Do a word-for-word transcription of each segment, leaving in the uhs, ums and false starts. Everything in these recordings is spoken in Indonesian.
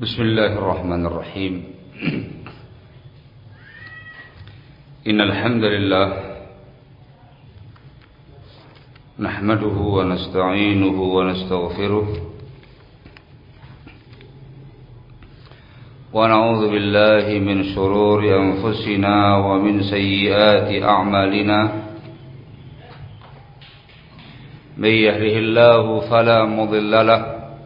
Bismillahirrahmanirrahim. Innal hamdalillah nahmaduhu wa nasta'inuhu wa nastaghfiruh wa na'udzu billahi min shururi anfusina wa min sayyiati a'malina. May yahdihillahu fala mudilla lahu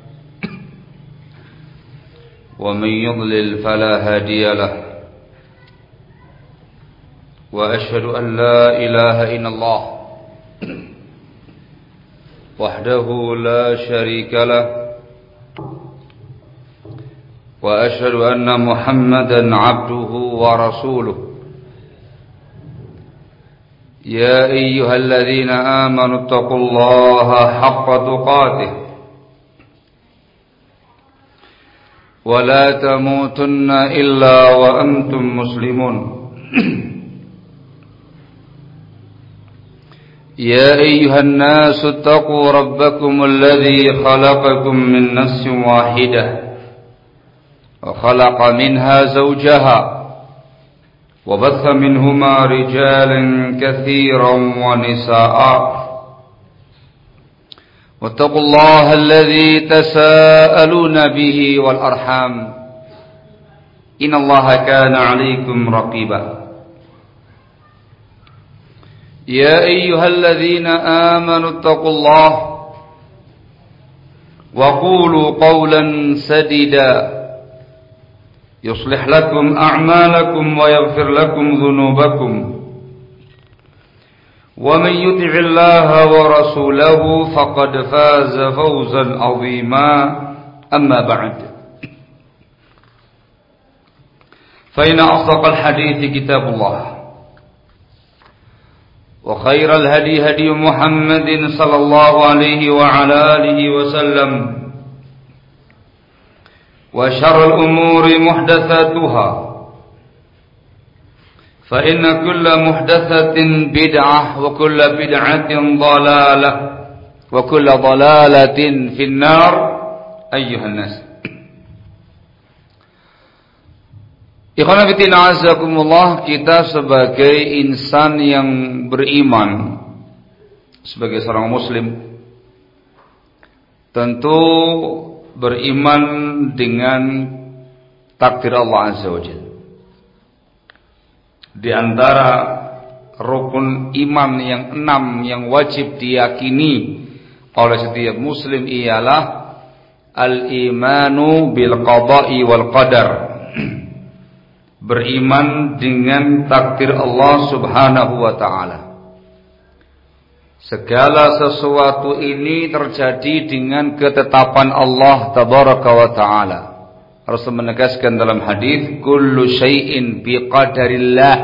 ومن يضلل فلا هادي له وأشهد أن لا إله إلا الله وحده لا شريك له وأشهد أن محمدا عبده ورسوله يا أيها الذين آمنوا اتقوا الله حق تقاته ولا تموتن إلا وأنتم مسلمون يا أيها الناس اتقوا ربكم الذي خلقكم من نفس واحدة وخلق منها زوجها وبث منهما رجالا كثيرا ونساء واتقوا الله الذي تساءلون به والأرحام إن الله كان عليكم رقيبا يا أيها الذين آمنوا اتقوا الله وقولوا قولا سديدا يصلح لكم أعمالكم ويغفر لكم ذنوبكم ومن يطع الله ورسوله فقد فاز فوزا عظيما أما بعد فإن أصدق الحديث كتاب الله وخير الهدي هدي محمد صلى الله عليه وعلى آله وسلم وشر الأمور محدثاتها فإن كل محدثة بدعة وكل بدعة ضلالة وكل ضلالة في النار أيها الناس. Ikhwan fillah azakumullah, kita sebagai insan yang beriman, sebagai seorang muslim, tentu beriman dengan takdir Allah Azza wa Jalla. Di antara rukun iman yang enam yang wajib diyakini oleh setiap muslim ialah al-imanu bil qada'i wal qadar. Beriman dengan takdir Allah Subhanahu wa taala. Segala sesuatu ini terjadi dengan ketetapan Allah Tabaraka wa taala. Rasul menegaskan dalam hadis, kullu syai'in biqadarillah.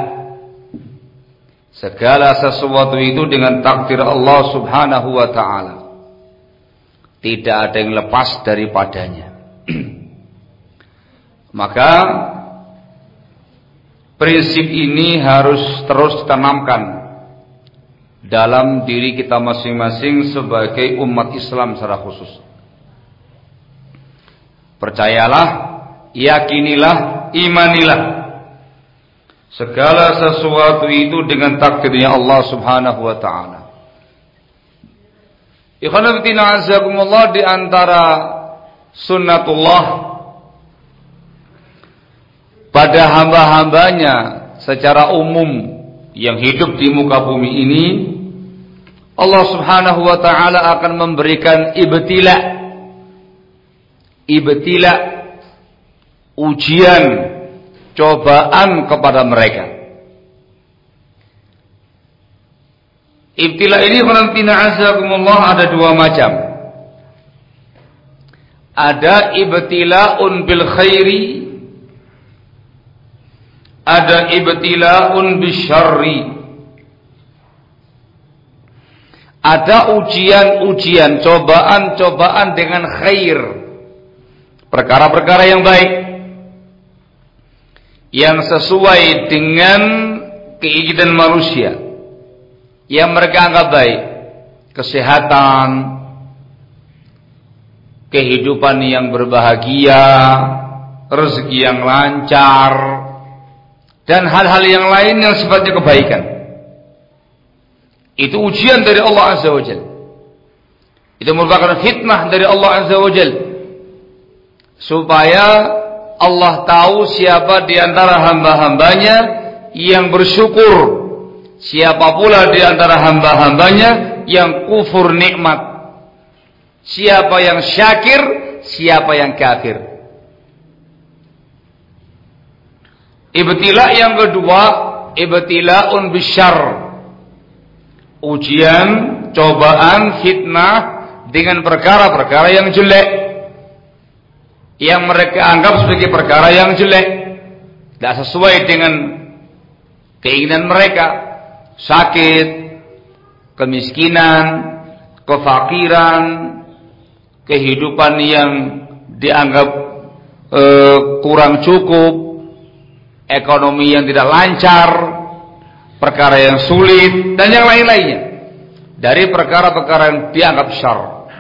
Segala sesuatu itu dengan takdir Allah Subhanahu wa taala. Tidak ada yang lepas daripadanya. Maka prinsip ini harus terus ditanamkan dalam diri kita masing-masing sebagai umat Islam secara khusus. Percayalah, yakinilah, imanilah, segala sesuatu itu dengan takdirnya Allah Subhanahu wa taala. Ikhwan fillah azakumullah, di antara sunnatullah pada hamba-hambanya secara umum yang hidup di muka bumi ini, Allah Subhanahu wa taala akan memberikan ibtila ibtila ujian, cobaan kepada mereka. Ibtila ini khonantina azakumullah ada dua macam. Ada ibtila'un bil khairi, ada ibtila'un bis syarri. Ada ujian-ujian, cobaan-cobaan dengan khair, perkara-perkara yang baik, yang sesuai dengan keinginan manusia, yang mereka anggap baik, kesehatan, kehidupan yang berbahagia, rezeki yang lancar, dan hal-hal yang lain yang sifatnya kebaikan. Itu ujian dari Allah Azza wa Jalla. Itu merupakan fitnah dari Allah Azza wa Jalla, supaya Allah tahu siapa di antara hamba-hambanya yang bersyukur, siapa pula di antara hamba-hambanya yang kufur nikmat, siapa yang syakir, siapa yang kafir. Ibtila yang kedua, ibtila'un bisyarr, ujian, cobaan, fitnah dengan perkara-perkara yang jelek, yang mereka anggap sebagai perkara yang jelek, tidak sesuai dengan keinginan mereka. Sakit, kemiskinan, kefakiran, kehidupan yang dianggap e, kurang cukup, ekonomi yang tidak lancar, perkara yang sulit, dan yang lain-lainnya dari perkara-perkara yang dianggap syarr.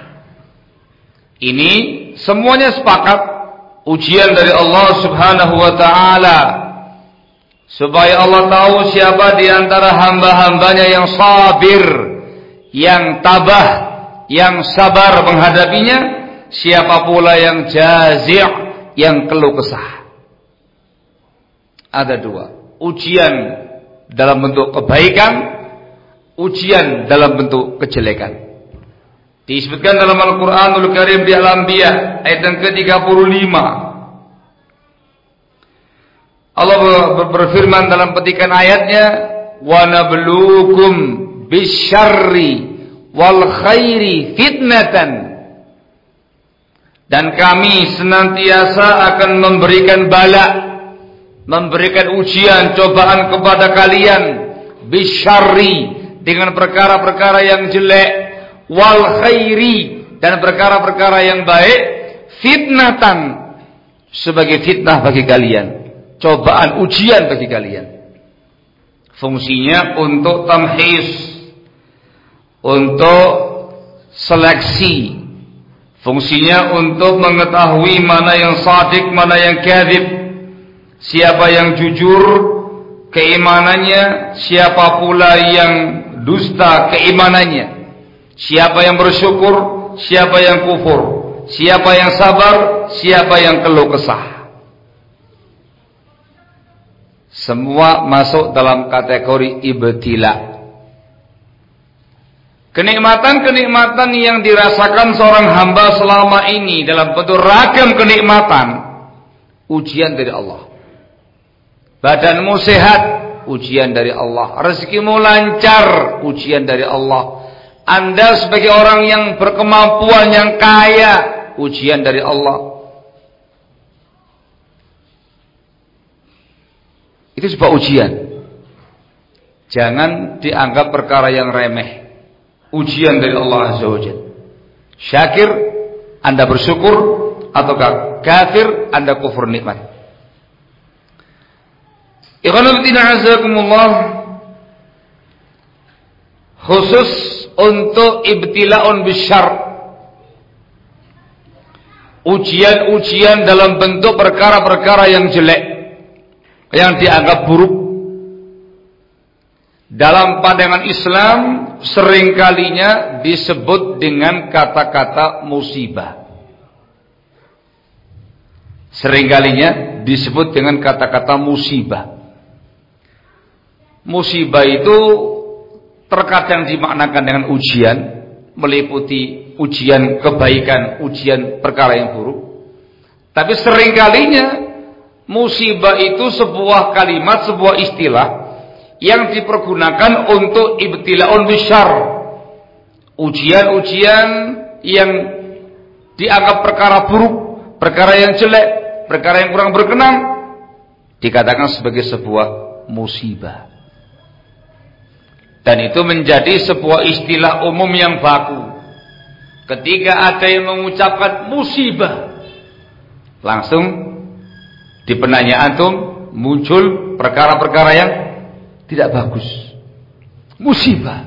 Ini semuanya sepakat ujian dari Allah Subhanahu wa taala, supaya Allah tahu siapa di antara hamba-hambanya yang sabir, yang tabah, yang sabar menghadapinya, siapa pula yang jazi', yang keluh kesah. Ada dua, ujian dalam bentuk kebaikan, ujian dalam bentuk kejelekan. Disebutkan dalam Al-Qur'anul Karim di Al-Anbiya ayat yang ke tiga puluh lima. Allah berfirman dalam petikan ayatnya, wa nabluukum bisyarri wal khairi fitnatan, dan kami senantiasa akan memberikan bala, memberikan ujian, cobaan kepada kalian, bisyarri, dengan perkara-perkara yang jelek, wal khairi, dan perkara-perkara yang baik, fitnatan, sebagai fitnah bagi kalian, cobaan, ujian bagi kalian. Fungsinya untuk tamhis, untuk seleksi, fungsinya untuk mengetahui mana yang shadiq, mana yang kadzib, siapa yang jujur keimanannya, siapa pula yang dusta keimanannya, siapa yang bersyukur, siapa yang kufur, siapa yang sabar, siapa yang keluh kesah. Semua masuk dalam kategori ibtila. Kenikmatan-kenikmatan yang dirasakan seorang hamba selama ini dalam bentuk ragam kenikmatan, ujian dari Allah. Badanmu sehat, ujian dari Allah. Rezekimu lancar, ujian dari Allah. Anda sebagai orang yang berkemampuan, yang kaya, ujian dari Allah. Itu sebuah ujian. Jangan dianggap perkara yang remeh. Ujian dari Allah Azza wa Jalla. Syakir, Anda bersyukur, ataukah kafir, Anda kufur nikmat. Ikhwanul fillah azakumullah, khusus untuk ibtila'un bisyarr, ujian-ujian dalam bentuk perkara-perkara yang jelek, yang dianggap buruk. Dalam pandangan Islam seringkalinya disebut dengan kata-kata musibah. Seringkalinya disebut dengan kata-kata musibah. Musibah itu terkadang dimaknakan dengan ujian, meliputi ujian kebaikan, ujian perkara yang buruk. Tapi seringkalinya musibah itu sebuah kalimat, sebuah istilah yang dipergunakan untuk ibtila'un bisyarr, ujian-ujian yang dianggap perkara buruk, perkara yang jelek, perkara yang kurang berkenan, dikatakan sebagai sebuah musibah. Dan itu menjadi sebuah istilah umum yang baku. Ketika ada yang mengucapkan musibah, langsung di penanya antum muncul perkara-perkara yang tidak bagus. Musibah.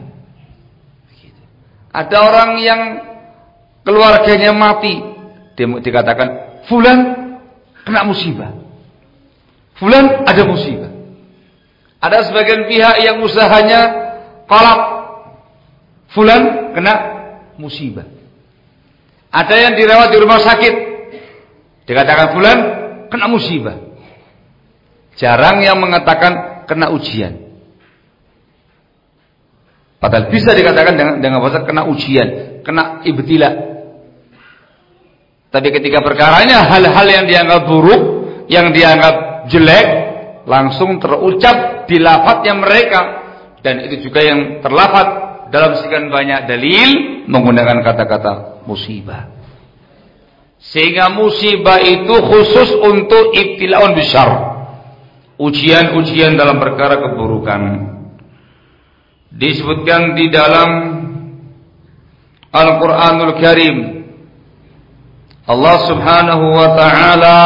Ada orang yang keluarganya mati, dia dikatakan fulan kena musibah. Fulan ada musibah. Ada sebagian pihak yang usahanya kolap. Fulan kena musibah. Ada yang dirawat di rumah sakit. Dikatakan fulan kena musibah. Jarang yang mengatakan kena ujian. Padahal bisa dikatakan dengan, dengan bahasa kena ujian, kena ibtila. Tapi ketika perkaranya hal-hal yang dianggap buruk, yang dianggap jelek, langsung terucap di lafadznya mereka. Dan itu juga yang terlafaz dalam sekian banyak dalil menggunakan kata-kata musibah. Sehingga musibah itu khusus untuk ibtilaun bisyarr, ujian-ujian dalam perkara keburukan. Disebutkan di dalam Al-Quranul Karim, Allah Subhanahu wa ta'ala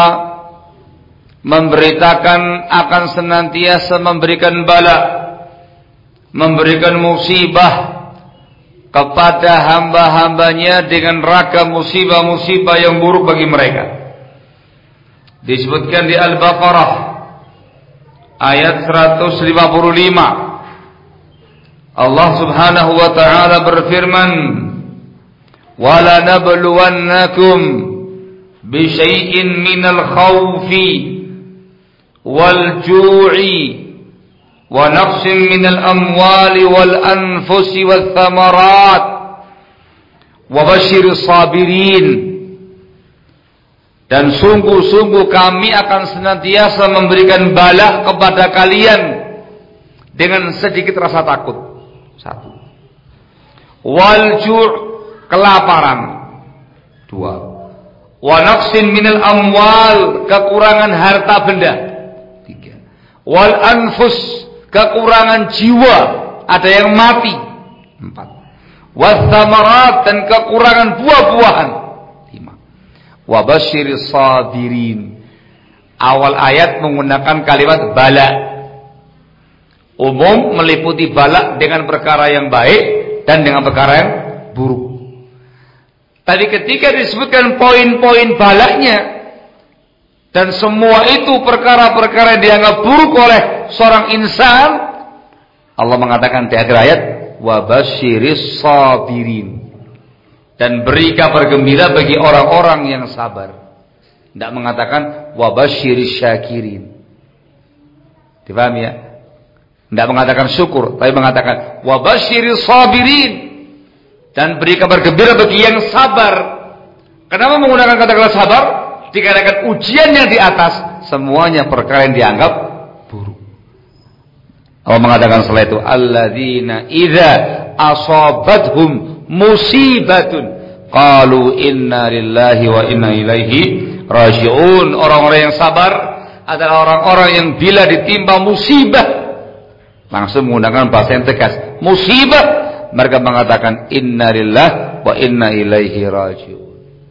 memberitakan akan senantiasa memberikan bala, memberikan musibah kepada hamba-hambanya dengan ragam musibah-musibah yang buruk bagi mereka. Disebutkan di Al-Baqarah ayat seratus lima puluh lima, Allah Subhanahu wa ta'ala berfirman, "Wala nabluwannakum bi syai'in minal khawfi wal ju'i wa naqsin minal amwali wal anfusi wath thamarat wa basyiris sabirin." Dan sungguh-sungguh kami akan senantiasa memberikan bala kepada kalian dengan sedikit rasa takut. Satu. Wal ju' kelaparan. Dua. Wa naqsin minal amwal, kekurangan harta benda. Tiga. Wal anfus, kekurangan jiwa, ada yang mati. Empat. Wath thamarat, dan kekurangan buah-buahan. Lima. Wa basyiris sabirin. Awal ayat menggunakan kalimat bala. Umum meliputi bala dengan perkara yang baik dan dengan perkara yang buruk. Tadi ketika disebutkan poin-poin balanya, dan semua itu perkara-perkara yang dianggap buruk oleh seorang insan, Allah mengatakan di akhir ayat, wa basyiris sabirin, dan beri kabar gembira bagi orang-orang yang sabar. Tidak mengatakan wa basyiris syakirin. Dipahami ya? Tidak mengatakan syukur, tapi mengatakan wa basyiris sabirin, dan beri kabar gembira bagi yang sabar. Kenapa menggunakan kata-kata sabar? Dikarenakan ujian yang di atas semuanya perkara yang dianggap buruk. Allah mengatakan setelah itu, alladzina idza asabathum musibatun qalu inna lillahi wa inna ilaihi raji'un. Orang-orang yang sabar adalah orang-orang yang bila ditimpa musibah langsung menggunakan bahasa yang tegas, musibah, mereka mengatakan inna lillahi wa inna ilaihi raji'un.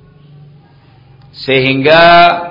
Sehingga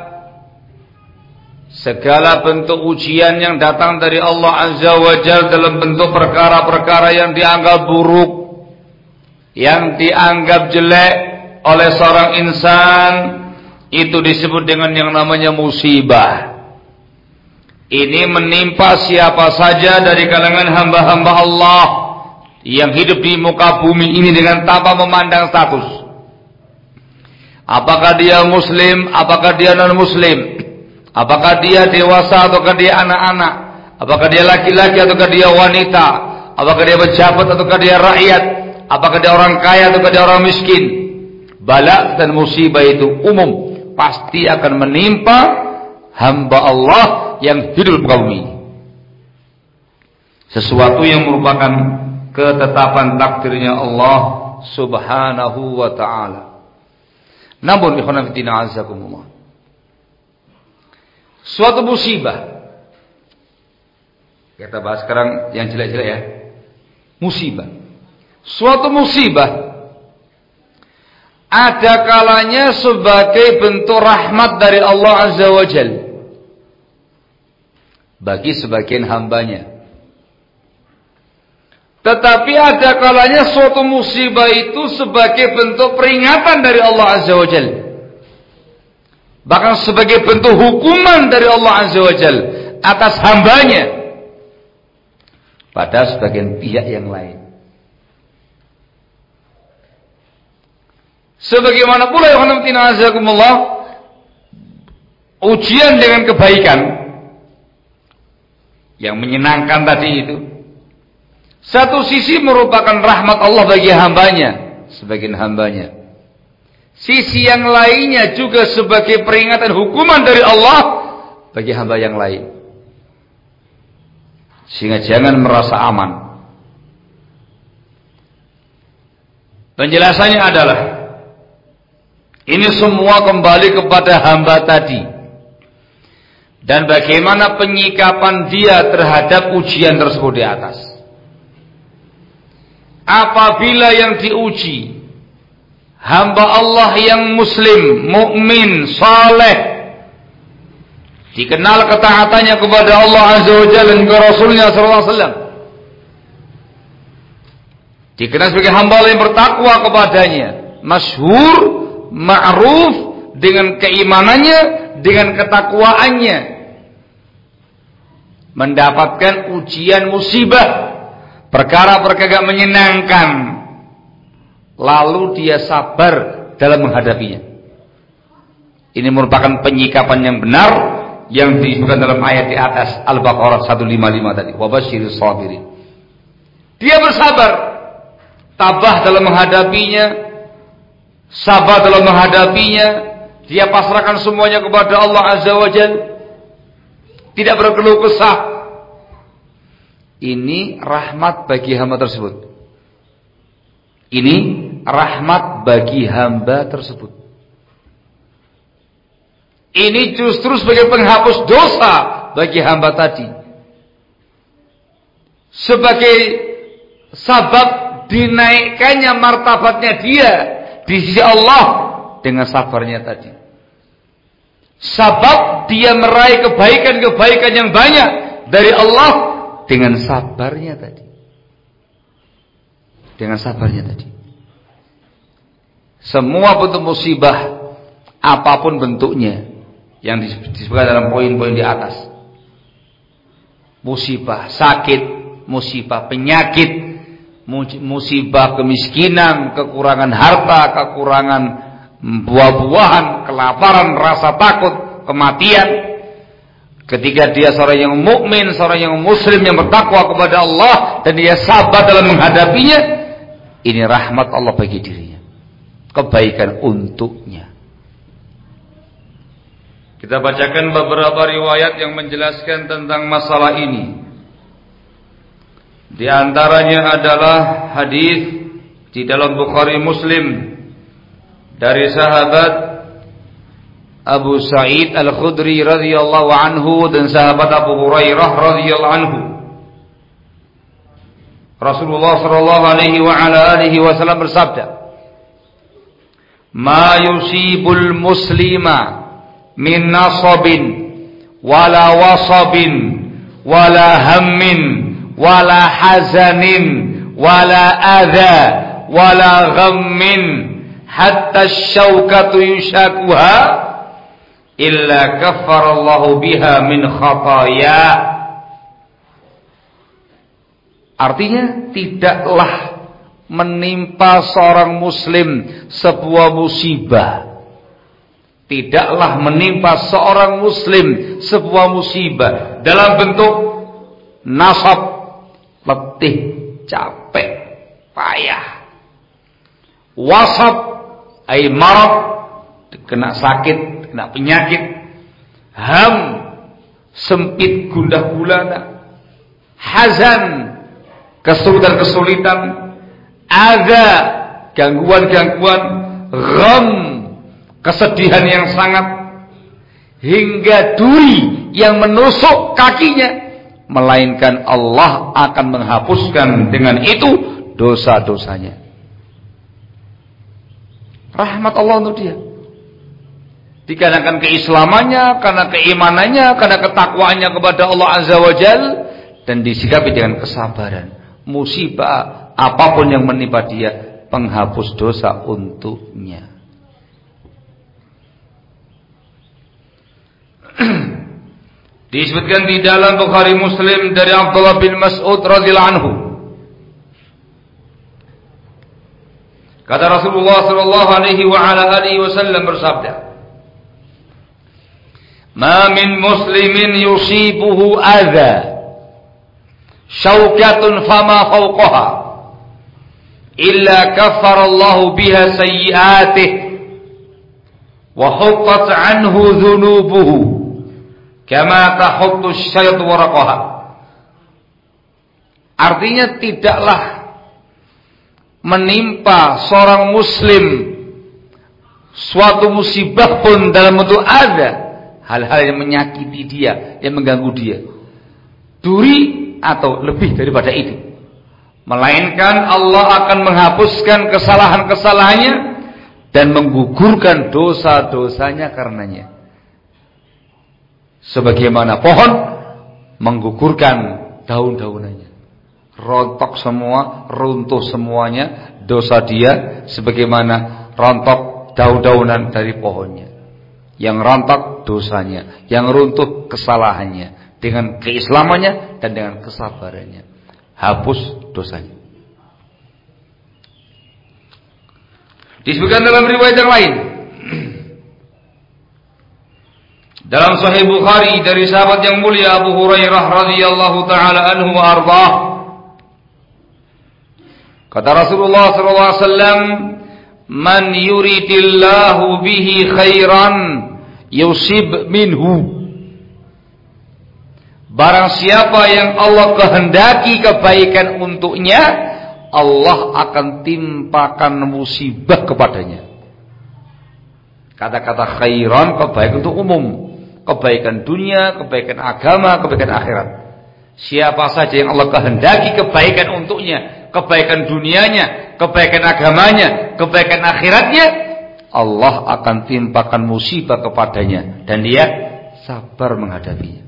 segala bentuk ujian yang datang dari Allah Azza wa Jalla dalam bentuk perkara-perkara yang dianggap buruk, yang dianggap jelek oleh seorang insan, itu disebut dengan yang namanya musibah. Ini menimpa siapa saja dari kalangan hamba-hamba Allah yang hidup di muka bumi ini dengan tanpa memandang status. Apakah dia muslim, apakah dia non-muslim, apakah dia dewasa ataukah dia anak-anak, apakah dia laki-laki ataukah dia wanita, apakah dia pejabat ataukah dia rakyat, apakah dia orang kaya ataukah dia orang miskin. Bala dan musibah itu umum, pasti akan menimpa hamba Allah yang hidup di muka bumi. Sesuatu yang merupakan ketetapan takdirnya Allah Subhanahu wa ta'ala. Namun ikhwan fillah azakumullah, suatu musibah, kita bahas sekarang yang jelek-jelek ya, musibah. Suatu musibah ada kalanya sebagai bentuk rahmat dari Allah Azza wa Jalla bagi sebagian hambanya. Tetapi ada kalanya suatu musibah itu sebagai bentuk peringatan dari Allah Azza wa Jalla bahkan sebagai bentuk hukuman dari Allah Azza wa Jalla atas hambanya pada sebagian pihak yang lain. Sebagaimana pula ya azakumullah, ujian dengan kebaikan yang menyenangkan tadi itu, satu sisi merupakan rahmat Allah bagi hambanya, sebagian hambanya. Sisi yang lainnya juga sebagai peringatan hukuman dari Allah bagi hamba yang lain. Sehingga jangan merasa aman. Penjelasannya adalah ini semua kembali kepada hamba tadi dan bagaimana penyikapan dia terhadap ujian tersebut di atas. Apabila yang diuji hamba Allah yang muslim, mukmin, saleh, dikenal ketaatannya kepada Allah Azza wa Jalla dan kepada Rasulnya sallallahu alaihi wasallam, dikenal sebagai hamba Allah yang bertakwa kepadanya, masyhur, ma'ruf dengan keimanannya, dengan ketakwaannya, mendapatkan ujian musibah, perkara-perkara menyenangkan, lalu dia sabar dalam menghadapinya. Ini merupakan penyikapan yang benar yang disebutkan dalam ayat di atas Al-Baqarah seratus lima puluh lima tadi, wabasyiris sabirin. Dia bersabar, tabah dalam menghadapinya, sabar dalam menghadapinya, dia pasrahkan semuanya kepada Allah Azza wa Jalla, tidak berkeluh kesah. Ini rahmat bagi hamba tersebut. Ini rahmat bagi hamba tersebut. Ini justru sebagai penghapus dosa bagi hamba tadi, sebagai sabab dinaikkannya martabatnya dia di sisi Allah dengan sabarnya tadi. Sabab dia meraih kebaikan-kebaikan yang banyak dari Allah dengan sabarnya tadi. Dengan sabarnya tadi. Semua bentuk musibah apapun bentuknya yang disebutkan dalam poin-poin di atas. Musibah sakit, musibah penyakit, musibah kemiskinan, kekurangan harta, kekurangan buah-buahan, kelaparan, rasa takut, kematian. Ketika dia seorang yang mukmin, seorang yang muslim yang bertakwa kepada Allah dan dia sabar dalam menghadapinya, ini rahmat Allah bagi dirinya, kebaikan untuknya. Kita bacakan beberapa riwayat yang menjelaskan tentang masalah ini. Di antaranya adalah hadis di dalam Bukhari Muslim dari sahabat Abu Sa'id Al-Khudri radhiyallahu anhu dan sahabat Abu Hurairah radhiyallahu anhu. Rasulullah sallallahu alaihi wa ala alihi wasallam bersabda, "Ma yusibul muslima min nasabin wala wasabin wala hammin wala hazanin wala adha wala ghammin hatta syaukatu yushakuha illa kaffarallahu biha min khataya." Artinya, tidaklah menimpa seorang muslim sebuah musibah, tidaklah menimpa seorang muslim sebuah musibah dalam bentuk nasab, letih, capek, payah, wasab, ay marad, kena sakit, kena penyakit, ham, sempit, gundah gulana, hazan, kesulitan-kesulitan, adza, gangguan-gangguan, gham, kesedihan yang sangat, hingga duri yang menusuk kakinya, melainkan Allah akan menghapuskan dengan itu dosa-dosanya. Rahmat Allah untuk dia. Dikarenakan keislamannya, karena keimanannya, karena ketakwaannya kepada Allah Azza wa Jal, dan disikapi dengan kesabaran. Musibah apapun yang menimpa dia, penghapus dosa untuknya. Disebutkan di dalam Bukhari Muslim dari Abdullah bin Mas'ud radhiyallahu anhu. Kata Rasulullah sallallahu alaihi wa ala alihi wasallam bersabda, "Ma min muslimin yusibuhu adza syaukatun fama fawqaha illa kaffara Allahu biha sayyi'atihi wa huttat anhu dhunubuhu kama tahuttu syaytu waraqaha." Artinya tidaklah menimpa seorang muslim suatu musibah pun dalam bentuk ada hal-hal yang menyakiti dia, yang mengganggu dia, duri atau lebih daripada itu, melainkan Allah akan menghapuskan kesalahan-kesalahannya dan menggugurkan dosa-dosanya karenanya. Sebagaimana pohon menggugurkan daun-daunannya, rontok semua, runtuh semuanya dosa dia, sebagaimana rontok daun-daunan dari pohonnya. Yang rontok dosanya, yang runtuh kesalahannya, dengan keislamannya dan dengan kesabarannya, hapus dosanya. Disebutkan dalam riwayat yang lain, dalam Sahih Bukhari dari sahabat yang mulia Abu Hurairah radhiyallahu taala anhu wa ardhah, kata Rasulullah sallallahu alaihi wasallam, "Man yuridillahu bihi khairan yusib minhu." Barang siapa yang Allah kehendaki kebaikan untuknya, Allah akan timpakan musibah kepadanya. Kata-kata khairan, kebaikan untuk umum, kebaikan dunia, kebaikan agama, kebaikan akhirat. Siapa saja yang Allah kehendaki kebaikan untuknya, kebaikan dunianya, kebaikan agamanya, kebaikan akhiratnya, Allah akan timpakan musibah kepadanya dan dia sabar menghadapinya.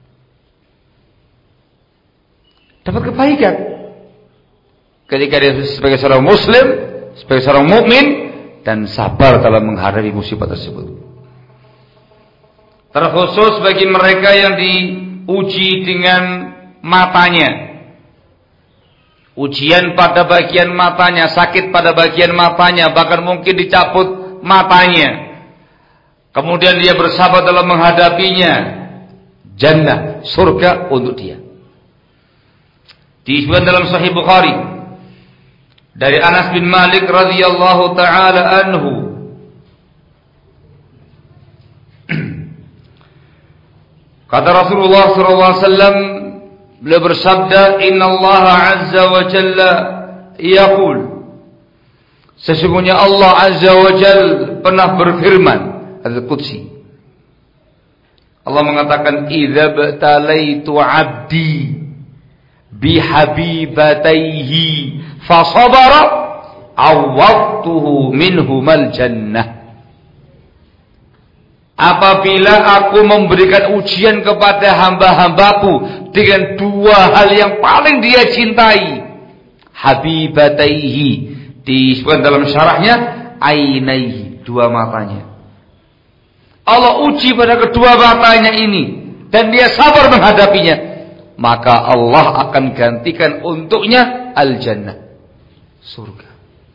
Dapat kebaikan ketika dia sebagai seorang muslim, sebagai seorang mukmin, dan sabar dalam menghadapi musibah tersebut. Terkhusus bagi mereka yang diuji dengan matanya, ujian pada bagian matanya, sakit pada bagian matanya, bahkan mungkin dicabut matanya, kemudian dia bersabar dalam menghadapinya, jannah, surga untuk dia. Disebutkan dalam Sahih Bukhari dari Anas bin Malik radhiyallahu taala anhu, kata Rasulullah sallallahu alaihi wasallam, beliau bersabda, "Innallaha azza wa jalla yaqul." Sesungguhnya Allah azza wa jalla pernah berfirman, Al-Qudsi. Allah mengatakan, "Idza btalaitu 'abdi bihabibataihi fasabara awwadtuhu minhumal jannah." Apabila aku memberikan ujian kepada hamba-hambaku dengan dua hal yang paling dia cintai, habibataihi, disebutkan dalam syarahnya ainaihi, dua matanya. Allah uji pada kedua matanya ini dan dia sabar menghadapinya, maka Allah akan gantikan untuknya al-jannah, surga.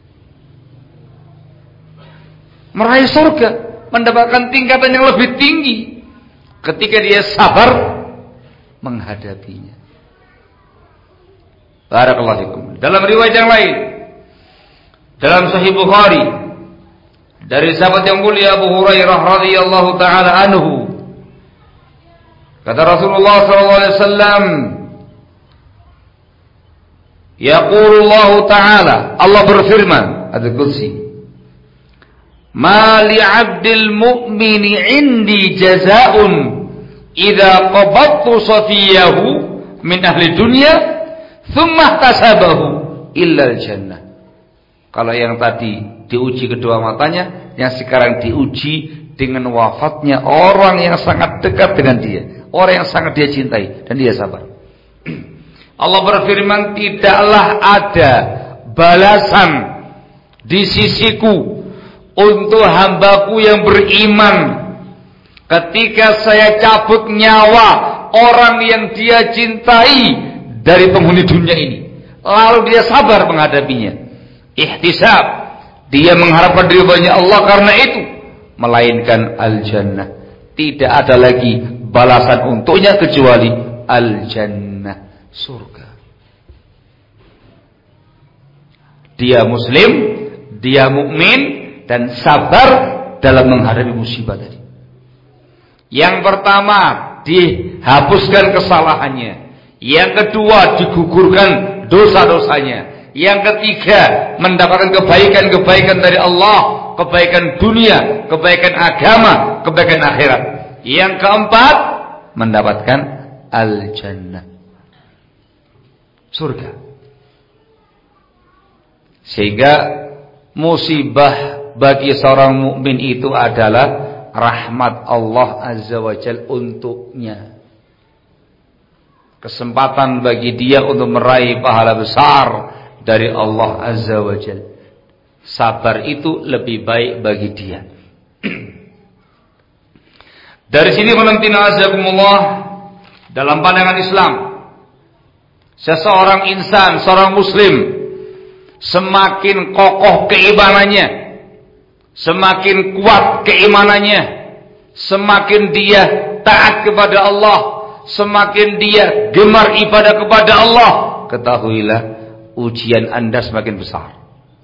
Meraih surga, mendapatkan tingkatan yang lebih tinggi ketika dia sabar menghadapinya. Barakallahu fikum. Dalam riwayat yang lain, dalam Sahih Bukhari dari sahabat yang mulia Abu Hurairah radhiyallahu taala anhu, kata Rasulullah sallallahu alaihi wasallam, yaqulullahu ta'ala, Allah berfirman, Al-Qudsi, "Ma li'abdil mu'mini 'indi jazaa'un idza qabattu safiyahu min ahli dunya thumma ihtasabahu illa al-jannah." Kalau yang tadi diuji kedua matanya, yang sekarang diuji dengan wafatnya orang yang sangat dekat dengan dia, orang yang sangat dia cintai, dan dia sabar. Allah berfirman, "Tidaklah ada balasan di sisiku untuk hambaku yang beriman ketika saya cabut nyawa orang yang dia cintai dari penghuni dunia ini, lalu dia sabar menghadapinya, ihtisab, dia mengharapkan ridhonya Allah karena itu, melainkan al-jannah. Tidak ada lagi balasan untuknya kecuali al-jannah, surga. Dia muslim, dia mukmin dan sabar dalam menghadapi musibah tadi. Yang pertama, dihapuskan kesalahannya. Yang kedua, digugurkan dosa-dosanya. Yang ketiga, mendapatkan kebaikan-kebaikan dari Allah, kebaikan dunia, kebaikan agama, kebaikan akhirat. Yang keempat, mendapatkan al-jannah, surga. Sehingga musibah bagi seorang mukmin itu adalah rahmat Allah Azza wa Jalla untuknya. Kesempatan bagi dia untuk meraih pahala besar dari Allah Azza wa Jalla. Sabar itu lebih baik bagi dia. Dari sini menentina azakumullah, dalam pandangan Islam, seseorang insan, seorang muslim, semakin kokoh keimanannya, semakin kuat keimanannya, semakin dia taat kepada Allah, semakin dia gemar ibadah kepada Allah, ketahuilah ujian Anda semakin besar.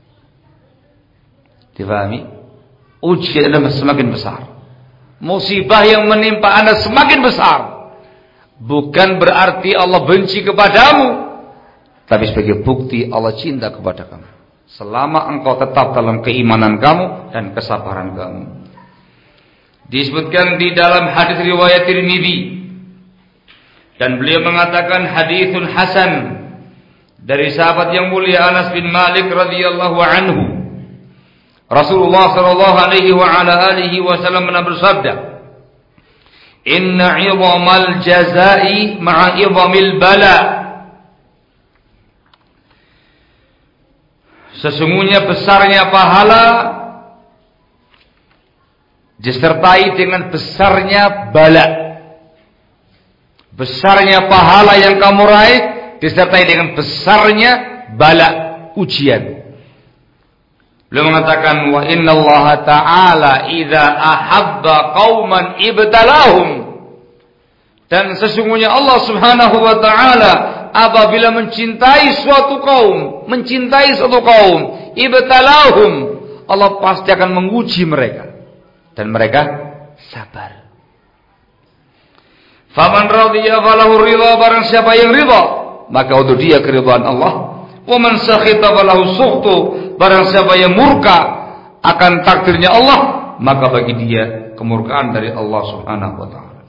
Difahami? Ujian Anda semakin besar. Musibah yang menimpa Anda semakin besar. Bukan berarti Allah benci kepadamu, tapi sebagai bukti Allah cinta kepada kamu. Selama engkau tetap dalam keimanan kamu dan kesabaran kamu. Disebutkan di dalam hadis riwayat Tirmidzi, dan beliau mengatakan haditsun hasan dari sahabat yang mulia Anas bin Malik radhiyallahu anhu. Rasulullah sallallahu alaihi wa ala alihi wasallam bersabda, "Inna 'idhamal jazaa'i ma'a 'idhamil bala." Sesungguhnya besarnya pahala disertai dengan besarnya bala. Besarnya pahala yang kamu raih disertai dengan besarnya bala, ujian. Beliau mengatakan, wa innallaha ta'ala idza ahabba qauman ibtalahum. Dan sesungguhnya Allah Subhanahu wa taala apabila mencintai suatu kaum, mencintai suatu kaum, ibtalahum, Allah pasti akan menguji mereka dan mereka sabar. Faman radiya falahu ridha, barang siapa yang ridha maka untuk dia keridhaan Allah. Wa man sakhita falahu sukhtu, barang siapa yang murka akan takdirnya Allah maka bagi dia kemurkaan dari Allah Subhanahu wa taala.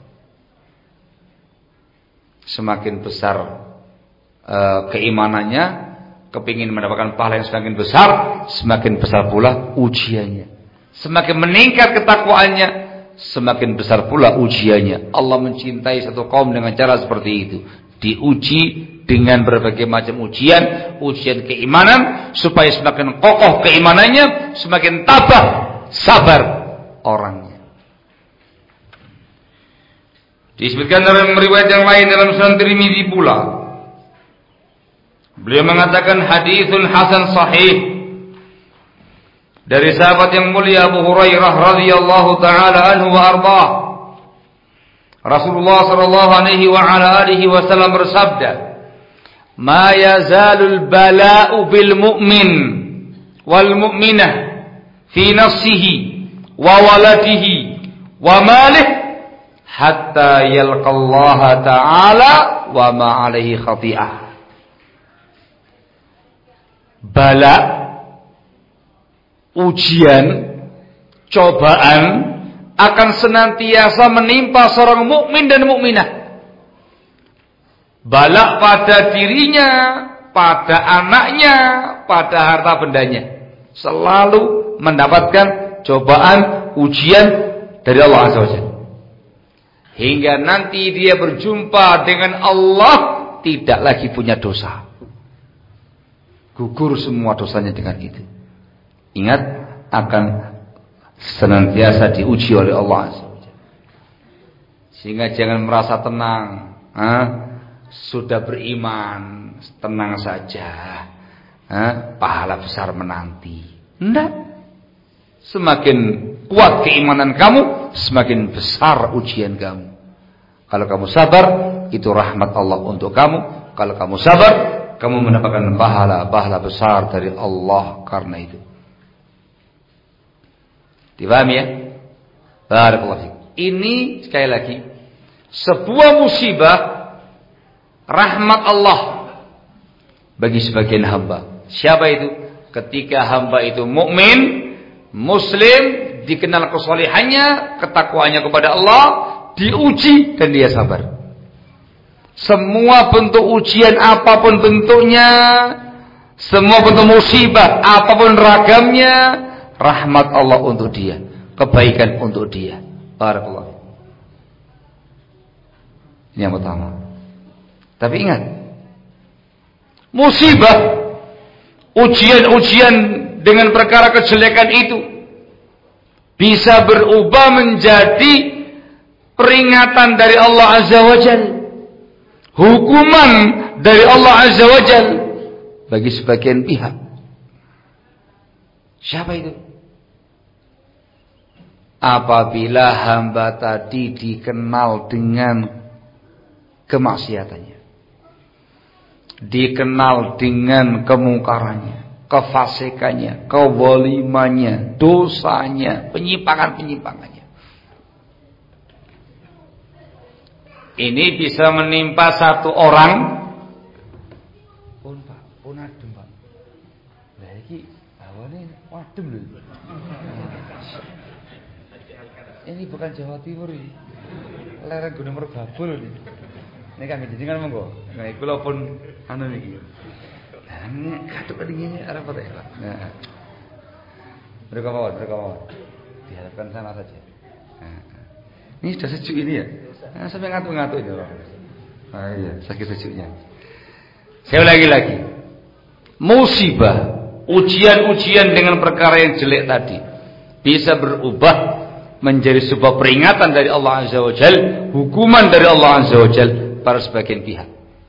Semakin besar uh, keimanannya, kepingin mendapatkan pahala yang semakin besar, semakin besar pula ujiannya. Semakin meningkat ketakwaannya, semakin besar pula ujiannya. Allah mencintai satu kaum dengan cara seperti itu. Diuji dengan berbagai macam ujian, ujian keimanan, supaya semakin kokoh keimanannya, semakin tabah, sabar orangnya. Disebutkan dalam riwayat yang lain dalam Sunan Tirmidzi pula, beliau mengatakan haditsun hasan sahih dari sahabat yang mulia Abu Hurairah radhiyallahu taala anhu wa ardhah. Rasulullah sallallahu alaihi wa ala alihi wasallam bersabda, "Ma yazalul bala'u bil mu'min wal mu'minah fi nafsihi wa waladihi wa malih hatta yalqallaha ta'ala wa ma alaihi khati'ah." Bala, ujian, cobaan akan senantiasa menimpa seorang mukmin dan mukminah. Bala pada dirinya, pada anaknya, pada harta bendanya, selalu mendapatkan cobaan, ujian dari Allah Azza wa Jalla. Hingga nanti dia berjumpa dengan Allah tidak lagi punya dosa. Gugur semua dosanya dengan itu. Ingat, akan senantiasa diuji oleh Allah Azza wa Jalla. Sehingga jangan merasa tenang. Hah? Sudah beriman, tenang saja. Hah? Pahala besar menanti. Enggak. Semakin kuat keimanan kamu, semakin besar ujian kamu. Kalau kamu sabar, itu rahmat Allah untuk kamu. Kalau kamu sabar, kamu mendapatkan pahala-pahala besar dari Allah karena itu. Dipahami ya? Barakallahu fiik. Ini sekali lagi sebuah musibah rahmat Allah bagi sebagian hamba. Siapa itu? Ketika hamba itu mukmin, muslim, dikenal kesalehannya, ketakwaannya kepada Allah, diuji dan dia sabar. Semua bentuk ujian apapun bentuknya, semua bentuk musibah apapun ragamnya, rahmat Allah untuk dia, kebaikan untuk dia. Barakallahu. Ini yang pertama. Tapi ingat, musibah, ujian-ujian dengan perkara kejelekan itu bisa berubah menjadi peringatan dari Allah Azza wa Jalla, hukuman dari Allah Azza wa Jalla bagi sebagian pihak. Siapa itu? Apabila hamba tadi dikenal dengan kemaksiatannya, dikenal dengan kemungkarannya, kefasikannya, kezalimannya, dosanya, penyimpangan-penyimpangannya. Ini bisa menimpa satu orang. Pun Pak, pun adem Pak. Lah iki awane adem lho. Ini bukan Jawa Timur ini. Lereng Gunung Merbabu lho ini. Ini kami jenengan monggo. Nah, kula pun anu niki. Lah katuk kedingine arep apa ya, Pak? Nah. Mereka mawon, mereka mawon. Diharapkan sana saja. Nah. Ini sudah sejuk ini ya. Nah, sampai ngatuk-ngatuk ini orang. Ah iya, sakit sejuknya. Saya ulangi lagi. Musibah, ujian-ujian dengan perkara yang jelek tadi bisa berubah menjadi sebuah peringatan dari Allah Azza wa Jalla, hukuman dari Allah Azza wa Jalla pada sebagian pihak.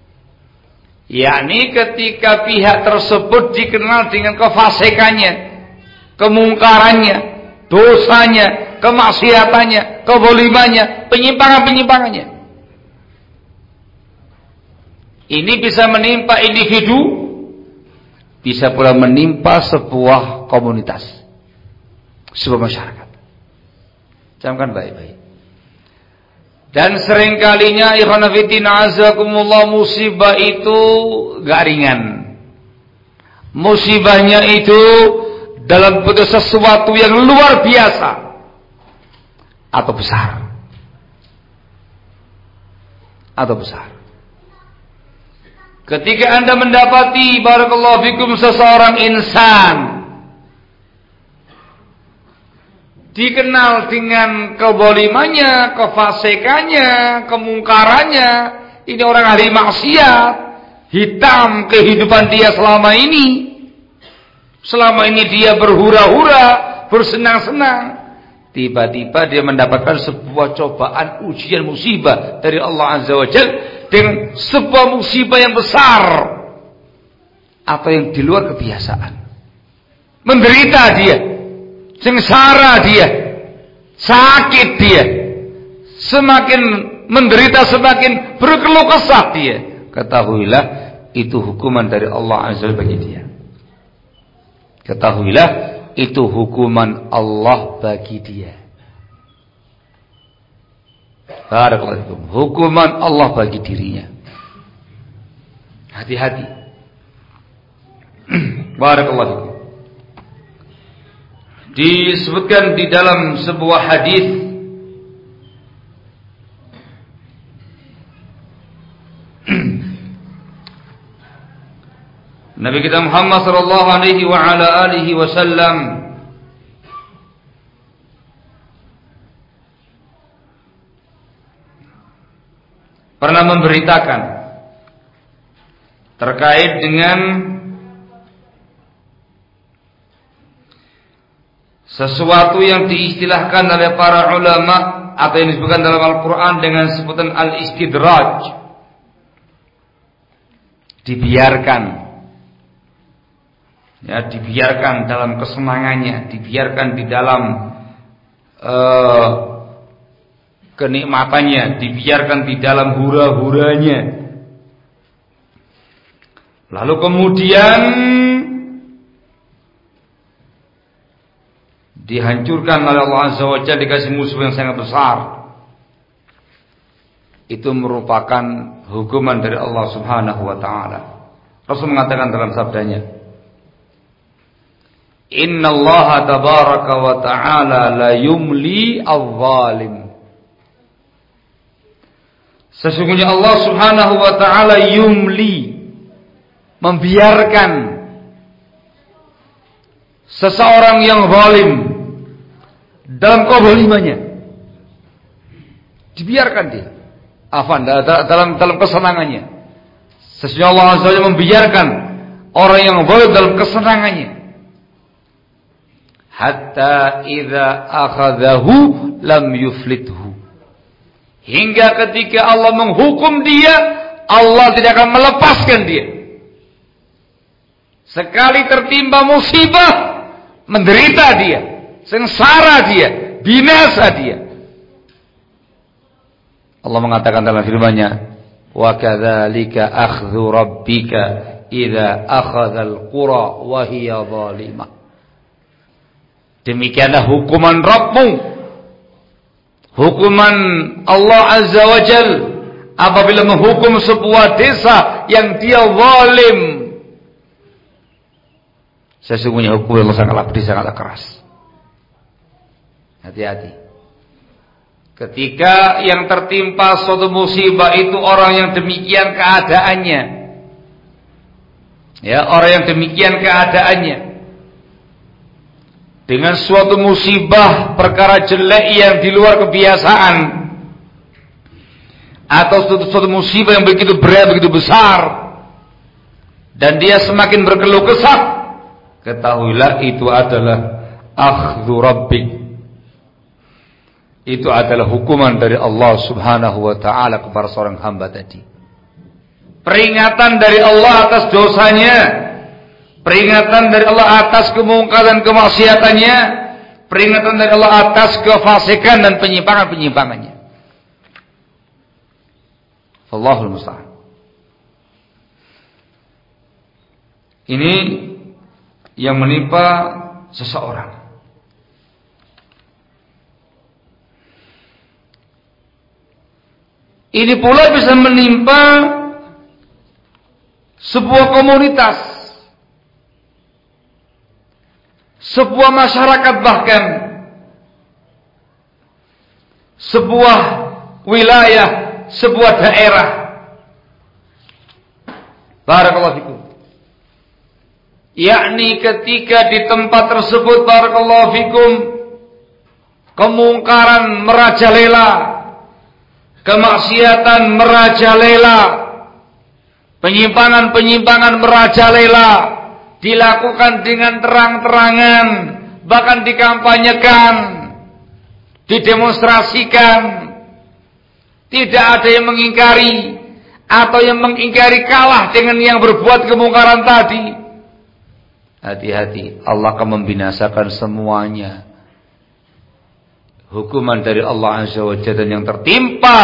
Yakni ketika pihak tersebut dikenal dengan kefasikannya, kemungkarannya, dosanya, kemaksiatannya, kezalimannya, penyimpangan-penyimpangannya. Ini bisa menimpa individu, bisa pula menimpa sebuah komunitas, sebuah masyarakat. Camkan baik-baik. Dan seringkalinya ikhwan fillah azakumullah, musibah itu gak ringan. Musibahnya itu dalam bentuk sesuatu yang luar biasa atau besar. Atau besar. Ketika Anda mendapati barakallahu fikum seseorang insan dikenal dengan kezalimannya, kefasikannya, kemungkarannya, ini orang ahli maksiat, hitam kehidupan dia selama ini. Selama ini dia berhura-hura, bersenang-senang. Tiba-tiba dia mendapatkan sebuah cobaan, ujian, musibah dari Allah Azza wa Jalla dengan sebuah musibah yang besar atau yang di luar kebiasaan. Menderita dia, sengsara dia, sakit dia, semakin menderita semakin berkeluh kesah dia. Ketahuilah itu hukuman dari Allah Azza wa Jalla bagi dia. Ketahuilah itu hukuman Allah bagi dia. Barakallahu, hukuman Allah bagi dirinya. Hati-hati. Barakallahu. Disebutkan di dalam sebuah hadis Nabi kita Muhammad sallallahu alaihi wa ala alihi wasallam pernah memberitakan terkait dengan sesuatu yang diistilahkan oleh para ulama atau yang disebutkan dalam Al-Quran dengan sebutan al-istidraj, dibiarkan, ya, dibiarkan dalam kesenangannya, dibiarkan di dalam uh, kenikmatannya, dibiarkan di dalam hura-huranya. Lalu kemudian dihancurkan oleh Allah Azza wa Jalla, dikasih musuh yang sangat besar. Itu merupakan hukuman dari Allah Subhanahu wa taala. Rasul mengatakan dalam sabdanya, "Inna Allah tabaraka wa ta'ala la yumli al-zalim." Sesungguhnya Allah Subhanahu wa taala yumli, membiarkan seseorang yang zalim dalam kezalimannya, dibiarkan dia, afan, dalam dalam kesenangannya. Sesungguhnya Allah Azza wa Jalla membiarkan orang yang zalim dalam kesenangannya, hatta idza akhadhahu lam yuflithu, hingga ketika Allah menghukum dia, Allah tidak akan melepaskan dia. Sekali tertimpa musibah, menderita dia, sengsara dia, binasa dia. Allah mengatakan dalam firman-Nya, "Wa kadzalika akhdhu rabbika idza akhadzal qura wa hiya zalimah." Demikianlah hukuman Rabbmu, hukuman Allah Azza wa Jalla apabila menghukum sebuah desa yang dia zalim. Sesungguhnya hukum Allah sangatlah pedih, sangatlah keras. Hati-hati. Ketika yang tertimpa suatu musibah itu orang yang demikian keadaannya, ya, orang yang demikian keadaannya, dengan suatu musibah, perkara jelek yang di luar kebiasaan, atau suatu, suatu musibah yang begitu berat, begitu besar, dan dia semakin berkeluh kesah, ketahuilah itu adalah akhdhu rabbik, itu adalah hukuman dari Allah Subhanahu wa ta'ala kepada seorang hamba tadi. Peringatan dari Allah atas dosanya, peringatan dari Allah atas kemungkaran kemaksiatannya, peringatan dari Allah atas kefasikan dan penyimpangan-penyimpangannya. Wallahul musta'an. Ini yang menimpa seseorang. Ini pula bisa menimpa sebuah komunitas, sebuah masyarakat, bahkan sebuah wilayah, sebuah daerah. Barakallahu fikum. Yakni ketika di tempat tersebut, barakallahu fikum, kemungkaran merajalela, kemaksiatan merajalela, penyimpangan-penyimpangan merajalela, dilakukan dengan terang-terangan, bahkan dikampanyekan, didemonstrasikan. Tidak ada yang mengingkari, atau yang mengingkari kalah dengan yang berbuat kemungkaran tadi. Hati-hati, Allah akan membinasakan semuanya. Hukuman dari Allah Azza wa Jalla yang tertimpa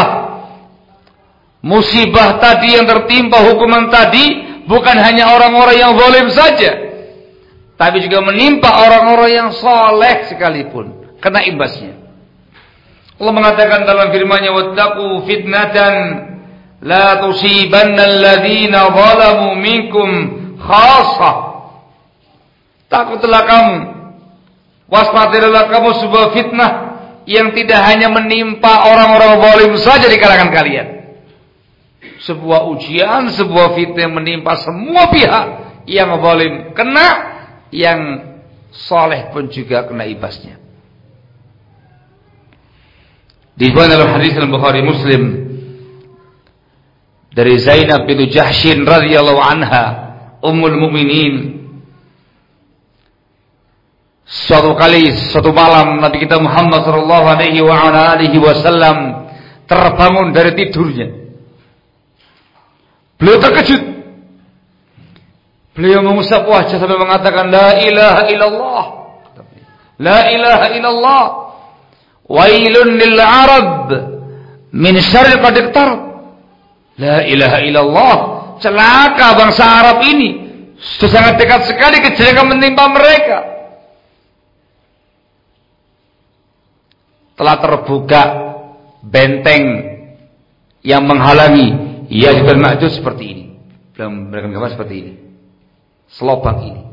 musibah tadi, yang tertimpa hukuman tadi, bukan hanya orang-orang yang zalim saja, tapi juga menimpa orang-orang yang saleh sekalipun kena imbasnya. Allah mengatakan dalam firman-Nya, "Wattaqu fitnatan la tusibanna alladziina zalamu minkum khassah." Takutlah kamu, waspadalah kamu sebuah fitnah yang tidak hanya menimpa orang-orang zalim saja di kalangan kalian. Sebuah ujian, sebuah fitnah yang menimpa semua pihak. Yang zalim kena, yang saleh pun juga kena ibasnya. Diriwayatkan dalam hadis Al-Bukhari Muslim dari Zainab bintu Jahshin radhiyallahu anha, ummul mukminin, Suatu kali, suatu malam Nabi kita Muhammad sallallahu alaihi wasallam terbangun dari tidurnya. Beliau terkejut. Beliau mengusap wajah sambil mengatakan la ilaha illallah. La ilaha illallah. Wailun lil Arab min syarri qad iqtarab. La ilaha illallah. Celaka bangsa Arab ini. Sudah sangat dekat sekali kejelekan menimpa mereka. Telah terbuka benteng yang menghalangi Ya'juj dan Ma'juj seperti ini. Belum memberikan gambar seperti ini. Selobang ini.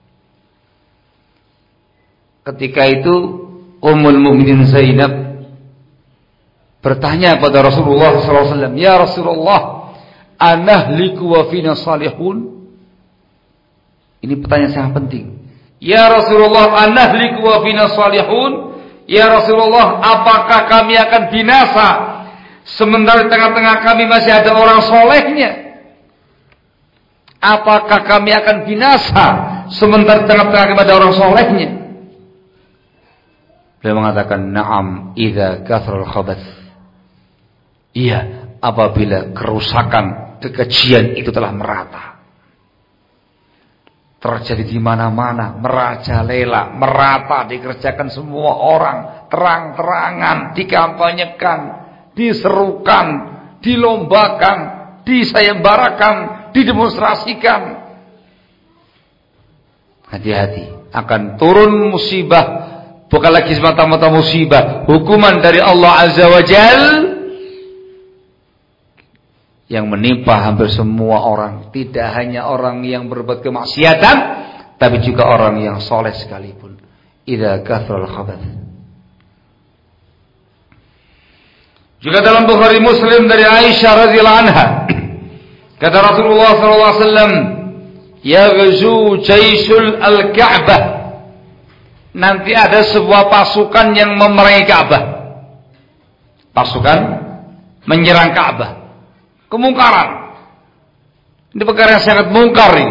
Ketika itu Ummul Mukminin Zainab bertanya kepada Rasulullah sallallahu alaihi wasallam, "Ya Rasulullah, anahliku wa fina salihun?" Ini pertanyaan sangat penting. "Ya Rasulullah, anahliku wa fina salihun?" Ya Rasulullah, apakah kami akan binasa sementara di tengah-tengah kami masih ada orang solehnya? Apakah kami akan binasa sementara di tengah-tengah kami ada orang solehnya? Beliau mengatakan, "Na'am, idza kathrul khabath." Iya, apabila kerusakan, kekejian itu telah merata. Terjadi di mana-mana, merajalela, merata, dikerjakan semua orang, terang-terangan, dikampanyekan, diserukan, dilombakan, disayembarakan, didemonstrasikan. Hati-hati, akan turun musibah, bukan lagi semata-mata musibah, hukuman dari Allah Azza wa Jalla yang menimpa hampir semua orang, tidak hanya orang yang berbuat kemaksiatan, tapi juga orang yang soleh sekalipun. Idza kathrul khabath. Juga dalam Bukhari Muslim dari Aisyah radhiyallahu anha, kata Rasulullah sallallahu alaihi wasallam, "Yaghzu jaisul al-Ka'bah." Nanti ada sebuah pasukan yang memerangi Ka'bah. Pasukan menyerang Ka'bah. Kemungkaran. Ini perkara yang sangat mungkar ini.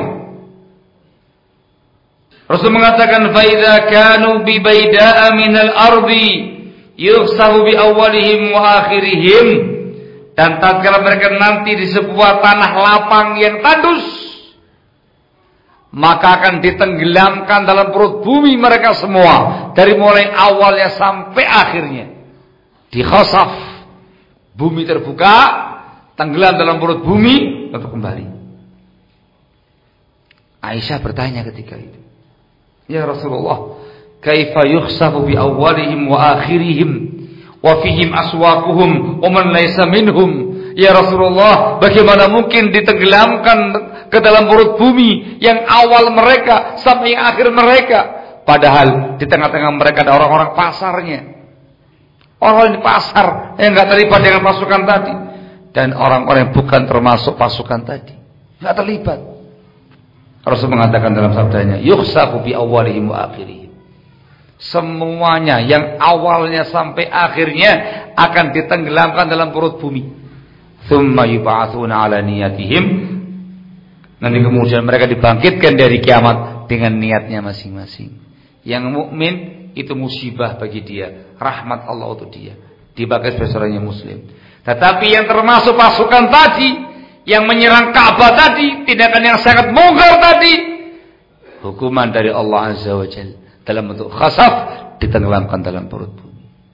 Rasul mengatakan, "Fa idza kanu bi baida'a minal ardi yukhsahu bi awwalihim wa akhirihim." Dan tatkala mereka nanti di sebuah tanah lapang yang tandus, maka akan ditenggelamkan dalam perut bumi mereka semua, dari mulai awalnya sampai akhirnya. Dikhasaf, bumi terbuka, tenggelam dalam perut bumi untuk kembali. Aisyah bertanya ketika itu, "Ya Rasulullah, kaifa yukhsafu bi awwalihim wa akhirihim wa fihim aswaquhum wa man laysa minhum?" Ya Rasulullah, bagaimana mungkin ditenggelamkan ke dalam perut bumi yang awal mereka sampai yang akhir mereka, padahal di tengah-tengah mereka ada orang-orang pasarnya, orang di pasar yang enggak terlibat dengan pasukan tadi, dan orang-orang yang bukan termasuk pasukan tadi, enggak terlibat. Rasul mengatakan dalam sabdanya, "Yukhsafu bi awwalihim wa akhirihim." Semuanya yang awalnya sampai akhirnya akan ditenggelamkan dalam perut bumi. Tsumma yub'atsuna 'ala niyatihim. Nanti kemudian mereka dibangkitkan dari kiamat dengan niatnya masing-masing. Yang mukmin itu musibah bagi dia, rahmat Allah untuk dia, dibangkit sebagai seorang muslim. Tetapi yang termasuk pasukan tadi, yang menyerang Ka'bah tadi, tindakan yang sangat mungkar tadi, hukuman dari Allah Azza wa Jalla dalam bentuk khasaf, ditenggelamkan dalam perut bumi.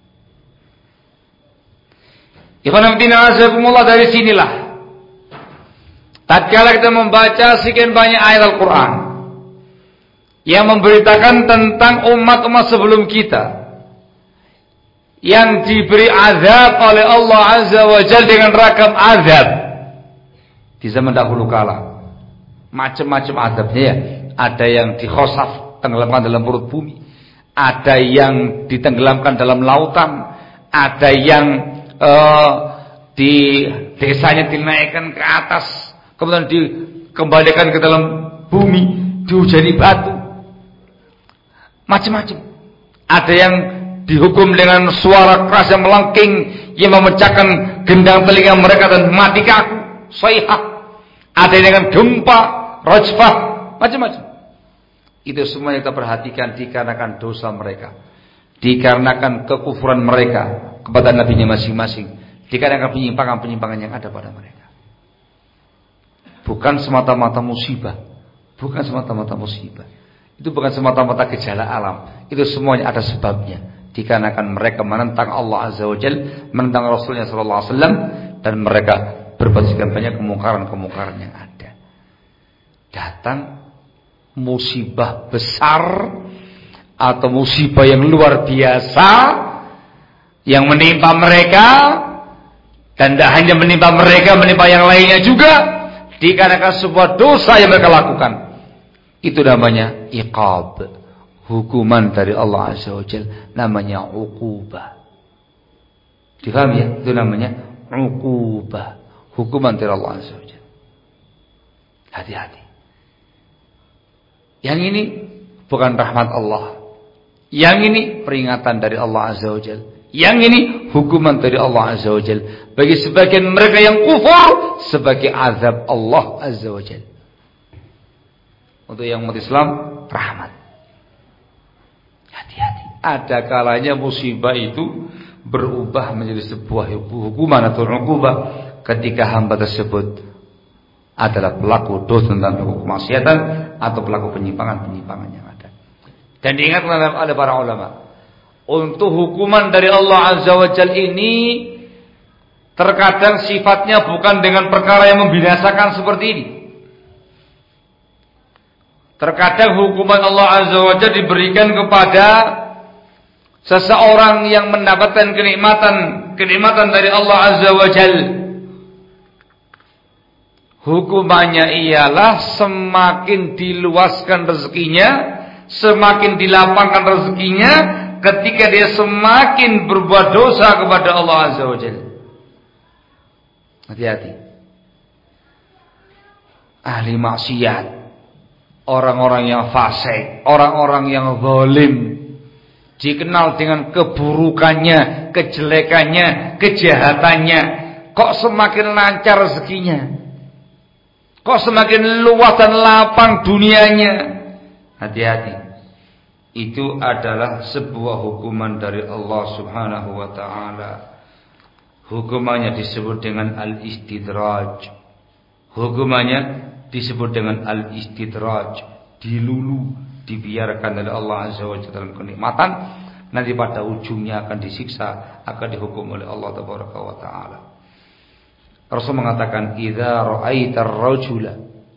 Ikhwan fillah azakumullah, dari sinilah tatkala kita membaca sekian banyak ayat Al-Quran yang memberitakan tentang umat-umat sebelum kita yang diberi azab oleh Allah Azza wa Jalla dengan ragam azab di zaman dahulu kala, macam-macam azabnya ya. Ada yang dikhosaf, tenggelamkan dalam perut bumi, ada yang ditenggelamkan dalam lautan, ada yang uh, di desanya dinaikkan ke atas, kemudian dikembalikan ke dalam bumi, dihujani batu, macam-macam. Ada yang dihukum dengan suara keras yang melengking yang memecahkan gendang telinga mereka dan mati kaku, sayhah. Ada yang dengan gempa, rajfah, macam-macam. Itu semua kita perhatikan dikarenakan dosa mereka, dikarenakan kekufuran mereka kepada nabinya masing-masing, dikarenakan penyimpangan-penyimpangan yang ada pada mereka. Bukan semata-mata musibah, bukan semata-mata musibah. Itu bukan semata-mata gejala alam. Itu semuanya ada sebabnya. Dikarenakan mereka menentang Allah Azza wa Jalla, menentang Rasulnya sallallahu alaihi wasallam, dan mereka berbuat sekian banyak kemungkaran-kemungkaran yang ada. Datang musibah besar atau musibah yang luar biasa yang menimpa mereka, dan tidak hanya menimpa mereka, menimpa yang lainnya juga, dikarenakan sebuah dosa yang mereka lakukan. Itu namanya iqab, hukuman dari Allah Azza wa Jalla, namanya uqubah. Difaham ya? Itu namanya uqubah, hukuman dari Allah Azza wa Jalla. Hati-hati. Yang ini bukan rahmat Allah. Yang ini peringatan dari Allah Azza wa Jalla. Yang ini hukuman dari Allah Azza wa Jalla bagi sebagian mereka yang kufur, sebagai azab Allah Azza wa Jalla. Untuk yang umat Islam, rahmat. Hati-hati. Ada kalanya musibah itu berubah menjadi sebuah hukuman atau uqubah ketika hamba tersebut adalah pelaku dosa dan pelaku kemaksiatan atau pelaku penyimpangan-penyimpangan yang ada. Dan diingatkan oleh para ulama, untuk hukuman dari Allah Azza wa Jalla ini terkadang sifatnya bukan dengan perkara yang membinasakan seperti ini. Terkadang hukuman Allah Azza wa Jalla diberikan kepada seseorang yang mendapatkan kenikmatan kenikmatan dari Allah Azza wa Jalla. Hukumannya ialah semakin diluaskan rezekinya, semakin dilapangkan rezekinya ketika dia semakin berbuat dosa kepada Allah Azza wa Jalla. Hati-hati. Ahli maksiat, orang-orang yang fasik, orang-orang yang zalim, dikenal dengan keburukannya, kejelekannya, kejahatannya, kok semakin lancar rezekinya, kok semakin luas dan lapang dunianya. Hati-hati. Itu adalah sebuah hukuman dari Allah Subhanahu wa ta'ala. Hukumannya disebut dengan al-istidraj. Hukumannya disebut dengan al-istidraj. Dilulu, dibiarkan oleh Allah Azza wa Jalla dalam kenikmatan, nanti pada ujungnya akan disiksa, akan dihukum oleh Allah Tabaraka wa ta'ala. Rasul mengatakan, idza ra'aitar rajula,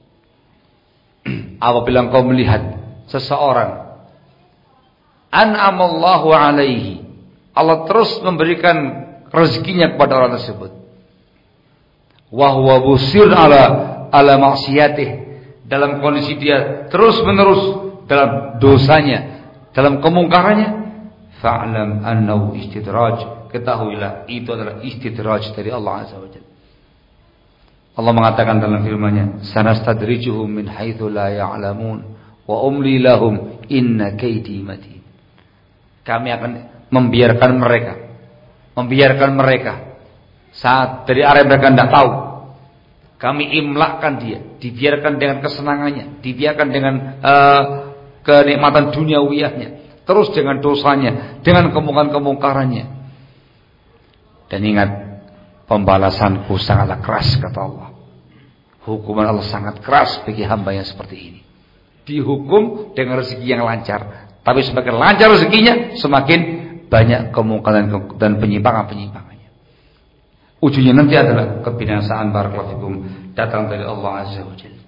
apabila engkau melihat seseorang, an'amallahu alaihi, Allah terus memberikan rezekinya kepada orang tersebut, wa huwa busir ala ala maksiyatih, dalam kondisi dia terus menerus dalam dosanya, dalam kemungkarannya, fa'lam annahu istidraj, ketahuilah itu adalah istidraj dari Allah Azza wa Jalla. Allah mengatakan dalam firman-Nya, sanastadrijuhum min haitsu la ya'lamun wa umli lahum inna kaidi matin. Kami akan membiarkan mereka, membiarkan mereka saat dari arah mereka tidak tahu. Kami imlakkan dia, dibiarkan dengan kesenangannya, dibiarkan dengan uh, kenikmatan duniawiyahnya, terus dengan dosanya, dengan kemungkaran-kemungkarannya. Dan ingat, pembalasanku sangatlah keras, kata Allah. Hukuman Allah sangat keras bagi hamba yang seperti ini. Dihukum dengan rezeki yang lancar, tapi semakin lancar rezekinya, semakin banyak kemungkaran dan penyimpangan-penyimpangannya. Ujungnya nanti adalah kebinasaan, barakallahu fikum, datang dari Allah Azza wa Jalla.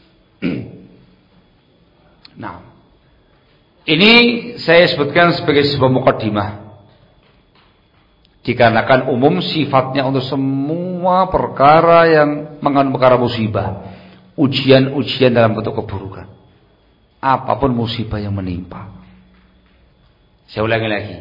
Nah, ini saya sebutkan sebagai sebuah muqaddimah, dikarenakan umum sifatnya untuk semua perkara yang mengandung perkara musibah, ujian-ujian dalam bentuk keburukan, apapun musibah yang menimpa. Saya ulangi lagi,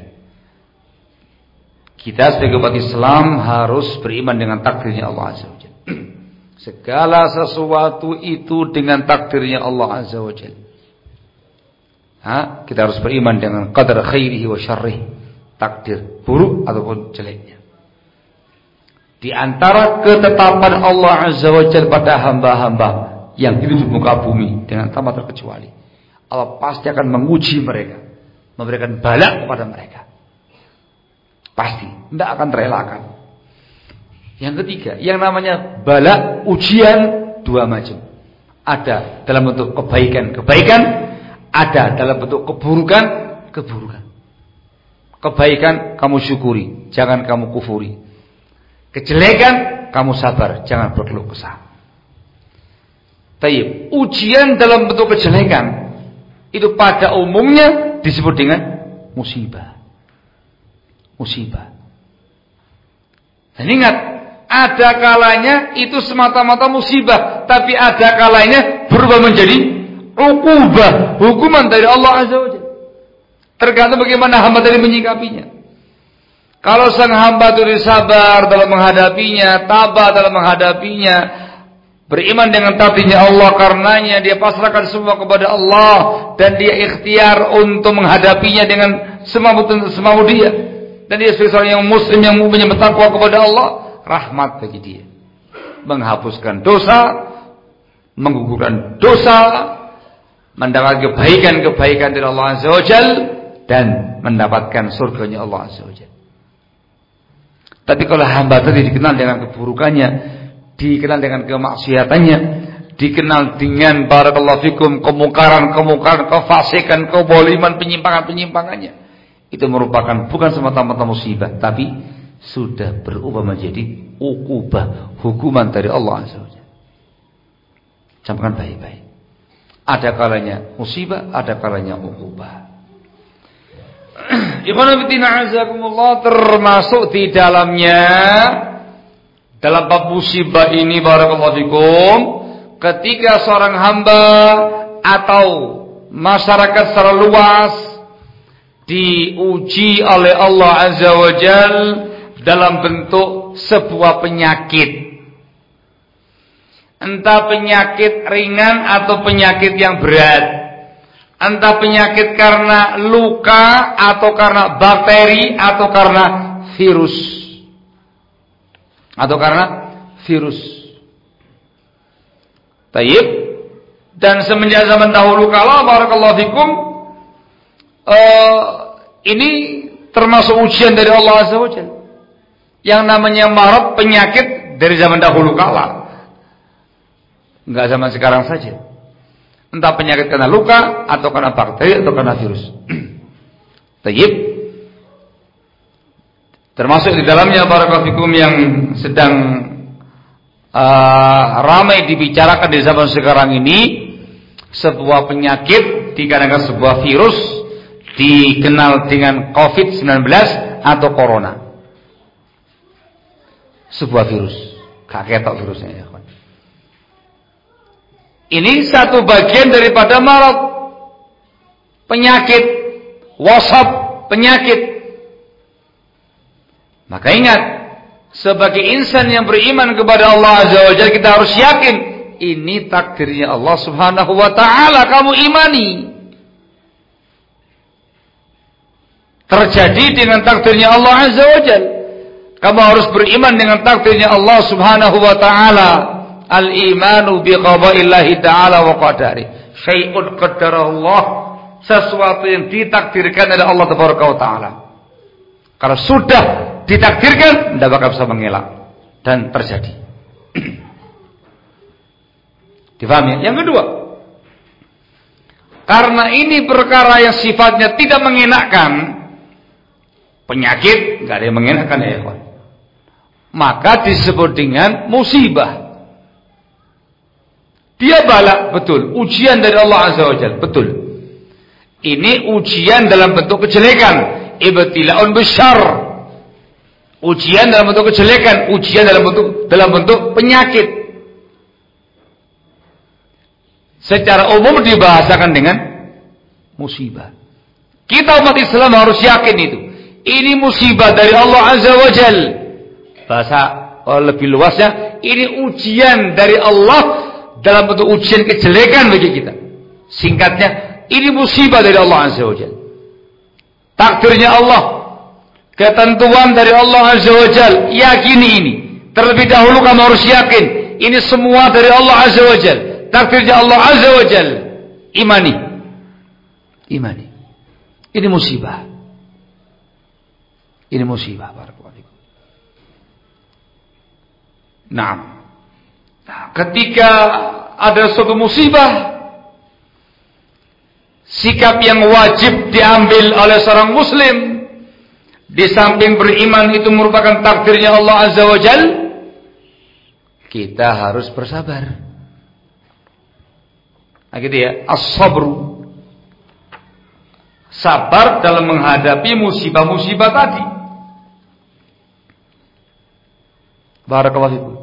kita sebagai umat Islam harus beriman dengan takdirnya Allah Azza wa Jalla. Segala sesuatu itu dengan takdirnya Allah Azza wa Jalla. Ha? Kita harus beriman dengan qadar khairihi wa syarrihi, takdir buruk ataupun jeleknya. Di antara ketetapan Allah Azza wa Jalla pada hamba-hamba yang hidup di muka bumi dengan tanpa terkecuali, Allah pasti akan menguji mereka, memberikan bala kepada mereka. Pasti, tidak akan terelakkan. Yang ketiga, yang namanya bala, ujian, dua macam. Ada dalam bentuk kebaikan-kebaikan, ada dalam bentuk keburukan-keburukan. Kebaikan kamu syukuri, jangan kamu kufuri. Kejelekan kamu sabar, jangan berkeluh kesah. Tayyib, ujian dalam bentuk kejelekan itu pada umumnya disebut dengan musibah. Musibah. Dan ingat, ada kalanya itu semata-mata musibah, tapi ada kalanya berubah menjadi uqubah, hukuman dari Allah Azza wa Jalla. Tergantung bagaimana hamba tadi menyikapinya. Kalau sang hamba itu sabar dalam menghadapinya, tabah dalam menghadapinya, beriman dengan takdirnya Allah, karenanya dia pasrahkan semua kepada Allah dan dia ikhtiar untuk menghadapinya dengan semampu semampu dia. Dan dia sebagai seorang yang muslim yang mukmin yang bertakwa kepada Allah, rahmat bagi dia. Menghapuskan dosa, menggugurkan dosa, mendapat kebaikan-kebaikan dari Allah Azza wa Jalla dan mendapatkan surganya Allah Azza wa Jalla. Tapi kalau hamba tadi dikenal dengan keburukannya, dikenal dengan kemaksiatannya, dikenal dengan barakallahu fikum kemungkaran-kemungkaran, kefasikan, keboliman, penyimpangan-penyimpangannya, itu merupakan bukan semata-mata musibah, tapi sudah berubah menjadi uqubah, hukuman dari Allah Azza wa Jalla. Camkan baik-baik. Ada kalanya musibah, ada kalanya uqubah. Ikhwan fillah azakumullah, termasuk di dalamnya dalam bab musibah ini barakallahu fikum, ketika seorang hamba atau masyarakat secara luas diuji oleh Allah Azza wa Jal dalam bentuk sebuah penyakit, entah penyakit ringan atau penyakit yang berat, entah penyakit karena luka atau karena bakteri atau karena virus atau karena virus. Tayyib. Dan semenjak zaman dahulu kala barakallahu fikum, uh, ini termasuk ujian dari Allah Azza wa Jalla. Yang namanya marad, penyakit dari zaman dahulu kala, enggak zaman sekarang saja. Entah penyakit karena luka atau karena bakteri atau karena virus. Tayyib. Termasuk di dalamnya barakallahu fikum yang sedang uh, ramai dibicarakan di zaman sekarang ini, sebuah penyakit dikarenakan sebuah virus dikenal dengan covid sembilan belas atau corona. Sebuah virus, gak ketok virusnya ya kawan. Ini satu bagian daripada marad, penyakit, wasab, penyakit. Maka ingat, sebagai insan yang beriman kepada Allah Azza wa Jalla, kita harus yakin ini takdirnya Allah Subhanahu wa taala, kamu imani. Terjadi dengan takdirnya Allah Azza wa Jalla. Kamu harus beriman dengan takdirnya Allah Subhanahu wa taala. Al-imanu bi qada'illahi ta'ala wa qadari. Syai'un qaddarallah, sesuatu yang ditakdirkan oleh Allah Tabaraka wa taala. Kalau sudah ditakdirkan, tidak bakal bisa mengelak dan terjadi. Difahami? Yang kedua, karena ini perkara yang sifatnya tidak mengenakkan, penyakit nggak ada yang mengenakkan ya kawan, maka disebut dengan musibah. Dia bala, betul, ujian dari Allah Azza wa Jalla, betul. Ini ujian dalam bentuk kejelekan, ibtila'un bisyarr. Ujian dalam bentuk kejelekan, ujian dalam bentuk dalam bentuk penyakit. Secara umum dibahasakan dengan musibah. Kita umat Islam harus yakin itu. Ini musibah dari Allah Azza wa Jalla. Bahasa oh, lebih luasnya, ini ujian dari Allah dalam bentuk ujian kejelekan bagi kita. Singkatnya, ini musibah dari Allah Azza wa Jalla. Takdirnya Allah, ketentuan dari Allah Azza wa Jalla, yakini ini. Terlebih dahulu kamu harus yakin ini semua dari Allah Azza wa Jalla, takdirnya Allah Azza wa Jalla. Imani. Imani. Ini musibah. Ini musibah, barakallahu fikum. Nah, ketika ada suatu musibah, sikap yang wajib diambil oleh seorang muslim, di samping beriman itu merupakan takdirnya Allah Azza wa Jal, kita harus bersabar. Nah gitu ya, as-sabru, sabar dalam menghadapi musibah-musibah tadi. Barakallahu fikum.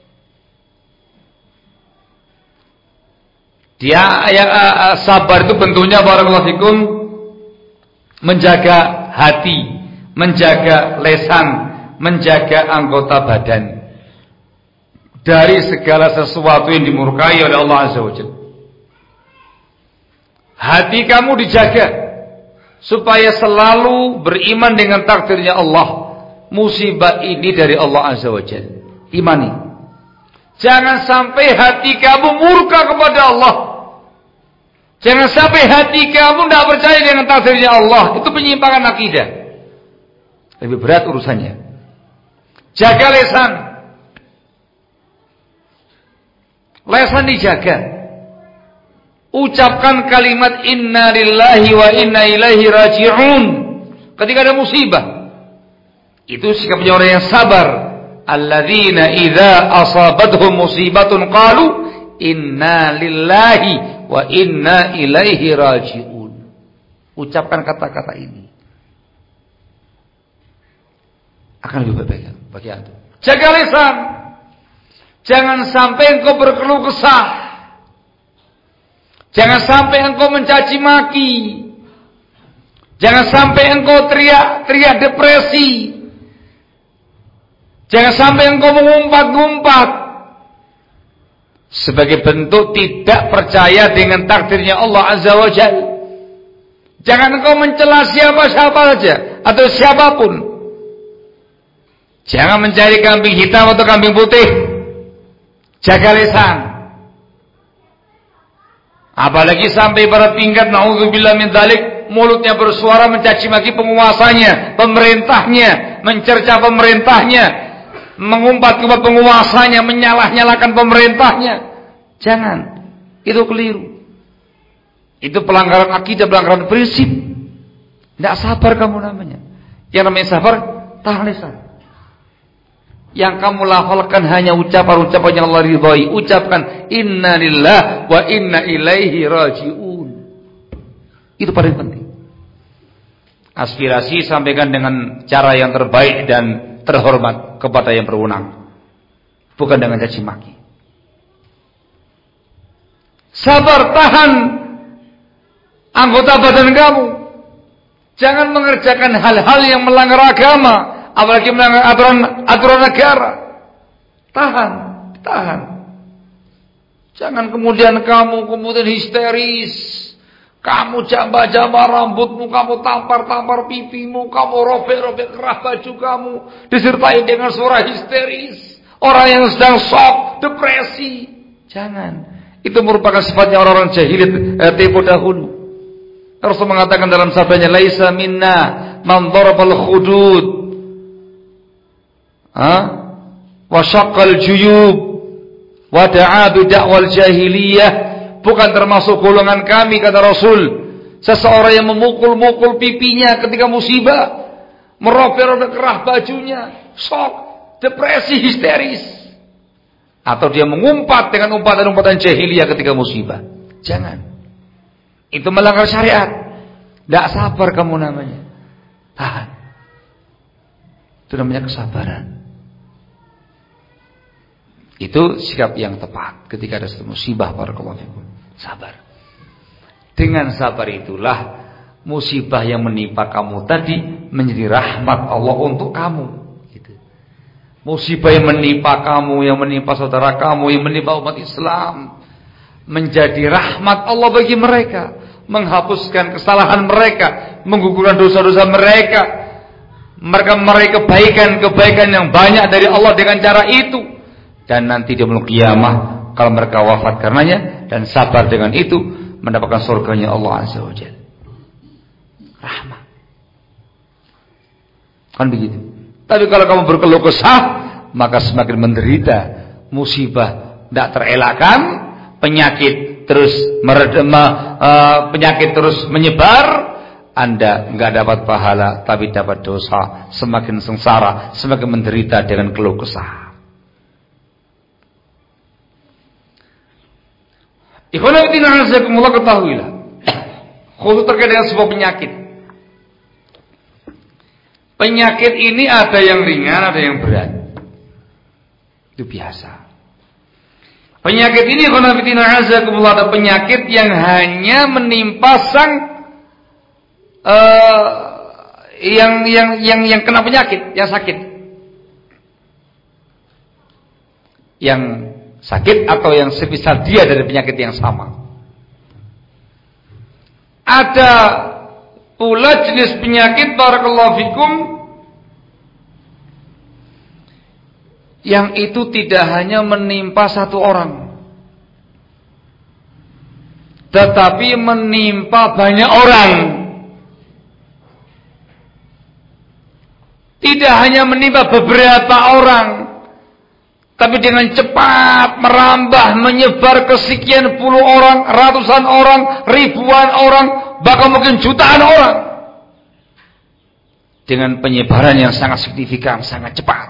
Dia ya, sabar itu bentuknya barakallahu fikum menjaga hati, menjaga lesan, menjaga anggota badan dari segala sesuatu yang dimurkai oleh Allah Azza wa Jalla. Hati kamu dijaga supaya selalu beriman dengan takdirnya Allah. Musibah ini dari Allah Azza wa Jalla. Imani. Jangan sampai hati kamu murka kepada Allah. Jangan sampai hati kamu tidak percaya dengan takdirnya Allah. Itu penyimpangan akidah. Lebih berat urusannya. Jaga lesan. Lesan dijaga. Ucapkan kalimat inna lillahi wa inna ilaihi raji'un ketika ada musibah. Itu sikapnya orang yang sabar. Alladzina idza asabathum musibatun qalu inna lillahi wa inna ilaihi raji'un. Ucapkan kata-kata ini. Akan lebih baik bagi antum. Jaga lisan. Jangan sampai engkau berkeluh kesah. Jangan sampai engkau mencaci maki. Jangan sampai engkau teriak-teriak depresi. Jangan sampai engkau mengumpat-ngumpat sebagai bentuk tidak percaya dengan takdirnya Allah Azza wa Jalla. Jangan engkau mencela siapa-siapa saja atau siapapun. Jangan mencari kambing hitam atau kambing putih. Jaga lisan. Apalagi sampai pada tingkat naudzubillah min dzalik, mulutnya bersuara mencaci maki penguasanya, pemerintahnya, mencerca pemerintahnya, mengumpat-umpat penguasanya, menyalah-nyalakan pemerintahnya. Jangan. Itu keliru. Itu pelanggaran akidah, pelanggaran prinsip. Tidak sabar kamu namanya. Yang namanya sabar, tahan lisan. Yang kamu lafalkan hanya ucapan-ucapan yang Allah ridhai. Ucapkan inna lillah wa inna ilaihi raji'un. Itu paling penting. Aspirasi sampaikan dengan cara yang terbaik dan terhormat kepada yang berwenang, bukan dengan caci maki. Sabar, tahan anggota badan kamu. Jangan mengerjakan hal-hal yang melanggar agama, apalagi melanggar aturan aturan negara. Tahan, tahan. Jangan kemudian kamu kemudian histeris. Kamu jambah-jambah rambutmu, kamu tampar-tampar pipimu, kamu robek-robek kerah baju kamu, disertai dengan suara histeris. Orang yang sedang shock, depresi. Jangan. Itu merupakan sifatnya orang-orang jahiliyah eh, tempo dahulu. Rasul mengatakan dalam sabdanya, laisa minna man darabal khudud, ah, wa syaqqal juyub, wa da'a bi da'wal jahiliyah. Bukan termasuk golongan kami, kata Rasul, seseorang yang memukul-mukul pipinya ketika musibah, merobek-robek kerah bajunya, shock, depresi, histeris, atau dia mengumpat dengan umpatan-umpatan jahiliyah ketika musibah. Jangan. Itu melanggar syariat. Tidak sabar kamu namanya. Tahan. Itu namanya kesabaran. Itu sikap yang tepat ketika ada satu musibah, barakallahu fikum. Sabar. Dengan sabar itulah musibah yang menimpa kamu tadi menjadi rahmat Allah untuk kamu. Gitu. Musibah yang menimpa kamu, yang menimpa saudara kamu, yang menimpa umat Islam, menjadi rahmat Allah bagi mereka, menghapuskan kesalahan mereka, menggugurkan dosa-dosa mereka, mereka meraih kebaikan-kebaikan yang banyak dari Allah dengan cara itu. Dan nanti di yaumul qiyamah, kalau mereka wafat karenanya dan sabar dengan itu, mendapatkan surganya Allah Azza wa Jalla. rahmat. Kan begitu. Tapi kalau kamu berkeluh kesah, maka semakin menderita, musibah tidak terelakkan, penyakit terus meredam, uh, penyakit terus menyebar, Anda enggak dapat pahala tapi dapat dosa, semakin sengsara, semakin menderita dengan keluh kesah. Ikhwan fillah azakumullah, ketahuilah, khusus terkait dengan sebuah penyakit. Penyakit ini ada yang ringan, ada yang berat. Itu biasa. Penyakit ini ikhwan fillah azakumullah, ada penyakit yang hanya menimpa sang uh, yang yang yang yang kena penyakit, yang sakit. Yang sakit atau yang semisal dia dari penyakit yang sama. Ada pula jenis penyakit barakallahu fikum yang itu tidak hanya menimpa satu orang, tetapi menimpa banyak orang. Tidak hanya menimpa beberapa orang, tapi dengan cepat merambah, menyebar ke sekian puluh orang, ratusan orang, ribuan orang, bahkan mungkin jutaan orang. Dengan penyebaran yang sangat signifikan, sangat cepat.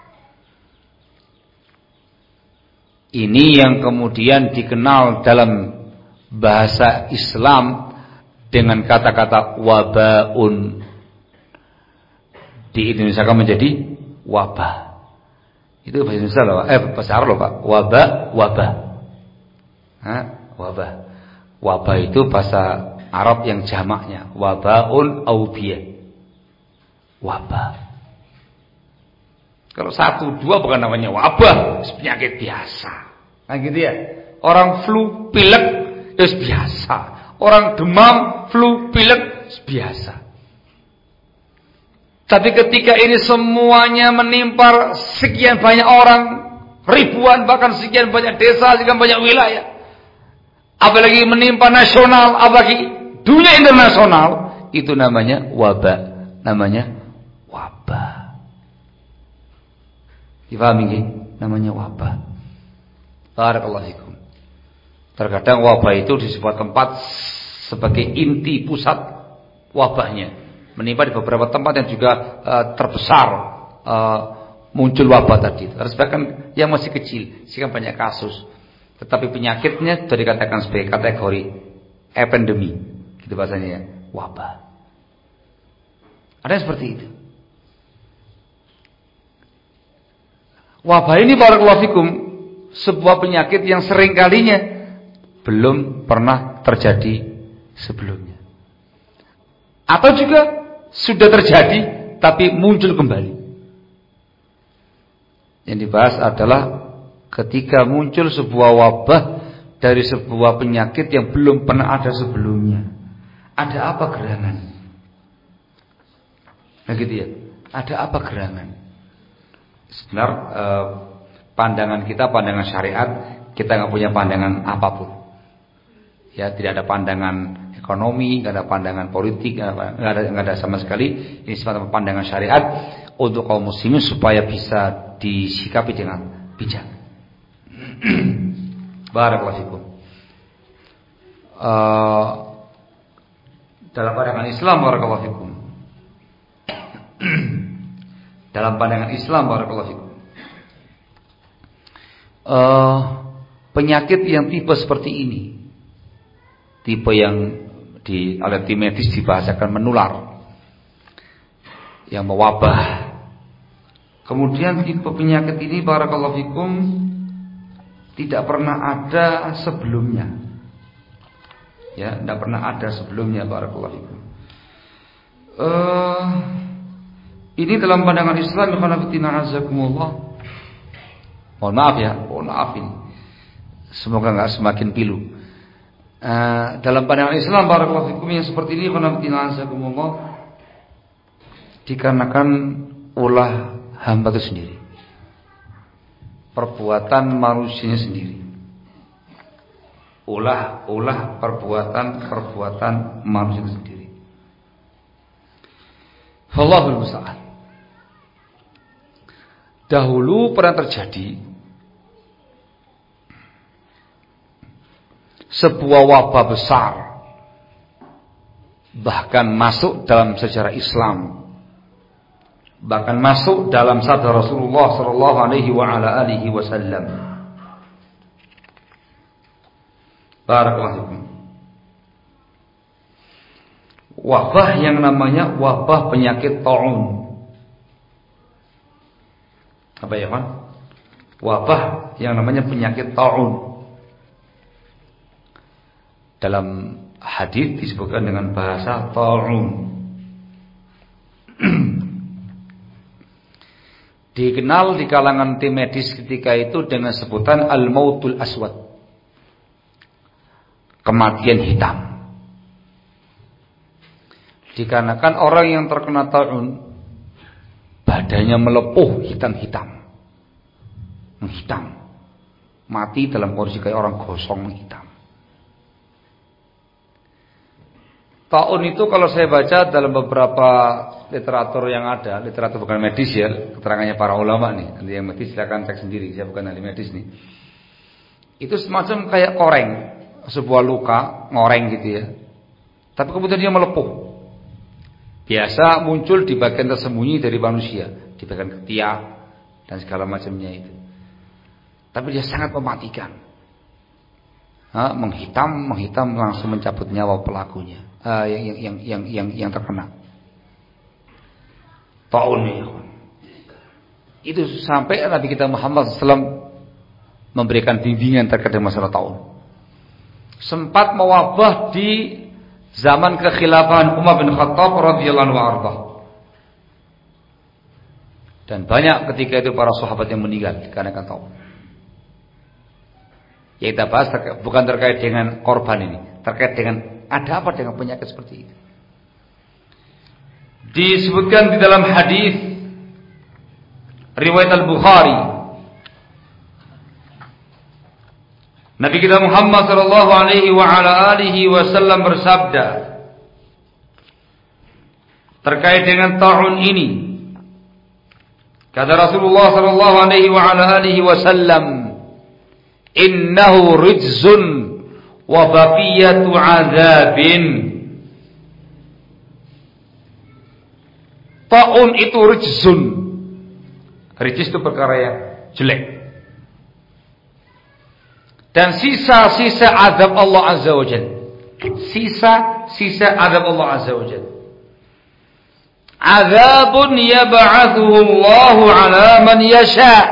Ini yang kemudian dikenal dalam bahasa Islam dengan kata-kata wabaun. Di Indonesia kan menjadi wabah. Itu bahasa Indonesia loh, eh bahasa Arab loh Pak. Wabah, wabah. Hah? Wabah. Wabah itu bahasa Arab yang jamaknya wabaun aubiyah. Wabah. Kalau satu dua bukan namanya wabah, penyakit biasa. Nah gitu ya. Orang flu, pilek, itu biasa. Orang demam, flu, pilek, biasa. Tapi ketika ini semuanya menimpa sekian banyak orang, ribuan bahkan sekian banyak desa, sekian banyak wilayah, apalagi menimpa nasional, apalagi dunia internasional, itu namanya wabah, namanya wabah. Dipahami nggih? Namanya wabah. Barakallahu fikum. Terkadang wabah itu di sebuah tempat sebagai inti pusat wabahnya. Menimpa di beberapa tempat yang juga uh, terbesar uh, muncul wabah tadi. Harus bahkan yang masih kecil, sehingga banyak kasus. Tetapi penyakitnya sudah dikatakan sebagai kategori epidemi, gitu bahasanya ya, wabah. Ada yang seperti itu. Wabah ini barakallahu fikum sebuah penyakit yang sering kalinya belum pernah terjadi sebelumnya. Atau juga sudah terjadi tapi muncul kembali. Yang dibahas adalah ketika muncul sebuah wabah dari sebuah penyakit yang belum pernah ada sebelumnya. Ada apa gerangan? Nah gitu ya. Ada apa gerangan? Sebenarnya eh, pandangan kita, pandangan syariat, kita nggak punya pandangan apapun. Ya, tidak ada pandangan ekonomi, nggak ada pandangan politik, nggak ada, nggak ada sama sekali. Ini semata pandangan syariat untuk kaum muslimin supaya bisa disikapi dengan bijak. Barakallahu fikum. Uh, dalam pandangan Islam, barakallahu fikum. Dalam pandangan Islam, barakallahu fikum. Uh, penyakit yang tipe seperti ini, tipe yang di oleh tim medis dibahasakan menular, yang mewabah. Kemudian tipe penyakit ini barakallahu fikum tidak pernah ada sebelumnya. Ya, tidak pernah ada sebelumnya barakallahu fikum. Uh, ini dalam pandangan Islam, azakumullah. Mohon maaf ya, mohon maaf ini. Semoga enggak semakin pilu. Uh, dalam pandangan Islam barakallahu fikum yang seperti ini dikarenakan ulah hamba itu sendiri, perbuatan manusianya sendiri, ulah ulah perbuatan perbuatan manusia sendiri. Wallahul musta'an. Dahulu pernah terjadi sebuah wabah besar, bahkan masuk dalam sejarah Islam, bahkan masuk dalam sabda Rasulullah sallallahu alaihi wa ala alihi wasallam. Barakallahu fikum. Wabah yang namanya wabah penyakit taun. Apa ya, Pak? Wabah yang namanya penyakit taun. Dalam hadis disebutkan dengan bahasa taun. Dikenal di kalangan tim medis ketika itu dengan sebutan al-mautul aswad, kematian hitam. Dikarenakan orang yang terkena taun badannya melepuh hitam-hitam, menghitam, mati dalam kondisi kayak orang gosong menghitam. Taun itu kalau saya baca dalam beberapa literatur yang ada, literatur bukan medis ya, keterangannya para ulama nih. Nanti yang medis silakan cek sendiri, saya bukan ahli medis nih. Itu semacam kayak koreng, sebuah luka ngoreng gitu ya. Tapi kemudian dia melepuh. Biasa muncul di bagian tersembunyi dari manusia, di bagian ketiak dan segala macamnya itu. Tapi dia sangat mematikan. Ha, menghitam, menghitam langsung mencabut nyawa pelakunya. Uh, yang, yang yang yang yang terkena taun ya. Itu sampai Nabi kita Muhammad sallallahu alaihi wasallam memberikan bimbingan terkait dengan masalah taun. Sempat mewabah di zaman kekhilafahan Umar bin Khattab radhiyallahu anhu. Dan banyak ketika itu para sahabat yang meninggal karena taun. Ya kita bahas terkait, bukan terkait dengan korban ini, terkait dengan ada apa dengan penyakit seperti itu. Disebutkan di dalam hadis riwayat Al-Bukhari, Nabi kita Muhammad sallallahu alaihi wa ala alihi wasallam bersabda terkait dengan taun ini. Kata Rasulullah sallallahu alaihi wa ala alihi wasallam, "Innahu rijzun wa baqiyatu azabin." Taun itu rijzun. Rijz itu perkara yang jelek. Dan sisa-sisa azab Allah Azza wa Jalla. Sisa-sisa azab Allah Azza wa Jalla. Azabun yab'athuhu Allahu 'ala man yasha'.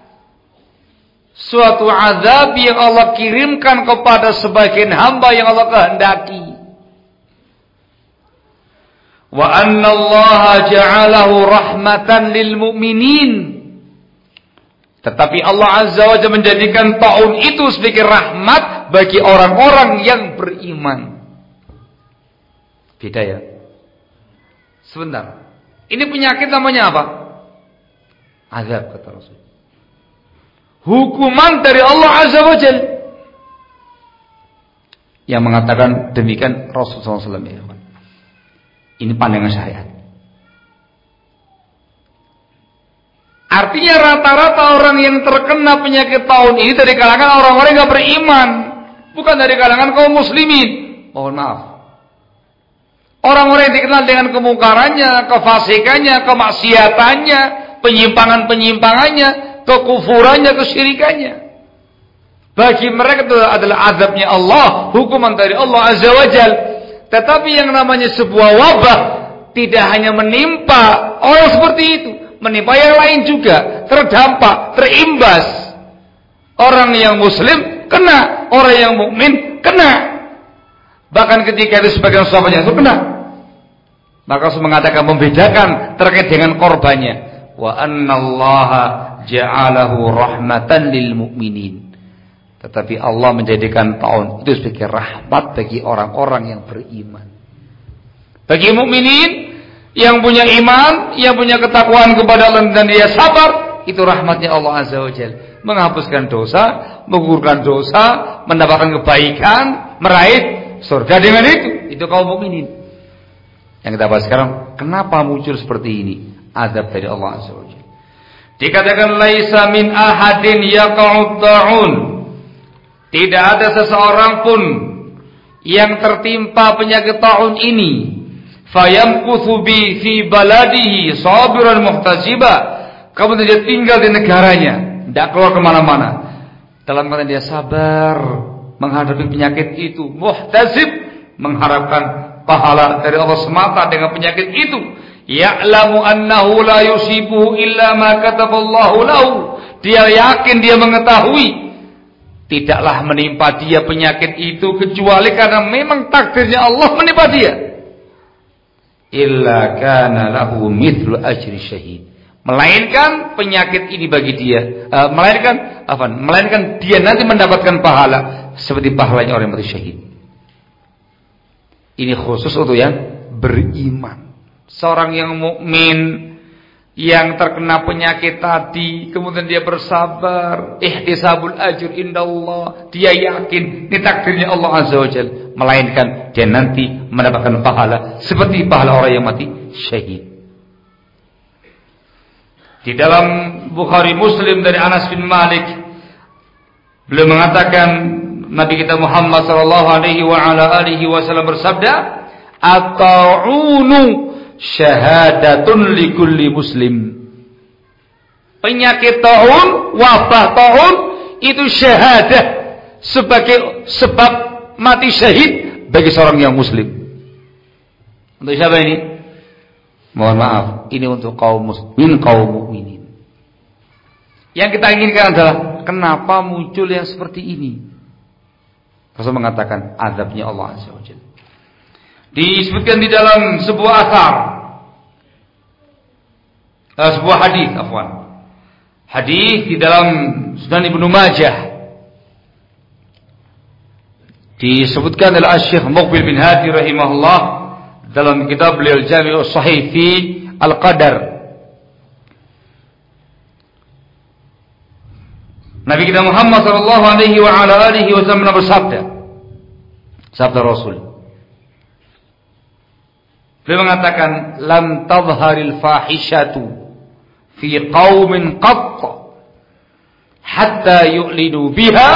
Suatu azab yang Allah kirimkan kepada sebagian hamba yang Allah kehendaki. Wa anna Allah ja'alahu rahmatan lil mu'minin. Tetapi Allah Azza wa Jalla menjadikan taun itu sebagai rahmat bagi orang-orang yang beriman. Beda ya. Sebentar. Ini penyakit namanya apa? Azab kata Rasul. Hukuman dari Allah Azza wa Jalla. Yang mengatakan demikian Rasulullah sallallahu alaihi wasallam. Ini pandangan syariat. Artinya rata-rata orang yang terkena penyakit taun ini dari kalangan orang-orang yang gak beriman, bukan dari kalangan kaum muslimin. Mohon maaf. Orang-orang yang dikenal dengan kemungkarannya, kefasikannya, kemaksiatannya, penyimpangan-penyimpangannya, kekufurannya, kesyirikannya. Bagi mereka itu adalah azabnya Allah, hukuman dari Allah Azza wa Jalla. Tetapi yang namanya sebuah wabah tidak hanya menimpa orang seperti itu, menimpa yang lain juga, terdampak, terimbas. Orang yang muslim kena, orang yang mukmin kena. Bahkan ketika itu sebagian sahabatnya itu kena. Maka Rasul mengatakan, membedakan terkait dengan korbannya. Wa annallaha ja'alahu rahmatan lil mu'minin. Tetapi Allah menjadikan taun itu sebagai rahmat bagi orang-orang yang beriman. Bagi mukminin yang punya iman, yang punya ketakwaan kepada Allah dan dia sabar, itu rahmatnya Allah Azza wa Jalla. Menghapuskan dosa, menggugurkan dosa, mendapatkan kebaikan, meraih surga dengan itu. Itu kaum mukminin. Yang kita bahas sekarang, kenapa muncul seperti ini? Azab dari Allah Azza wa Jalla. Dikatakan laisa min ahadin yaqa'ud ta'un. Tidak ada seseorang pun yang tertimpa penyakit ta'un ini, fayamkuthu bi fi baladihi sabiran muhtasiba, kemudian dia tinggal di negaranya, tidak keluar kemana-mana, dalam keadaan dia sabar menghadapi penyakit itu, muhtasib, mengharapkan pahala dari Allah semata dengan penyakit itu. Ya'lamu annahu la yusibuhu illa ma kataballahu lahu. Dia yakin, dia mengetahui tidaklah menimpa dia penyakit itu kecuali karena memang takdirnya Allah menimpa dia. Illa kana lahu mithlu ajri syahid. Melainkan penyakit ini bagi dia, uh, melainkan apa? Melainkan dia nanti mendapatkan pahala seperti pahalanya orang yang mati syahid. Ini khusus untuk yang beriman. Seorang yang mukmin yang terkena penyakit tadi, kemudian dia bersabar, ihtisabul ajr indallah, dia yakin ini takdirnya Allah Azza wa Jalla, melainkan dia nanti mendapatkan pahala seperti pahala orang yang mati syahid. Di dalam Bukhari Muslim dari Anas bin Malik, beliau mengatakan Nabi kita Muhammad sallallahu alaihi wa ala alihi wasallam bersabda, "At-ta'unu syahadatun likulli muslim." Penyakit ta'un, wabah ta'un itu syahadah sebagai sebab mati syahid bagi seorang yang muslim. Untuk siapa ini? Mohon maaf, ini untuk kaum muslimin, kaum mukminin. Yang kita inginkan adalah kenapa muncul yang seperti ini? Rasul mengatakan azabnya Allah Azza wa Jalla. Disebutkan di dalam sebuah asar, uh, sebuah hadis, afwan. Hadis di dalam Sunan Ibnu Majah. Disebutkan oleh Syekh Muqbil bin Hadi rahimahullah dalam kitab beliau Jami'us Sahih fi Al-Qadar. Nabi kita Muhammad sallallahu alaihi wa ala alihi wasallam bersabda, sabda Rasul, beliau mengatakan, lam tadhharil fahishatu fi qaumin qatt hatta yu'linu biha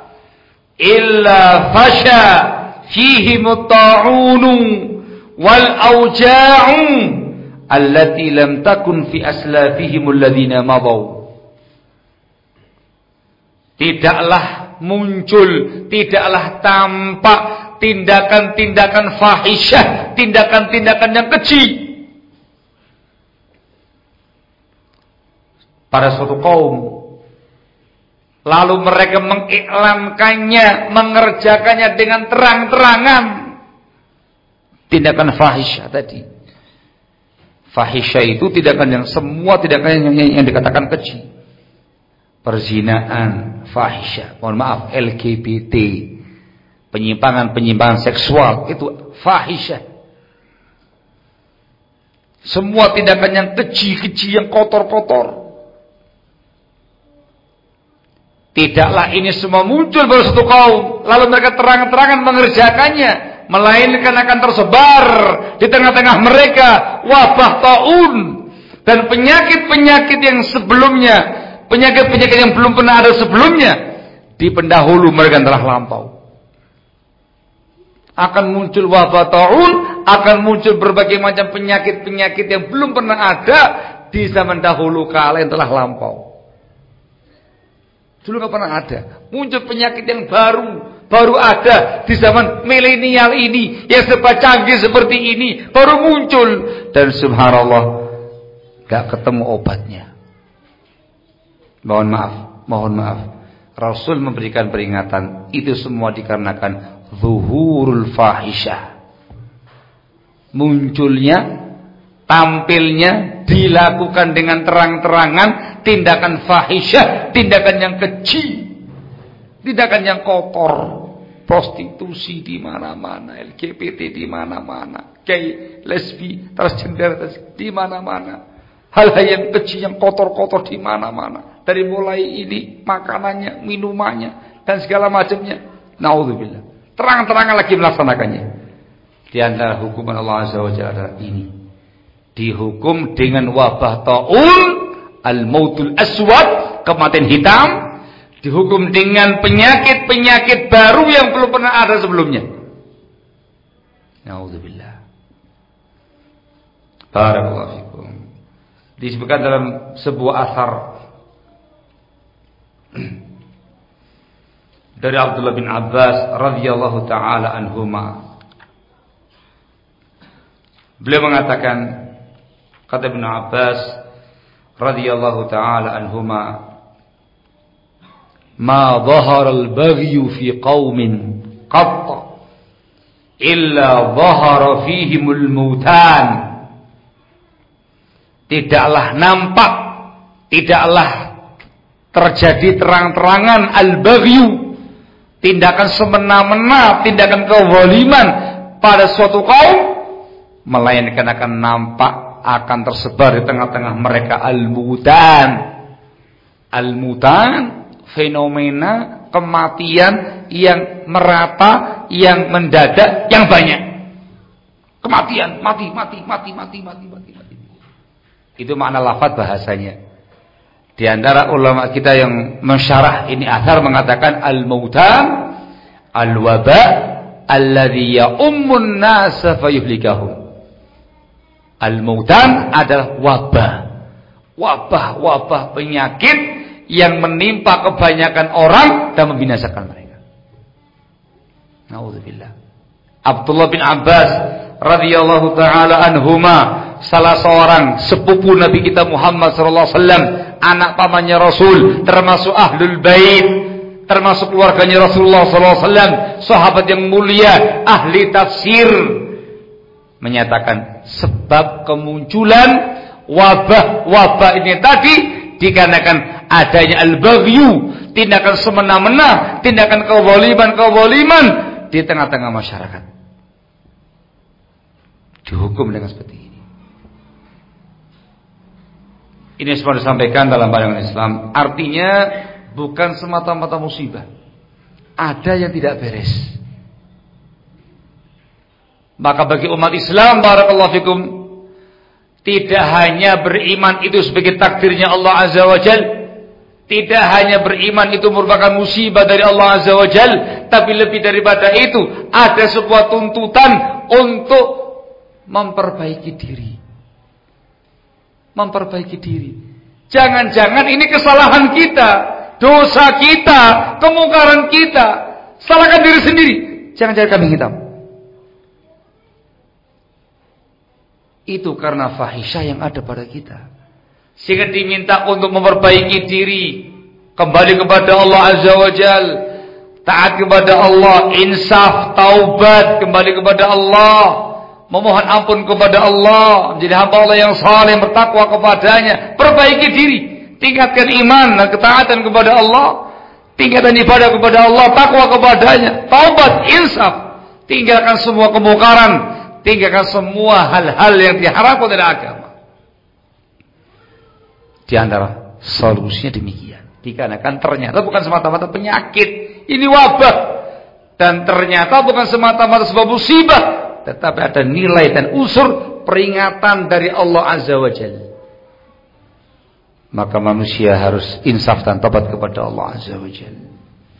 illa fasha fihim at-ta'unu wal auja'u allati lam takun fi aslafihim alladhina madaw. Tidaklah muncul, tidaklah tampak tindakan-tindakan fahisyah, tindakan-tindakan yang keji pada suatu kaum, lalu mereka mengiklankannya, mengerjakannya dengan terang-terangan. Tindakan fahisyah tadi, fahisyah itu tindakan yang semua tindakan yang, yang, yang dikatakan keji. Perzinaan, fahisyah, mohon maaf, L G B T, penyimpangan-penyimpangan seksual, itu fahisyah. Semua tindakan yang keji-keji, yang kotor-kotor. Tidaklah ini semua muncul pada suatu kaum, lalu mereka terang-terangan mengerjakannya, melainkan akan tersebar di tengah-tengah mereka wabah taun dan penyakit-penyakit yang sebelumnya, penyakit-penyakit yang belum pernah ada sebelumnya di pendahulu mereka telah lampau. Akan muncul wabah taun, akan muncul berbagai macam penyakit-penyakit yang belum pernah ada di zaman dahulu kala yang telah lampau. Dulu nggak pernah ada. Muncul penyakit yang baru, baru ada di zaman milenial ini, yang serba canggih seperti ini, baru muncul. Dan subhanallah, nggak ketemu obatnya. Mohon maaf, mohon maaf. Rasul memberikan peringatan, itu semua dikarenakan zuhurul fahisyah. Munculnya, tampilnya, dilakukan dengan terang-terangan tindakan fahisyah, tindakan yang keji, tindakan yang kotor, prostitusi di mana-mana, L G B T di mana-mana, gay, lesbi, transgender di mana-mana. Hal-hal yang keji, yang kotor-kotor di mana-mana. Dari mulai ini makanannya, minumannya, dan segala macamnya. Naudzubillah. Terang-terangan lagi melaksanakannya. Di antara hukuman Allah Azza wa Jalla adalah ini. Dihukum dengan wabah taul, al-mautul aswad, kematian hitam. Dihukum dengan penyakit-penyakit baru yang belum pernah ada sebelumnya. Na'udzubillah. Barakallahu fikum. Disebutkan dalam sebuah asar dari Abdullah bin Abbas radhiyallahu taala anhuma. Beliau mengatakan, kata Ibnu Abbas radhiyallahu taala anhuma, "Ma dhahara al-baghyu fi qaumin qatt illa dhahara fihimul mautan." Tidaklah nampak, tidaklah terjadi terang-terangan al-baghyu, tindakan semena-mena, tindakan kezaliman pada suatu kaum, melainkan akan nampak, akan tersebar di tengah-tengah mereka al-mutan. Al-mutan, fenomena kematian yang merata, yang mendadak, yang banyak. Kematian, mati, mati, mati, mati, mati, mati, mati. Itu makna lafaz bahasanya. Di antara ulama kita yang mensyarah ini athar mengatakan al-mautan al-waba alladhi ya'ummun nasa fayuhlikahum. Al-mautan adalah wabah. Wabah-wabah penyakit yang menimpa kebanyakan orang dan membinasakan mereka. Na'udzubillah. Abdullah bin Abbas radhiyallahu taala anhuma, salah seorang sepupu Nabi kita Muhammad sallallahu alaihi wasallam, anak pamannya Rasul, termasuk ahlul bait, termasuk keluarganya Rasulullah sallallahu alaihi wasallam, sahabat yang mulia, ahli tafsir, menyatakan sebab kemunculan wabah-wabah ini tadi dikarenakan adanya al-baghyu, tindakan semena-mena, tindakan kezaliman-kezaliman di tengah-tengah masyarakat. Dihukum dengan seperti ini. Ini semua disampaikan dalam pandangan Islam. Artinya bukan semata-mata musibah. Ada yang tidak beres. Maka bagi umat Islam, barakallahu fikum, tidak hanya beriman itu sebagai takdirnya Allah Azza wa Jal, tidak hanya beriman itu merupakan musibah dari Allah Azza wa Jal, tapi lebih daripada itu ada sebuah tuntutan untuk memperbaiki diri. Memperbaiki diri. Jangan-jangan ini kesalahan kita, dosa kita, kemungkaran kita. Salahkan diri sendiri. Jangan cari kambing hitam. Itu karena fahisyah yang ada pada kita. Sehingga diminta untuk memperbaiki diri, kembali kepada Allah Azza wa Jal, taat kepada Allah, insaf, taubat, kembali kepada Allah, memohon ampun kepada Allah, menjadi hamba Allah yang saleh, bertakwa kepadanya, perbaiki diri, tingkatkan iman dan ketaatan kepada Allah, tingkatkan ibadah kepada Allah, takwa kepadanya, taubat, insaf, tinggalkan semua kemungkaran, tinggalkan semua hal-hal yang diharapkan dari agama. Di antara solusinya demikian. Dikarenakan ternyata bukan semata-mata penyakit, ini wabah, dan ternyata bukan semata-mata sebuah musibah, tetapi ada nilai dan unsur peringatan dari Allah Azza wa Jalla. Maka manusia harus insaf dan tobat kepada Allah Azza wa Jalla.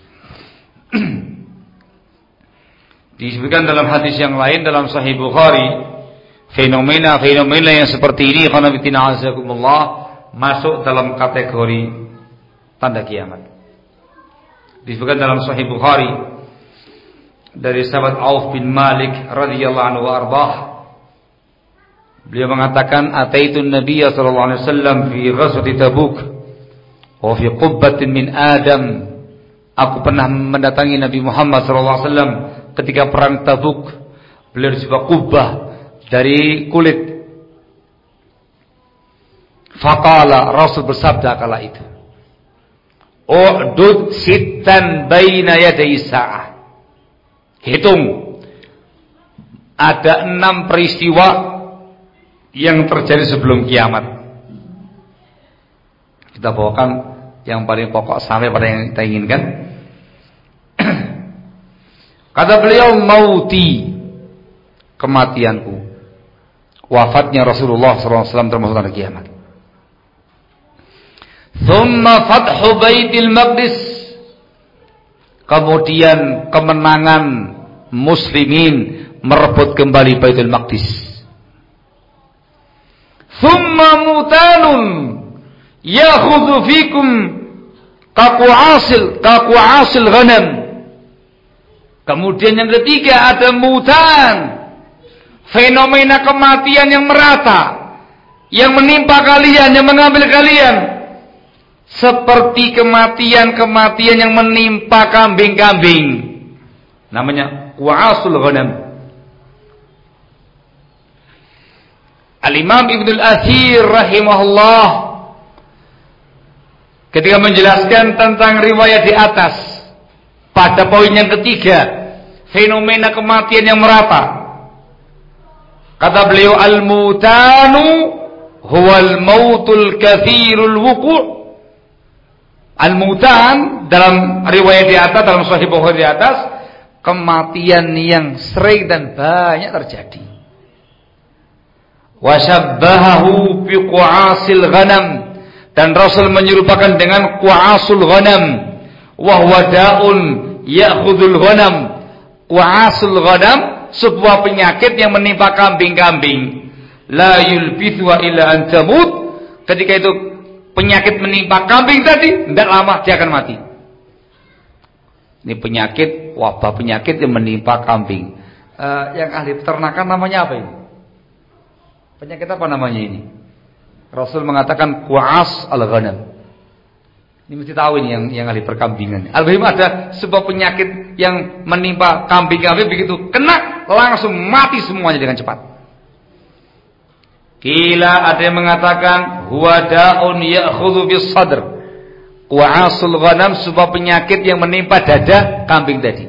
Disebutkan dalam hadis yang lain dalam Sahih Bukhari, fenomena-fenomena yang seperti ini, khanafitina azakumullah, masuk dalam kategori tanda kiamat. Disebutkan dalam Sahih Bukhari dari sahabat Auf bin Malik radhiyallahu anhu arbah, beliau mengatakan, ataitu Nabiya sallallahu alaihi wasallam fi ghazwati Tabuk wa fi qubbatin min Adam. Aku pernah mendatangi Nabi Muhammad sallallahu alaihi wasallam ketika perang Tabuk. Beliau di sebuah kubbah dari kulit. Faqala, Rasul bersabda kala itu, u'dud sittan baina yaday sa'ah. Hitung, ada enam peristiwa yang terjadi sebelum kiamat. Kita bawakan yang paling pokok sampai pada yang kita inginkan. Kata beliau, mauti, kematianku, wafatnya Rasulullah sallallahu alaihi wasallam termasuk tanda kiamat. Thumma fathu Baitul Maqdis, kemudian kemenangan muslimin merebut kembali Baitul Maqdis. Thumma mutanun yakhudhu fikum kaquasil kaquasil ghanam. Kemudian yang ketiga ada mutan, fenomena kematian yang merata, yang menimpa kalian, yang mengambil kalian, seperti kematian-kematian yang menimpa kambing-kambing. Namanya qu'asul ghanam. Al-Imam Ibnul Athir rahimahullah ketika menjelaskan tentang riwayat di atas, pada poin yang ketiga, fenomena kematian yang merata, kata beliau, al-mutanu huwal mautul kathirul wuku'. Al-mutan dalam riwayat di atas, dalam Sahih Bukhari di atas, kematian yang sering dan banyak terjadi. Wa syabbahahu bi qu'asil ghanam, dan Rasul menyerupakan dengan qu'asul ghanam, wa huwa da'un ya'khudul ghanam. Qu'asul ghanam sebuah penyakit yang menimpa kambing-kambing. La yulbithu illa an tamut. Ketika itu penyakit menimpa kambing tadi, tidak lama dia akan mati. Ini penyakit, wabah penyakit yang menimpa kambing. Uh, yang ahli peternakan namanya apa ini? Penyakit apa namanya ini? Rasul mengatakan qu'as al-ghanam. Ini mesti tahu ini yang yang ahli perkambingan. Al-muhim ada sebuah penyakit yang menimpa kambing-kambing, begitu kena langsung mati semuanya dengan cepat. Kila ada yang mengatakan huwa da'un ya'khudhu bis sadr. Qu'asul ghanam sebuah penyakit yang menimpa dada kambing tadi.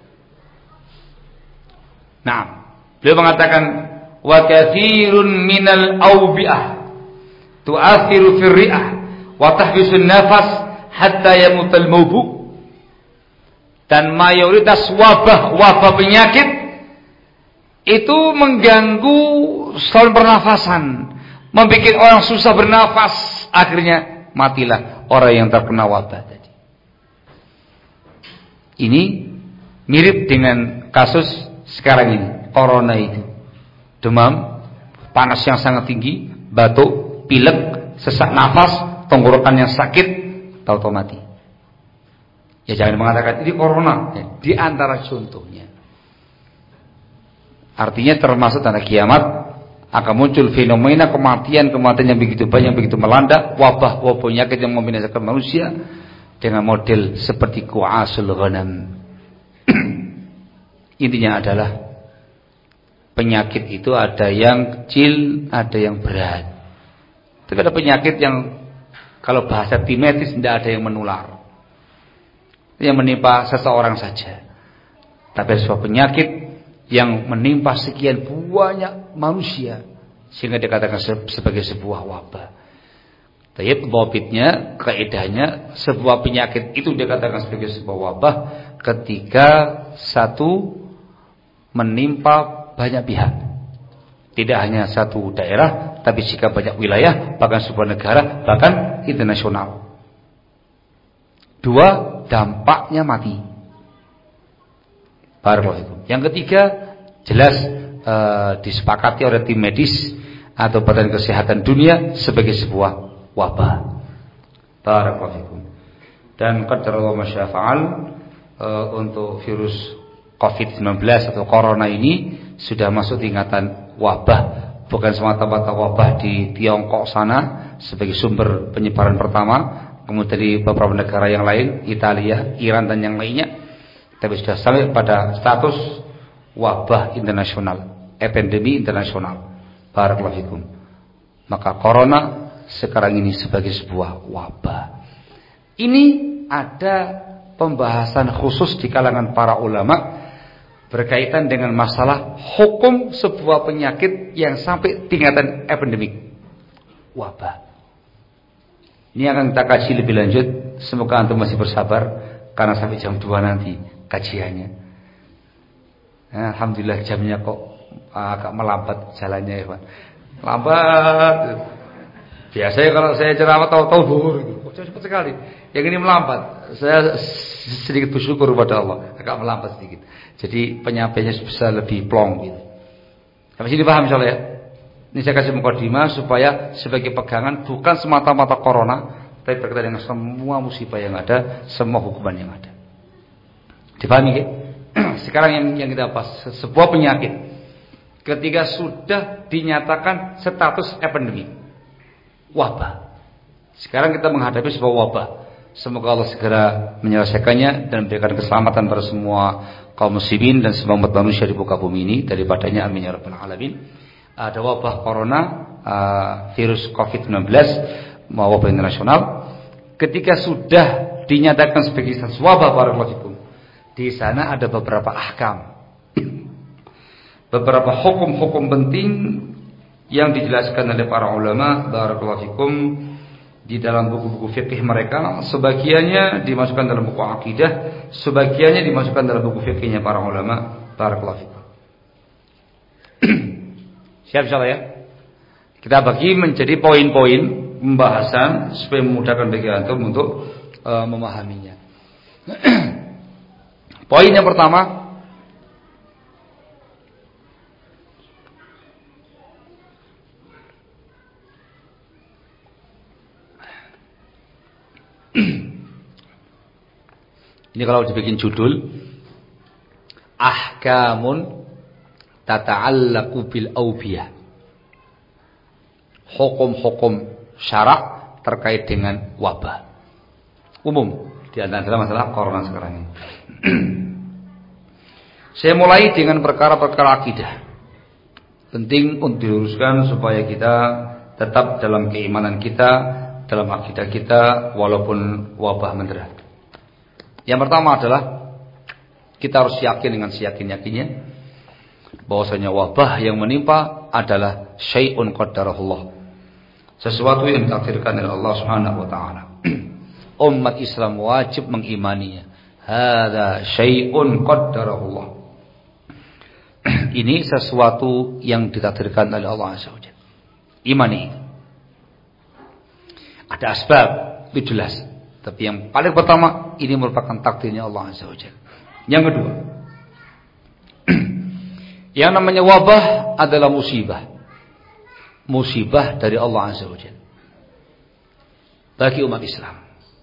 Nah, beliau mengatakan wa katsirun minal awbi'ah tu'athiru fir ri'ah wa tahbisun nafas hatta yamutal mawbu. Dan mayoritas wabah-wabah penyakit itu mengganggu saluran pernafasan, membuat orang susah bernafas, akhirnya matilah orang yang terkena wabah tadi. Ini mirip dengan kasus sekarang ini, corona itu. Demam, panas yang sangat tinggi, batuk, pilek, sesak nafas, tenggorokan yang sakit, tahu-tahu mati. Ya jangan mengatakan ini corona, ya, di antara contohnya. Artinya termasuk tanda kiamat akan muncul fenomena kematian-kematian yang begitu banyak, begitu melanda, wabah-wabah penyakit yang membinasakan manusia dengan model seperti qu'asul ghanam. Intinya adalah penyakit itu ada yang kecil, ada yang berat. Tapi ada penyakit yang kalau bahasa tim medis tidak ada yang menular, yang menimpa seseorang saja. Tapi ada sebuah penyakit yang menimpa sekian banyak manusia sehingga dikatakan sebagai sebuah wabah. Tapi bobitnya, kaidahnya, sebuah penyakit itu dikatakan sebagai sebuah wabah ketika satu menimpa banyak pihak. Tidak hanya satu daerah, tapi jika banyak wilayah, bahkan sebuah negara, bahkan internasional. Dua, dampaknya mati. Barakallahu. Yang ketiga, jelas uh, disepakati oleh tim medis atau Badan Kesehatan Dunia sebagai sebuah wabah. Barakallahu. Dan qadarullah masyafa'al, uh, untuk virus covid sembilan belas atau corona ini sudah masuk tingkatan wabah, bukan semata-mata wabah di Tiongkok sana sebagai sumber penyebaran pertama, kemudian di beberapa negara yang lain, Italia, Iran dan yang lainnya, tapi sudah sampai pada status wabah internasional, epidemi internasional. Barakallahu fikum. Maka corona sekarang ini sebagai sebuah wabah. Ini ada pembahasan khusus di kalangan para ulama berkaitan dengan masalah hukum sebuah penyakit yang sampai tingkatan epidemik, wabah. Ini akan kita kaji lebih lanjut. Semoga antum masih bersabar karena sampai jam dua nanti kajiannya. Nah, alhamdulillah jamnya kok agak melambat jalannya ya Pak. Lambat. Biasanya kalau saya ceramah tahu-tahu zuhur gitu. Oh, cepat sekali. Yang ini melambat. Saya sedikit bersyukur kepada Allah, agak melambat sedikit. Jadi penyampaiannya bisa lebih plong gitu. Tapi sini paham insyaallah ya. Ini saya kasih mukadimah supaya sebagai pegangan bukan semata-mata corona, tapi berkaitan dengan semua musibah yang ada, semua hukuman yang ada. Dipahami ya? Sekarang yang yang kita bahas sebuah penyakit ketika sudah dinyatakan status epidemi, wabah. Sekarang kita menghadapi sebuah wabah. Semoga Allah segera menyelesaikannya dan memberikan keselamatan pada semua kaum muslimin dan semua umat manusia di muka bumi ini daripadanya, amin ya rabbal alamin. Ada wabah corona, uh, virus covid sembilan belas, wabah internasional. Ketika sudah dinyatakan sebagai status wabah, barakallahu fikum, di sana ada beberapa ahkam, beberapa hukum-hukum penting yang dijelaskan oleh para ulama, barakallahu fikum, di dalam buku-buku fikih mereka. Sebagiannya dimasukkan dalam buku akidah, sebagiannya dimasukkan dalam buku fikihnya para ulama, barakallahu fikum. Siap insyaallah ya. Kita bagi menjadi poin-poin pembahasan supaya memudahkan bagi antum untuk uh, memahaminya. Poin yang pertama, ini kalau dibikin judul, ahkamun tata'allaqu bil aubiyah, hukum-hukum syarak terkait dengan wabah umum, di antara masalah corona sekarang ini. Saya mulai dengan perkara-perkara akidah, penting untuk diluruskan supaya kita tetap dalam keimanan kita, dalam akidah kita, walaupun wabah mendera. Yang pertama adalah kita harus yakin dengan seyakin-yakinnya bahwasanya wabah yang menimpa adalah syai'un qaddarahullah, sesuatu yang ditakdirkan oleh Allah Subhanahu wa taala. Umat Islam wajib mengimaninya. Hadza syai'un qaddarahullah. Ini sesuatu yang ditakdirkan oleh Allah Azza wa Jalla. Imani. Ada asbab, itu jelas. Tapi yang paling pertama, ini merupakan takdirnya Allah Azza wa Jalla. Yang kedua, yang namanya wabah adalah musibah. Musibah dari Allah Azza wa Jalla bagi umat Islam.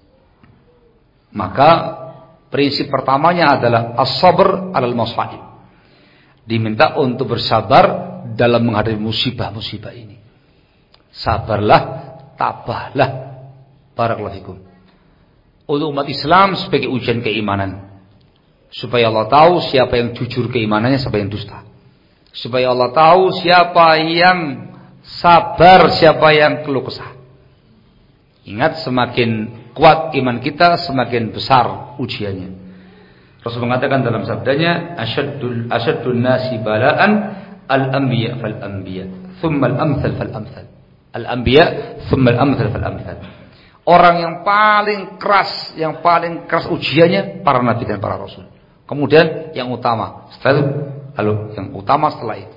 Maka prinsip pertamanya adalah as-sabr 'alal masaib. Diminta untuk bersabar dalam menghadapi musibah-musibah ini. Sabarlah, tabahlah, barakallahu fikum. Untuk umat Islam sebagai ujian keimanan, supaya Allah tahu siapa yang jujur keimanannya, siapa yang dusta. Supaya Allah tahu siapa yang sabar, siapa yang keluh kesah. Ingat, semakin kuat iman kita, semakin besar ujiannya. Rasul mengatakan dalam sabdanya, asyaddul asyaddun nasi bala'an al-anbiya fal-anbiya, thumma al-amthal fal-amthal. Al-anbiya thumma al-amthal fal-amthal. Orang yang paling keras, yang paling keras ujiannya para nabi dan para rasul. Kemudian yang utama, setelah itu, lalu yang utama setelah itu.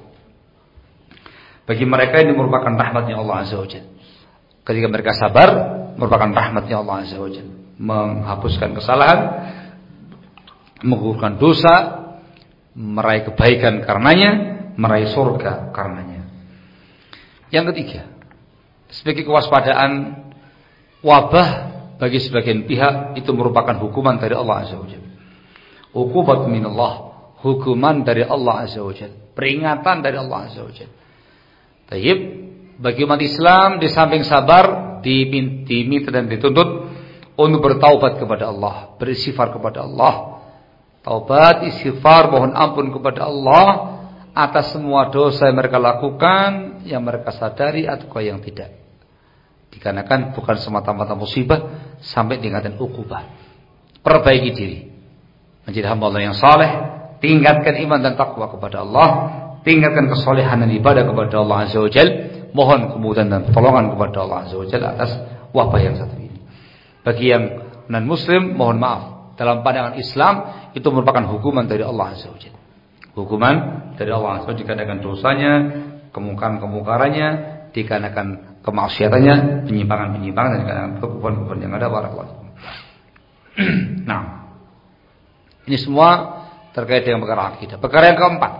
Bagi mereka ini merupakan rahmatnya Allah Azza wa Jalla. Ketika mereka sabar, merupakan rahmatnya Allah Azza wa Jalla, menghapuskan kesalahan, menggugurkan dosa, meraih kebaikan karenanya, meraih surga karenanya. Yang ketiga, sebagai kewaspadaan, wabah bagi sebagian pihak itu merupakan hukuman dari Allah Azza wa Jalla. Hukumat minallah, hukuman dari Allah Azza wa Jalla, peringatan dari Allah Azza wa Jalla. Tayyib, bagi umat Islam di samping sabar, diminta dan dituntut untuk bertaubat kepada Allah, beristighfar kepada Allah. Taubat, istighfar, mohon ampun kepada Allah atas semua dosa yang mereka lakukan, yang mereka sadari atau yang tidak. Dikarenakan bukan semata-mata musibah sampai tingkatan ukubah. Perbaiki diri, menjadi hamba Allah yang saleh, tingkatkan iman dan takwa kepada Allah, tingkatkan kesolehan dan ibadah kepada Allah Azza wa Jalla, mohon kemudahan dan pertolongan kepada Allah Azza wa Jalla atas wabah yang satu ini. Bagi yang non muslim, mohon maaf, dalam pandangan Islam itu merupakan hukuman dari Allah Azza wa Jalla. Hukuman dari Allah Subhanahu wa taala dikarenakan dosanya, kemungkaran-kemungkarannya, dikarenakan kemaksiatannya, penyimpangan-penyimpangan dan dikarenakan kekufuran-kekufuran yang ada. Barakallahu. Nah, ini semua terkait dengan perkara akidah. Perkara yang keempat.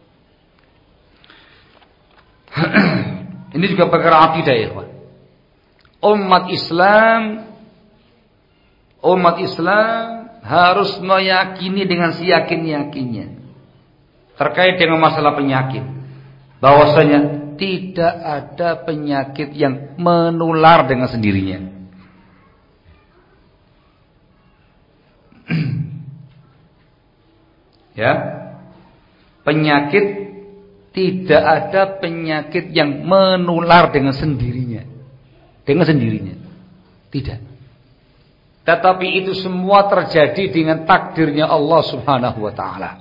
Ini juga perkara akidah ya, Pak. Umat Islam umat Islam harus meyakini dengan seyakin-yakinnya terkait dengan masalah penyakit, bahwasanya tidak ada penyakit yang menular dengan sendirinya. Ya, penyakit tidak ada penyakit yang menular dengan sendirinya, dengan sendirinya, tidak. Tetapi itu semua terjadi dengan takdirnya Allah Subhanahu wa taala.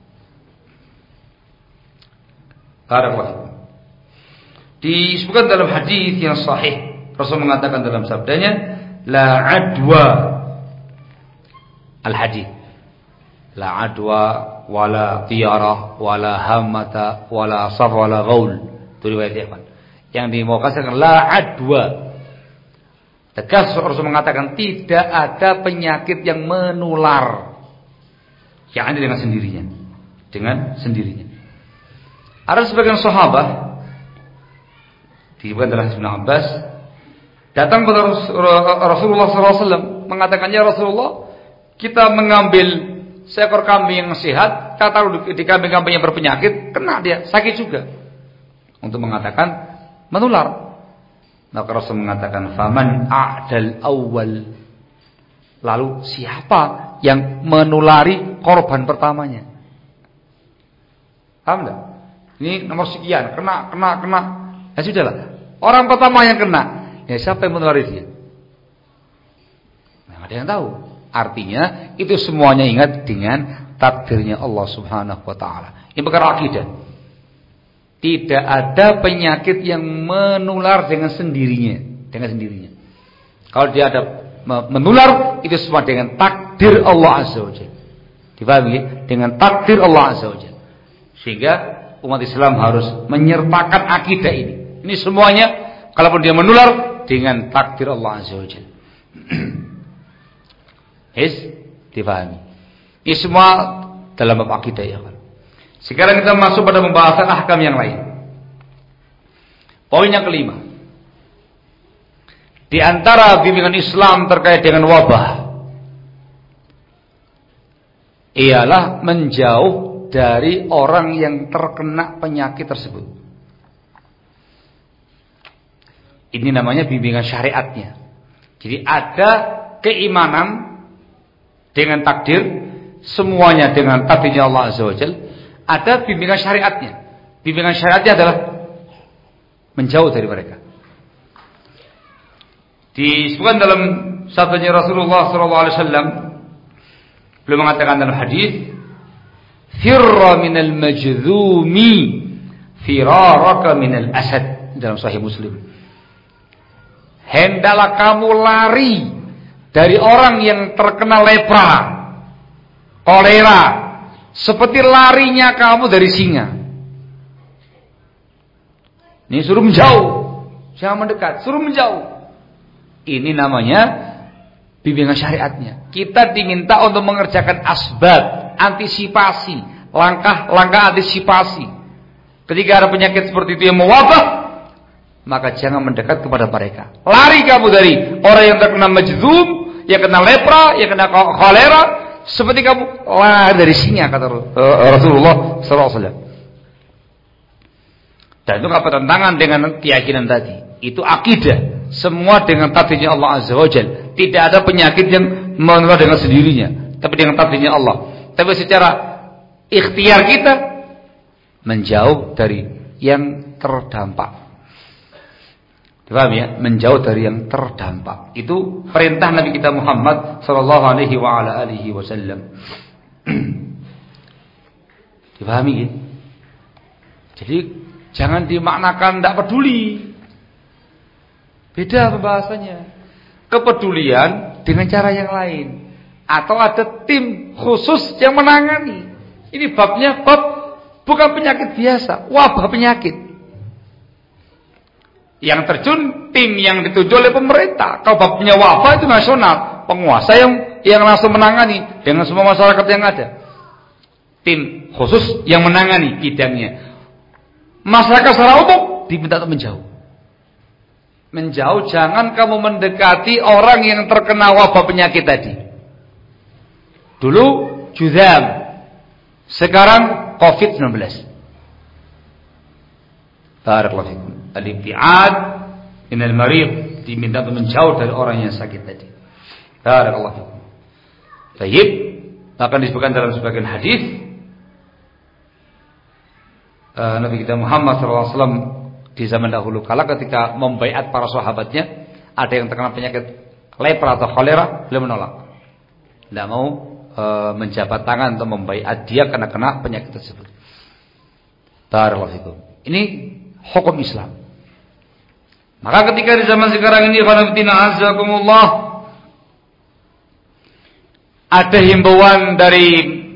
Barakallahu. Disebutkan dalam hadis yang sahih, Rasul mengatakan dalam sabdanya, la adwa al-hadis. La adwa wala tiyarah wala hamata wala saf wala ghaul. Itu riwayat Ibn. Yang dimaukan la adwa. Tegas Rasul mengatakan tidak ada penyakit yang menular yang ada dengan sendirinya, dengan sendirinya. Ada sebagian sahabat disebutkan dalam Ibnu Abbas datang kepada Rasulullah shallallahu alaihi wasallam mengatakan, ya Rasulullah, kita mengambil seekor kambing yang sehat, kita taruh di kambing-kambing yang berpenyakit, kena dia, sakit juga. Untuk mengatakan menular. Maka Rasul mengatakan, faman a'dal awal. Lalu siapa yang menulari korban pertamanya? Paham tak? Ini nomor sekian, kena, kena, kena. Ya sudahlah. Orang pertama yang kena, ya siapa yang menulari dia? Nah, ada yang tahu. Artinya itu semuanya ingat dengan takdirnya Allah Subhanahu wa taala. Ini perkara akidah. Tidak ada penyakit yang menular dengan sendirinya, dengan sendirinya. Kalau dia ada menular, itu semua dengan takdir Allah Azza wa Jalla. Dipahami? Dengan takdir Allah Azza wa Jalla. Sehingga umat Islam harus menyertakan akidah ini. Ini semuanya kalaupun dia menular dengan takdir Allah Azza wa Jalla. Is dipahami. Ini semua dalam bab akidah ya kan. Sekarang kita masuk pada pembahasan ahkam yang lain. Poin yang kelima. Di antara bimbingan Islam terkait dengan wabah ialah menjauh dari orang yang terkena penyakit tersebut. Ini namanya bimbingan syariatnya. Jadi ada keimanan dengan takdir, semuanya dengan takdirnya Allah Azza wa Jalla. Ada bimbingan syariatnya. Bimbingan syariatnya adalah menjauh dari mereka. Disebutkan dalam sabdanya Rasulullah sallallahu alaihi wasallam, beliau mengatakan dalam hadis, "Firra minal majdzumi firaraka minal asad." Dalam Sahih Muslim. Hendaklah kamu lari dari orang yang terkena lepra, kolera, seperti larinya kamu dari singa. Ini suruh menjauh, jangan mendekat, suruh menjauh. Ini namanya bimbingan syariatnya. Kita diminta untuk mengerjakan asbab, antisipasi, langkah-langkah antisipasi. Ketika ada penyakit seperti itu yang mewabah, maka jangan mendekat kepada mereka. Lari kamu dari orang yang terkena majdzum, yang kena lepra, yang kena kolera, seperti kamu lari dari singa, kata Rasulullah sallallahu alaihi wasallam. Dan itu nggak bertentangan dengan keyakinan tadi. Itu akidah. Semua dengan takdirnya Allah Azza wa Jalla. Tidak ada penyakit yang menular dengan sendirinya, tapi dengan takdirnya Allah. Tapi secara ikhtiar kita menjauh dari yang terdampak. Paham ya? Menjauh dari yang terdampak. Itu perintah Nabi kita Muhammad sallallahu alaihi wa ala alihi wasallam. Dipahami ya? Jadi jangan dimaknakan tidak peduli. Beda pembahasannya. Kepedulian dengan cara yang lain. Atau ada tim khusus yang menangani. Ini babnya bab Bukan penyakit biasa, wabah penyakit. Yang terjun tim yang ditunjuk oleh pemerintah. Kalau bapaknya wabah itu nasional, penguasa yang yang langsung menangani dengan semua masyarakat yang ada. Tim khusus yang menangani bidangnya. Masyarakat secara umum diminta untuk menjauh. Menjauh, jangan kamu mendekati orang yang terkena wabah penyakit tadi. Dulu Juzam, sekarang covid sembilan belas. Barakallahu fikum. Al-ibtiad minal marid, diminta untuk menjauh dari orang yang sakit tadi. Barakallahu fikum. Baik, akan disebutkan dalam sebagian hadis uh, Nabi kita Muhammad shallallahu alaihi wasallam di zaman dahulu kala ketika membaiat para sahabatnya, ada yang terkena penyakit lepra atau kolera, beliau menolak. Tidak mau e, menjabat tangan untuk membaiat dia karena kena penyakit tersebut. Barakallahu fikum. Ini hukum Islam. Maka ketika di zaman sekarang ini, khanafitina azakumullah, ada himbauan dari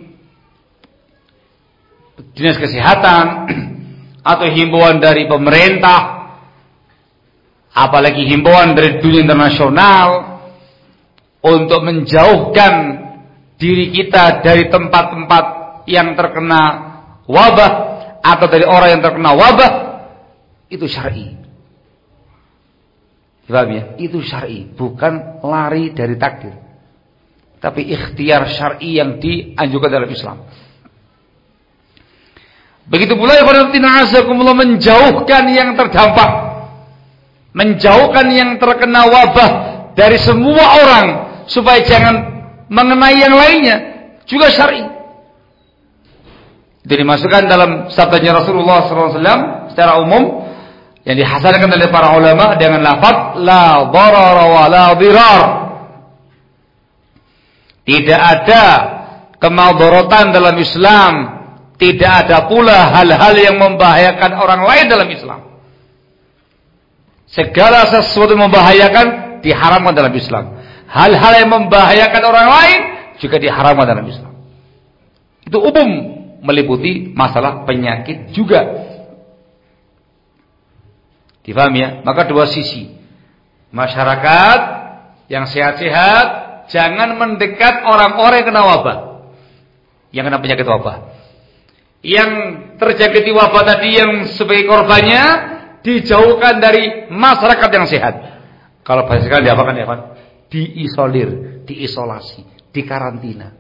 dinas kesehatan atau himbauan dari pemerintah, apalagi himbauan dari dunia internasional untuk menjauhkan diri kita dari tempat-tempat yang terkena wabah atau dari orang yang terkena wabah, itu syar'i. Paham ya? Itu syar'i, bukan lari dari takdir, tapi ikhtiar syar'i yang dianjurkan dalam Islam. Begitu pula ya menjauhkan yang terdampak, menjauhkan yang terkena wabah dari semua orang supaya jangan mengenai yang lainnya, juga syar'i. Itu dimasukkan dalam sabdanya Rasulullah shallallahu alaihi wasallam secara umum yang dihasankan oleh para ulama dengan lafaz la darara wa la dirar. Tidak ada kemadharatan dalam Islam. Tidak ada pula hal-hal yang membahayakan orang lain dalam Islam. Segala sesuatu yang membahayakan diharamkan dalam Islam. Hal-hal yang membahayakan orang lain juga diharamkan dalam Islam. Itu umum, meliputi masalah penyakit juga. Difahami ya? Maka dua sisi. Masyarakat yang sehat-sehat jangan mendekat orang-orang yang kena wabah, yang kena penyakit wabah. Yang terjangkiti wabah tadi yang sebagai korbannya dijauhkan dari masyarakat yang sehat. Kalau bahasa sekarang diapakan ya Pak? Diisolir, diisolasi, dikarantina.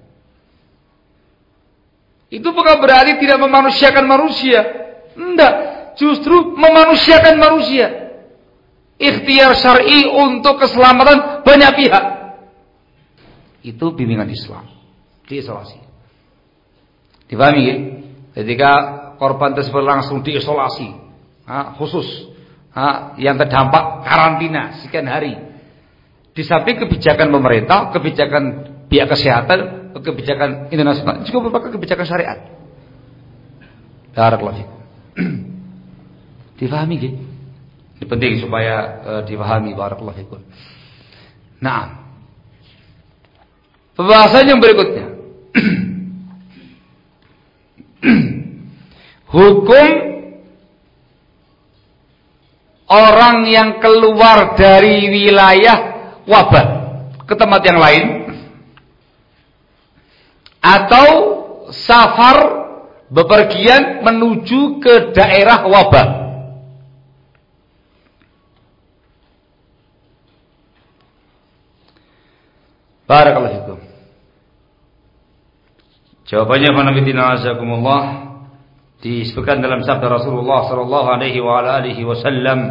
Itu bukan berarti tidak memanusiakan manusia. Enggak, justru memanusiakan manusia. Ikhtiar syar'i untuk keselamatan banyak pihak. Itu bimbingan Islam. Diisolasi. Dipahami ya? Ketika korban tersebut langsung diisolasi, ha, khusus ha, yang terdampak karantina sekian hari. Di samping kebijakan pemerintah, kebijakan pihak kesehatan, kebijakan internasional, juga merupakan kebijakan syariat. Barakallahu fikum. Difahami gitu? Ini penting supaya uh, difahami. Barakallahu fikum. Nah, pembahasan yang berikutnya. Hukum orang yang keluar dari wilayah wabah ke tempat yang lain atau safar bepergian menuju ke daerah wabah. Barakallahu fikum. Jawabannya khanafitina azakumullah disebutkan dalam sabda Rasulullah sallallahu alaihi wa alihi wasallam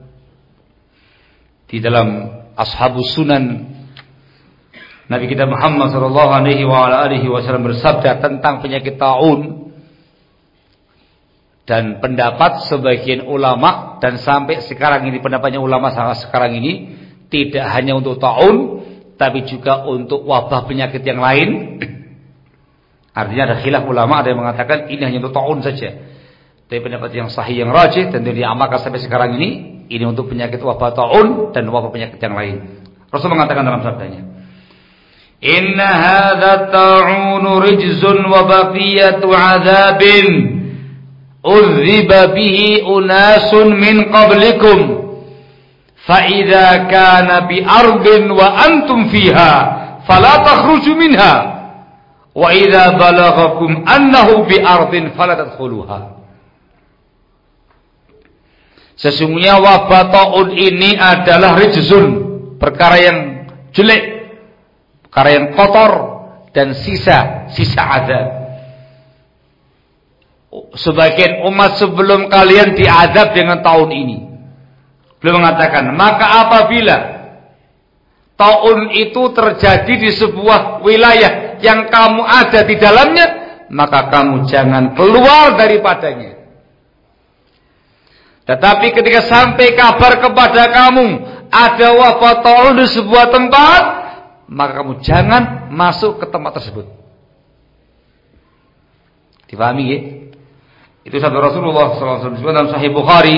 di dalam Ashabus Sunan. Nabi kita Muhammad sallallahu alaihi wa alihi wasallam bersabda tentang penyakit taun, dan pendapat sebagian ulama dan sampai sekarang ini pendapatnya ulama sampai sekarang ini tidak hanya untuk taun tapi juga untuk wabah penyakit yang lain. Artinya ada khilaf ulama, ada yang mengatakan ini hanya untuk taun saja. Tapi pendapat yang sahih, yang rajih dan yang diamalkan sampai sekarang ini, ini untuk penyakit wabah taun dan wabah penyakit yang lain. Rasul mengatakan dalam sabdanya, "Inna hadza ta'unu rijzun wa baqiyatu 'adzabin udziba bihi unasun min qablikum fa idza kana bi ardin wa antum fiha fala takhruju minha wa idza balaghakum annahu bi ardin fala tadkhuluha. Sesungguhnya wabah taun ini adalah rijzun, perkara yang jelek, perkara yang kotor dan sisa sisa azab. Sebagian umat sebelum kalian diazab dengan tahun ini. Beliau mengatakan, maka apabila tahun itu terjadi di sebuah wilayah yang kamu ada di dalamnya, maka kamu jangan keluar daripadanya. Tetapi ketika sampai kabar kepada kamu ada wabah tahun di sebuah tempat, maka kamu jangan masuk ke tempat tersebut. Dipahami ya? Itu sabda Rasulullah sallallahu alaihi wasallam dalam Sahih Bukhari.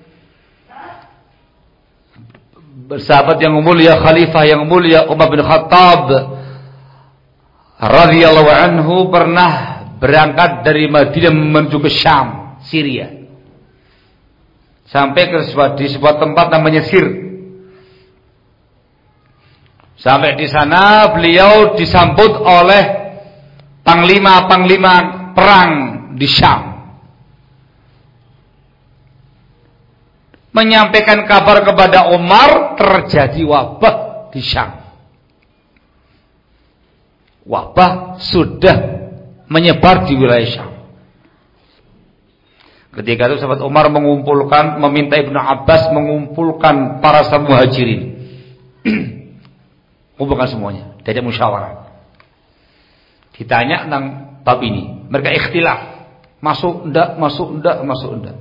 Bersahabat yang mulia, khalifah yang mulia Umar bin Khattab radhiyallahu anhu pernah berangkat dari Madinah menuju ke Syam, Syria. Sampai ke sebuah, di sebuah tempat namanya Sir. Sampai di sana beliau disambut oleh panglima-panglima perang di Syam. Menyampaikan kabar kepada Umar terjadi wabah di Syam. Wabah sudah menyebar di wilayah Syam. Ketika itu sahabat Umar mengumpulkan, meminta Ibnu Abbas mengumpulkan para muhajirin. Kumpulkan semuanya, diajak musyawarah. Ditanya tentang bab ini, mereka ikhtilaf. Masuk enggak, masuk enggak, masuk enggak.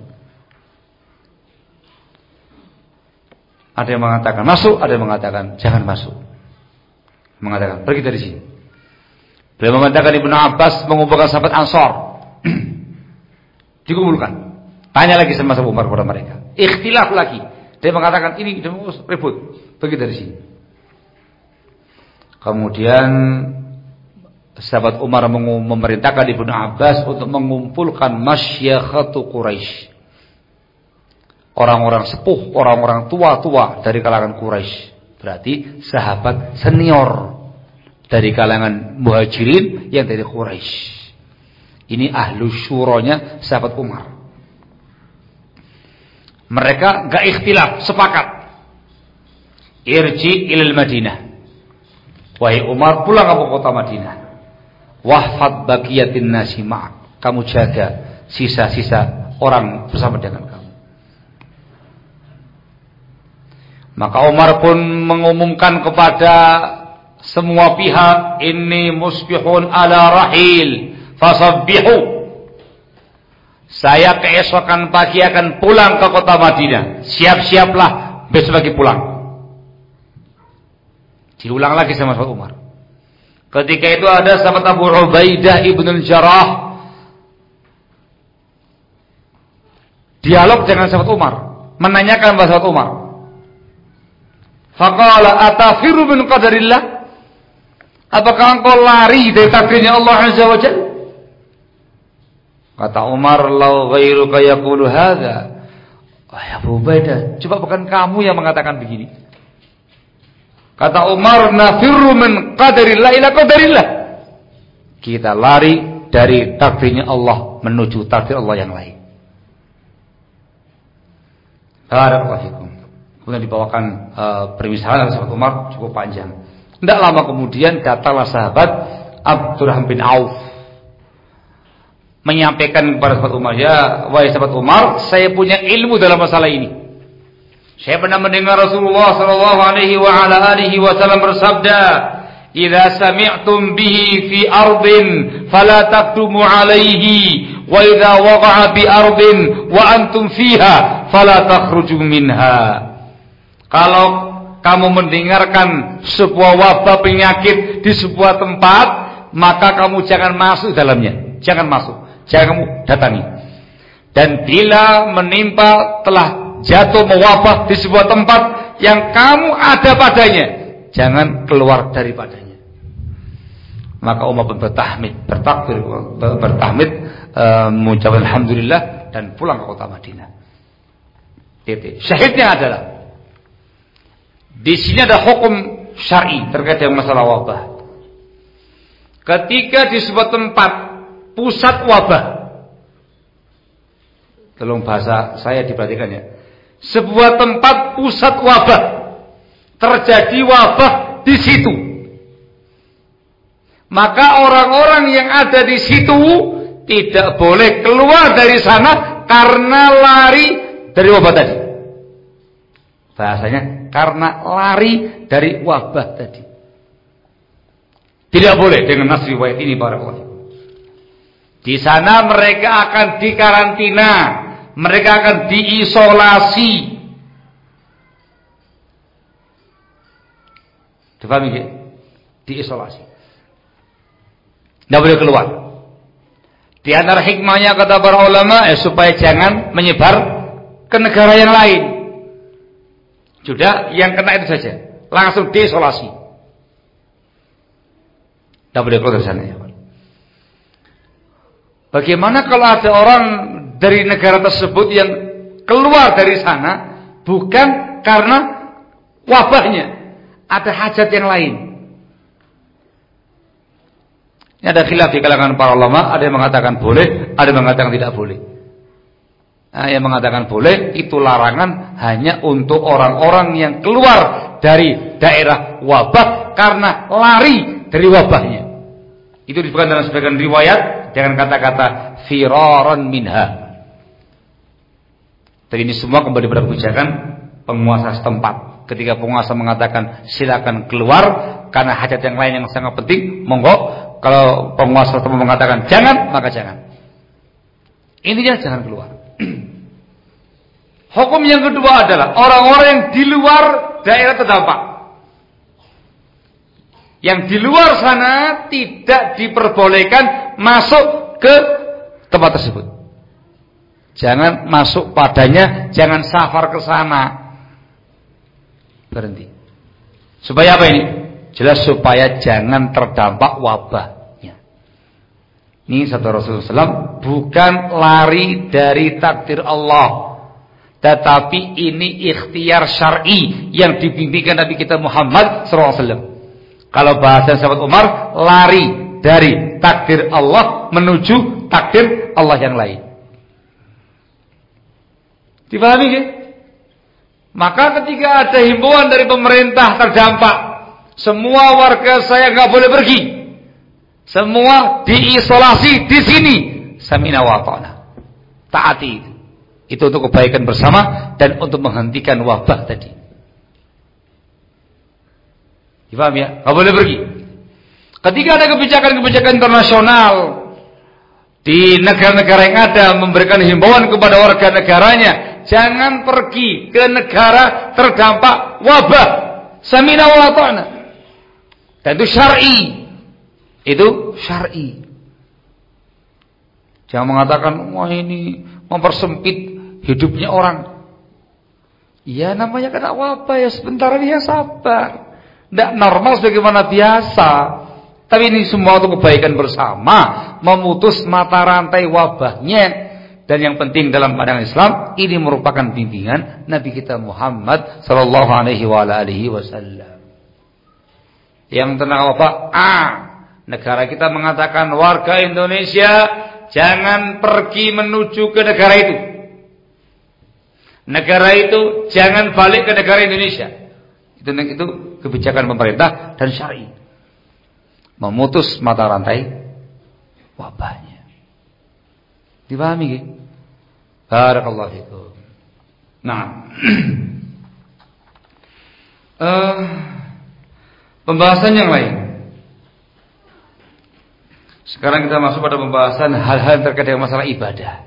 Ada yang mengatakan masuk, ada yang mengatakan jangan masuk. Mengatakan pergi dari sini. Beliau mengatakan Ibnu Abbas mengumpulkan sahabat Ansor. Dikumpulkan. Tanya lagi sama sahabat Umar kepada mereka. Ikhtilaf lagi. Dia mengatakan ini ribut. Pergi dari sini. Kemudian sahabat Umar memerintahkan Ibnu Abbas untuk mengumpulkan masyakhatu Quraisy. Orang-orang sepuh, orang-orang tua-tua dari kalangan Quraisy. Berarti sahabat senior dari kalangan Muhajirin yang dari Quraisy. Ini ahlu syuranya sahabat Umar. Mereka enggak ikhtilaf, sepakat. Irji ilal Madinah. Wahai Umar, pulang ke kota Madinah. Wahfad baqiyatin nasi ma'ak. Kamu jaga sisa-sisa orang bersama dengan kamu. Maka Umar pun mengumumkan kepada semua pihak, inni musbihun ala rahil fasabbihu. Saya keesokan pagi akan pulang ke kota Madinah. Siap-siaplah besok pagi pulang. Diulang lagi sama sahabat Umar. Ketika itu ada sahabat Abu Ubaidah ibn Jarrah. Dialog dengan sahabat Umar, menanyakan kepada sahabat Umar. Faqala atafiru min qadarillah? Apakah engkau lari dari takdirnya Allah Azza wa Jalla? Kata Umar, "Lau ghairuka yaqulu hadza." Wahai Abu Ubaidah, coba bukan kamu yang mengatakan begini. Kata Umar, "Nafirru min qadarillah ila qadarillah." Kita lari dari takdirnya Allah menuju takdir Allah yang lain. Barakallahu fikum. Kemudian dibawakan uh, permisalan sahabat Umar cukup panjang. Tidak lama kemudian datanglah sahabat Abdurrahman bin Auf menyampaikan kepada sahabat Umar, ya wahai sahabat Umar, saya punya ilmu dalam masalah ini. Saya pernah mendengar Rasulullah sallallahu alaihi wa ala alihi wasallam bersabda, "Idza sami'tum bihi fi ardin fala taqdumu alaihi, wa idza waqa'a bi ardin wa antum fiha fala takhruju minha." Kalau kamu mendengarkan sebuah wabah penyakit di sebuah tempat, maka kamu jangan masuk dalamnya. Jangan masuk, jangan kamu datangi. Dan bila menimpa telah jatuh mewabah di sebuah tempat yang kamu ada padanya, jangan keluar daripadanya. Maka Umar pun bertahmid, bertakbir, bertahmid, uh, mengucapkan alhamdulillah. dan pulang ke kota Madinah. Titik. Syahidnya adalah di sini ada hukum syar'i terkait dengan masalah wabah. Ketika di sebuah tempat pusat wabah, tolong bahasa saya diperhatikan ya. Sebuah tempat pusat wabah, terjadi wabah di situ. Maka orang-orang yang ada di situ tidak boleh keluar dari sana karena lari dari wabah tadi. Bahasanya karena lari dari wabah tadi. Tidak boleh dengan nas riwayat ini para ulama. Di sana mereka akan dikarantina, mereka akan diisolasi. Dipahami ya? Diisolasi. Tidak boleh keluar. Di antara hikmahnya kata para ulama eh, supaya jangan menyebar ke negara yang lain. Sudah yang kena itu saja, langsung diisolasi. Tidak boleh keluar dari sana ya. Bagaimana kalau ada orang dari negara tersebut yang keluar dari sana bukan karena wabahnya, ada hajat yang lain? Ini ada khilaf di kalangan para ulama, ada yang mengatakan boleh, ada yang mengatakan tidak boleh. Nah, yang mengatakan boleh itu larangan hanya untuk orang-orang yang keluar dari daerah wabah karena lari dari wabahnya. Itu disebutkan dalam sebagian riwayat dengan kata-kata firaran minha. Dan ini semua kembali pada kebijakan penguasa setempat. Ketika penguasa mengatakan silakan keluar karena hajat yang lain yang sangat penting, monggo. Kalau penguasa setempat mengatakan jangan, maka jangan. Intinya jangan keluar. Hukum yang kedua adalah orang-orang yang di luar daerah terdampak. Yang di luar sana tidak diperbolehkan masuk ke tempat tersebut. Jangan masuk padanya, jangan safar ke sana. Berhenti. Supaya apa ini? Jelas supaya jangan terdampak wabahnya. Ini sabda Rasulullah shallallahu alaihi wasallam, bukan lari dari takdir Allah, tetapi ini ikhtiar syar'i yang dibimbingkan Nabi kita Muhammad shallallahu alaihi wasallam. Kalau bahasa sahabat Umar, lari dari takdir Allah menuju takdir Allah yang lain. Dipahami ya? Maka ketika ada himbauan dari pemerintah terdampak, semua warga saya nggak boleh pergi, semua diisolasi di sini, samina wa ta'na, taati itu. Itu untuk kebaikan bersama dan untuk menghentikan wabah tadi. Dipaham ya? Nggak boleh pergi. Ketika ada kebijakan-kebijakan internasional di negara-negara yang ada memberikan himbauan kepada warga negaranya, jangan pergi ke negara terdampak wabah, samina wa ta'na. Dan itu syar'i. Itu syar'i. Jangan mengatakan wah ini mempersempit hidupnya orang. Ya namanya kena wabah ya sebentar ya sabar. Tidak normal sebagaimana biasa. Tapi ini semua untuk kebaikan bersama, memutus mata rantai wabahnya. Dan yang penting dalam pandangan Islam, ini merupakan bimbingan Nabi kita Muhammad sallallahu alaihi wasallam. Yang tentang wabah, ah, negara kita mengatakan warga Indonesia jangan pergi menuju ke negara itu. Negara itu jangan balik ke negara Indonesia. Itu itu kebijakan pemerintah dan syar'i. Memutus mata rantai wabahnya. Dipahami nggih? Barakallahu fikum. Nah. uh, pembahasan yang lain. Sekarang kita masuk pada pembahasan hal-hal terkait dengan masalah ibadah.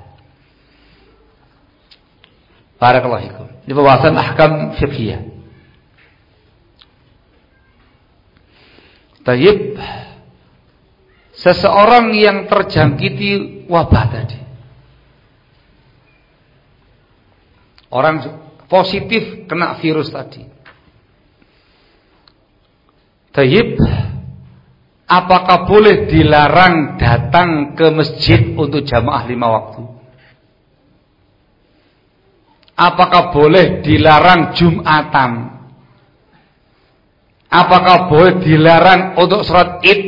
Barakallahu fikum. Ini pembahasan ahkam fiqhiyah. Tayyib, seseorang yang terjangkiti wabah tadi, orang positif kena virus tadi, tayyib, apakah boleh dilarang datang ke masjid untuk jamaah lima waktu? Apakah boleh dilarang Jumatan? Apakah boleh dilarang untuk sholat Id?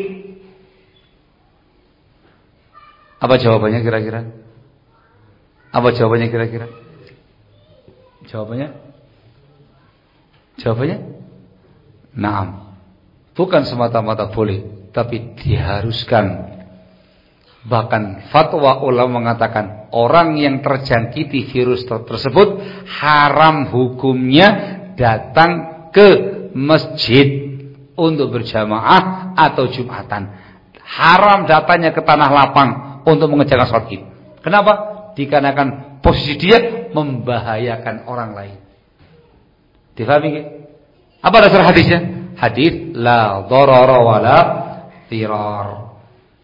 Apa jawabannya kira-kira? Apa jawabannya kira-kira? Jawabannya? Jawabannya? Naam. Bukan semata-mata boleh, tapi diharuskan. Bahkan fatwa ulama mengatakan orang yang terjangkiti virus tersebut haram hukumnya datang ke masjid untuk berjamaah atau Jumatan. Haram datanya ke tanah lapang untuk mengerjakan sholat Id. Kenapa? Dikarenakan posisi dia membahayakan orang lain. Difahami nggih? Apa dasar hadisnya? Hadis la dharara wala dhirar.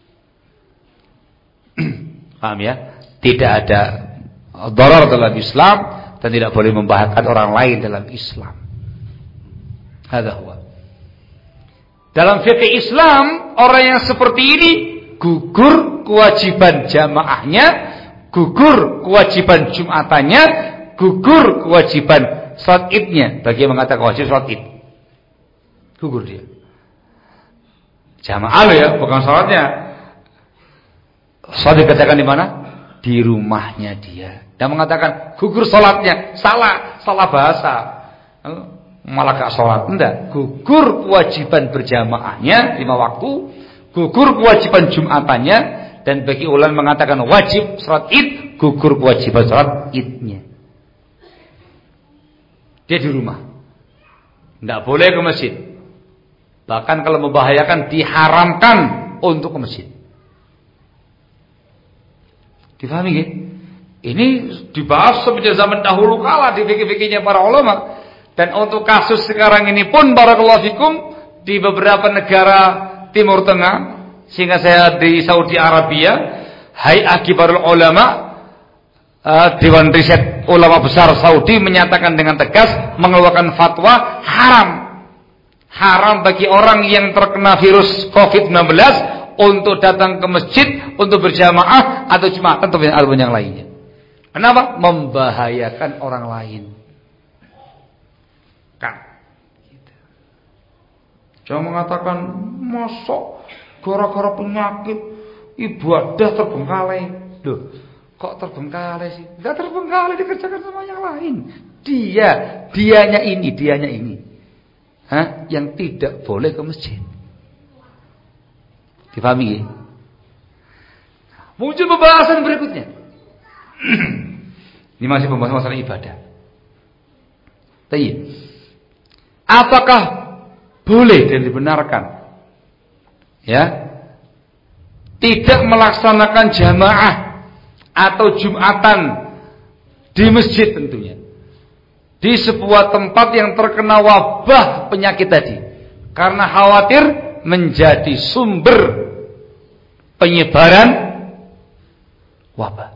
Paham ya? Tidak ada dharar dalam Islam dan tidak boleh membahayakan orang lain dalam Islam. Hadza huwa. Dalam fikih Islam, orang yang seperti ini gugur kewajiban jamaahnya, gugur kewajiban Jumatannya, gugur kewajiban salat Idnya. Bagi yang mengatakan wajib salat Id, gugur dia. Jamaah loh ya, bukan salatnya. Salat dikerjakan di mana? Di rumahnya dia. Dan mengatakan gugur salatnya, salah, salah bahasa. Malah gak sholat. Enggak, gugur kewajiban berjamaahnya lima waktu, gugur kewajiban Jumatannya, dan bagi ulama mengatakan wajib sholat Id, gugur kewajiban sholat Idnya. Dia di rumah, enggak boleh ke masjid. Bahkan kalau membahayakan diharamkan untuk ke masjid. Difahami nggih? Ini dibahas sejak zaman dahulu kala di fikih-fikihnya para ulama. Dan untuk kasus sekarang ini pun barakallahu fikum di beberapa negara Timur Tengah, sehingga saya di Saudi Arabia, Hay'ah Kibarul Ulama, uh, Dewan Riset Ulama Besar Saudi menyatakan dengan tegas mengeluarkan fatwa haram. Haram bagi orang yang terkena virus covid sembilan belas untuk datang ke masjid untuk berjamaah atau Jumat atau yang lainnya. Kenapa? Membahayakan orang lain. Jangan mengatakan mosok gara-gara penyakit ibadah terbengkalai. Loh, kok terbengkalai sih? Enggak terbengkalai, dikerjakan sama yang lain. Dia, dianya ini, dianya ini. Hah? Yang tidak boleh ke masjid. Dipahami ya? Muncul pembahasan berikutnya. Ini masih pembahasan masalah ibadah. Tapi apakah boleh dan dibenarkan ya tidak melaksanakan jamaah atau Jumatan di masjid, tentunya di sebuah tempat yang terkena wabah penyakit tadi, karena khawatir menjadi sumber penyebaran wabah.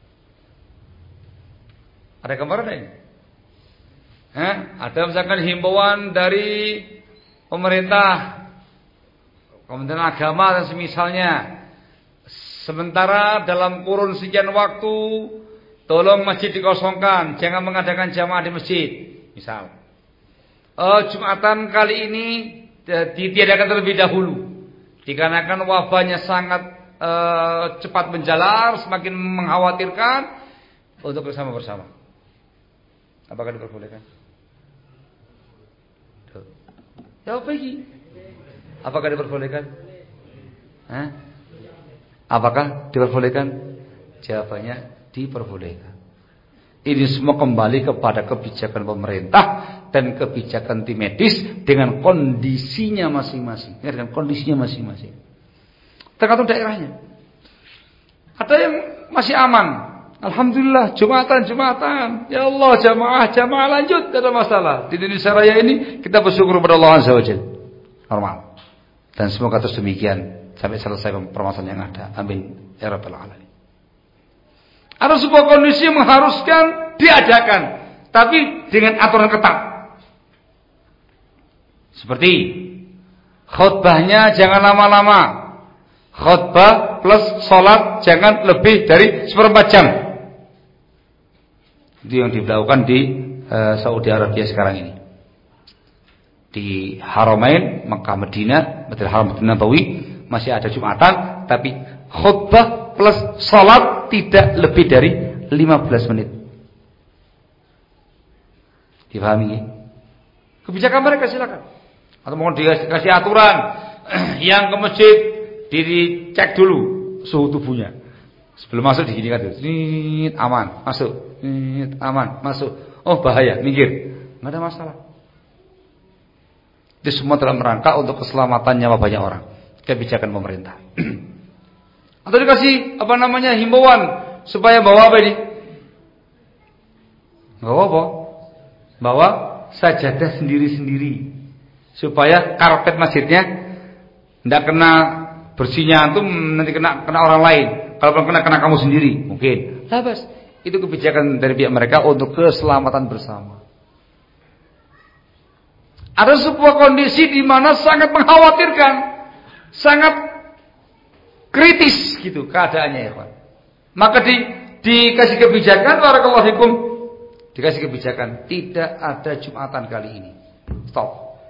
Ada gambaran ini? Hah? Ada misalkan himbauan dari pemerintah, Kementerian Agama dan semisalnya, sementara dalam kurun sekian waktu tolong masjid dikosongkan, jangan mengadakan jamaah di masjid. Misal uh, Jumatan kali ini ditiadakan terlebih dahulu dikarenakan wabahnya sangat uh, cepat menjalar, semakin mengkhawatirkan, untuk bersama-bersama. Apakah diperbolehkan? Jawab lagi. Apakah diperbolehkan? Hah? Apakah diperbolehkan? Jawabannya diperbolehkan. Ini semua kembali kepada kebijakan pemerintah dan kebijakan tim medis dengan kondisinya masing-masing. Dengan kondisinya masing-masing. Tergantung daerahnya. Ada yang masih aman. Alhamdulillah, Jumatan, Jumatan. Ya Allah, jamaah, jamaah lanjut, tidak ada masalah. Di Indonesia Raya ini kita bersyukur kepada Allah Azza wa Jalla. Normal. Dan semoga terus demikian sampai selesai permasalahan yang ada. Amin ya rabbal alamin. Ada sebuah kondisi yang mengharuskan diadakan, tapi dengan aturan ketat. Seperti khutbahnya jangan lama-lama. Khutbah plus sholat jangan lebih dari seperempat jam. Itu yang dilakukan di uh, Saudi Arabia sekarang ini. Di Haramain, Makkah, Madinah, Masjidil Haram, Madinah Nabawi masih ada Jumatan, tapi khutbah plus salat tidak lebih dari lima belas menit. Dipahami ya? Kebijakan mereka silakan. Atau mohon dikasih aturan yang ke masjid dicek dulu suhu tubuhnya. Sebelum masuk diginikan dulu. Nit, aman, masuk. Nit, aman, masuk. Oh bahaya, minggir. Enggak ada masalah. Itu semua dalam rangka untuk keselamatan nyawa banyak orang. Kebijakan pemerintah. Atau dikasih apa namanya himbauan supaya bawa apa ini? Bawa apa? Bawa sajadah sendiri-sendiri supaya karpet masjidnya tidak kena bersihnya antum, nanti kena kena orang lain. Kalau belum kena kena kamu sendiri mungkin. Labas. Itu kebijakan dari pihak mereka untuk keselamatan bersama. Ada sebuah kondisi di mana sangat mengkhawatirkan, sangat kritis gitu keadaannya ya Pak. Maka di dikasih kebijakan, barakallahu fikum, dikasih kebijakan tidak ada Jumatan kali ini. Stop.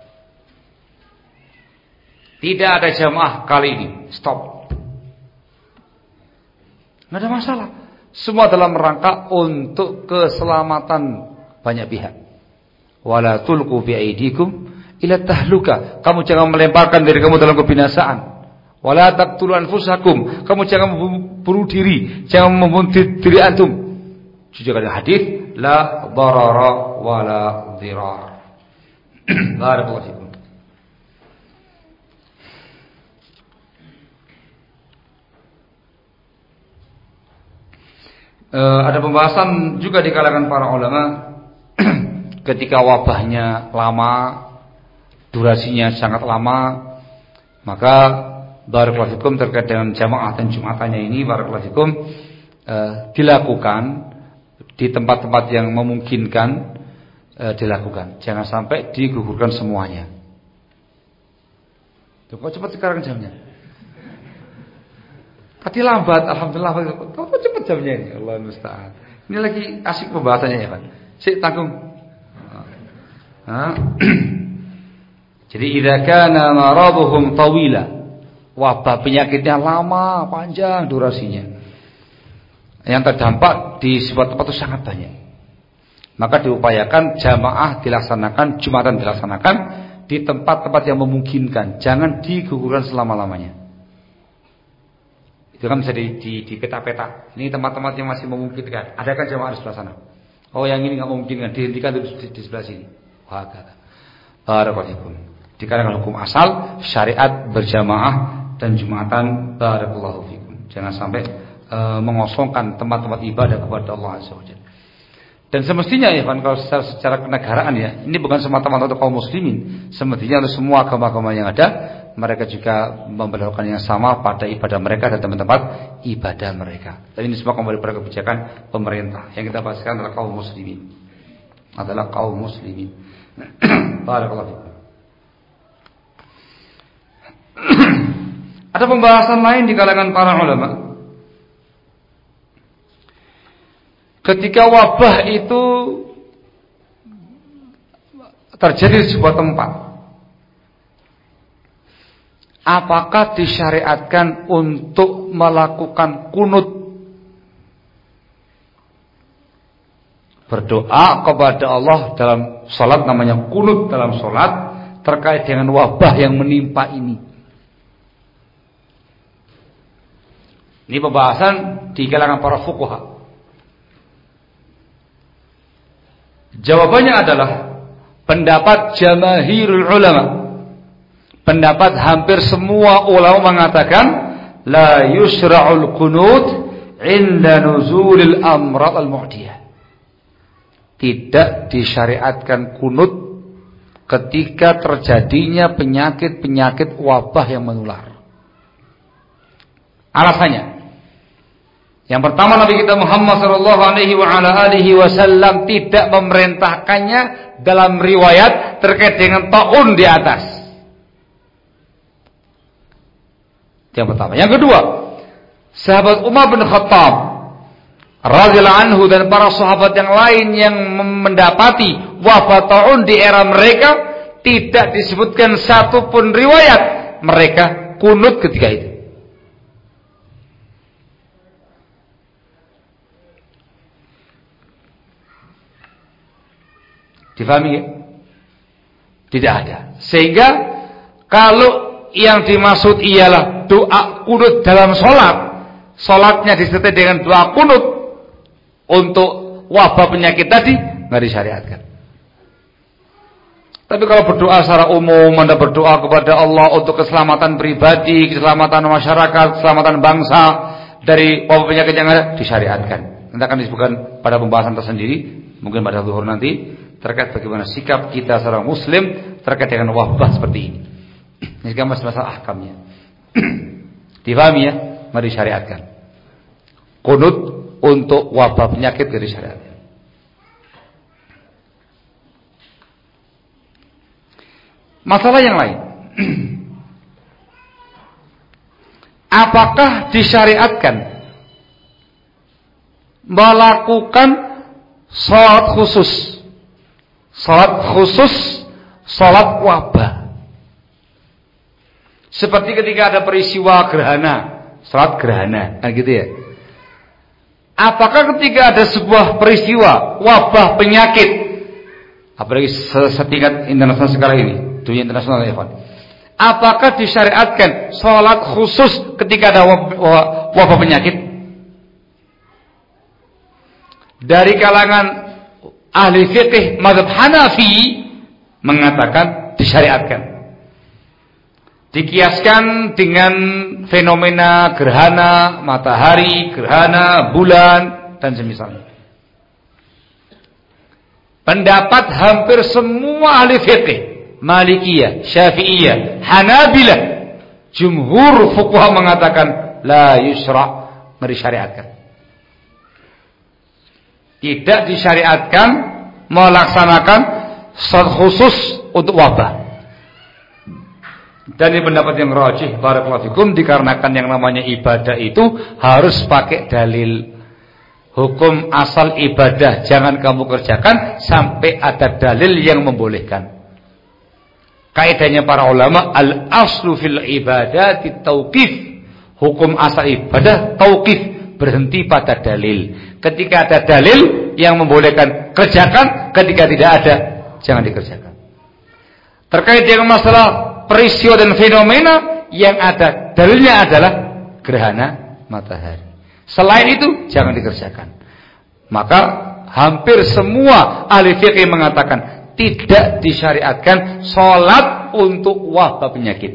Tidak ada jamaah kali ini. Stop. Tidak ada masalah. Semua dalam rangka untuk keselamatan banyak pihak. Wala tulqu bi aidikum ila tahluka. Kamu jangan melemparkan diri kamu dalam kebinasaan. Wala taqtulu anfusakum. Kamu jangan bunuh diri, jangan membunuh diri antum. Juga ada hadis la darara wala dhirar. Barakallahu fikum. Uh, ada pembahasan juga di kalangan para ulama ketika wabahnya lama, durasinya sangat lama, maka barakallahu fikum terkait dengan jamaah dan jumatannya ini barakallahu fikum uh, dilakukan di tempat-tempat yang memungkinkan, uh, dilakukan. Jangan sampai digugurkan semuanya. Tuh, kok cepat sekarang jamnya? Tadi lambat, alhamdulillah. Kok cepat jamnya ini? Allah musta'an. Ini lagi asik pembahasannya ya Pak. Sik tanggung. Jadi idza kana maraduhum tawila, wabah penyakitnya lama, panjang durasinya, yang terdampak di sebuah tempat itu sangat banyak, maka diupayakan jamaah dilaksanakan, jumatan dilaksanakan di tempat-tempat yang memungkinkan. Jangan digugurkan selama-lamanya. Itu kan bisa di, di, di peta-peta. Ini tempat-tempat yang masih memungkinkan. Adakan jamaah di sebelah sana. Oh yang ini nggak memungkinkan, dihentikan di, di, di sebelah sini. Wah kata. Barakallahu. Dikarenakan hukum asal syariat berjamaah dan jumatan. Barakallahu fikum. Jangan sampai e, mengosongkan tempat-tempat ibadah kepada Allah Azza wa Jalla. Dan semestinya ya kan kalau secara, secara kenegaraan ya, ini bukan semata-mata untuk kaum muslimin. Semestinya untuk semua agama-agama yang ada, mereka juga memperlakukan yang sama pada ibadah mereka dan tempat-tempat ibadah mereka. Dan ini semua kembali pada kebijakan pemerintah. Yang kita bahaskan adalah kaum muslimin. Adalah kaum muslimin. Barakallahu fikum. Ada pembahasan lain di kalangan para ulama. Ketika wabah itu terjadi di sebuah tempat, apakah disyariatkan untuk melakukan kunut, berdoa kepada Allah dalam salat, namanya kunut dalam salat terkait dengan wabah yang menimpa ini? Ini pembahasan di kalangan para fuqaha. Jawabannya adalah pendapat jamaahirul ulama. Pendapat hampir semua ulama mengatakan la yusra'ul qunut 'inda nuzulil amrad al-mu'diyah. Tidak disyariatkan kunut ketika terjadinya penyakit-penyakit wabah yang menular. Alasannya, yang pertama, Nabi kita Muhammad sallallahu alaihi wa ala alihi wasallam tidak memerintahkannya dalam riwayat terkait dengan taun di atas. Yang pertama. Yang kedua, sahabat Umar bin Khattab radhiyallahu anhu dan para sahabat yang lain yang mendapati wabah taun di era mereka, tidak disebutkan satupun riwayat mereka kunut ketika itu. Difahami ya? Tidak ada. Sehingga kalau yang dimaksud ialah doa kunut dalam sholat, sholatnya disertai dengan doa kunut untuk wabah penyakit tadi, nggak disyariatkan. Tapi kalau berdoa secara umum, Anda berdoa kepada Allah untuk keselamatan pribadi, keselamatan masyarakat, keselamatan bangsa dari wabah penyakit yang ada, disyariatkan. Nanti akan disebutkan pada pembahasan tersendiri, mungkin pada zuhur nanti, terkait bagaimana sikap kita seorang muslim terkait dengan wabah seperti ini. Ini kan masalah ahkamnya. Difahami ya? Mari syariatkan. Kunut untuk wabah penyakit dari syariatkan. Masalah yang lain. Apakah disyariatkan melakukan salat khusus? Salat khusus, salat wabah. Seperti ketika ada peristiwa gerhana, salat gerhana, kan gitu ya. Apakah ketika ada sebuah peristiwa wabah penyakit, apalagi setingkat internasional sekarang ini, dunia internasional ya, apakah disyariatkan salat khusus ketika ada wabah penyakit? Dari kalangan ahli fiqih mazhab Hanafi mengatakan disyariatkan. Dikiaskan dengan fenomena gerhana matahari, gerhana bulan dan semisalnya. Pendapat hampir semua ahli fiqih, Malikiyah, Syafi'iyah, Hanabilah, jumhur fuqaha mengatakan la yusra', disyariatkan. Tidak disyariatkan melaksanakan salat khusus untuk wabah. Dan ini pendapat yang rajih barakallahu fikum, dikarenakan yang namanya ibadah itu harus pakai dalil. Hukum asal ibadah jangan kamu kerjakan sampai ada dalil yang membolehkan. Kaidahnya para ulama, al aslu fil ibadati tauqif. Hukum asal ibadah tauqif, berhenti pada dalil. Ketika ada dalil yang membolehkan kerjakan, ketika tidak ada jangan dikerjakan. Terkait dengan masalah peristiwa dan fenomena, yang ada dalilnya adalah gerhana matahari. Selain itu jangan dikerjakan. Maka hampir semua ahli fikih mengatakan tidak disyariatkan sholat untuk wabah penyakit.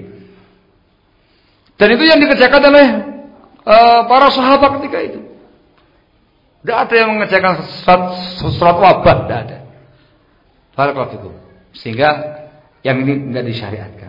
Dan itu yang dikerjakan oleh uh, para sahabat ketika itu. Tidak ada yang mengerjakan sholat wabah, tidak ada. Barakallahu fikum. Sehingga yang ini tidak disyariatkan.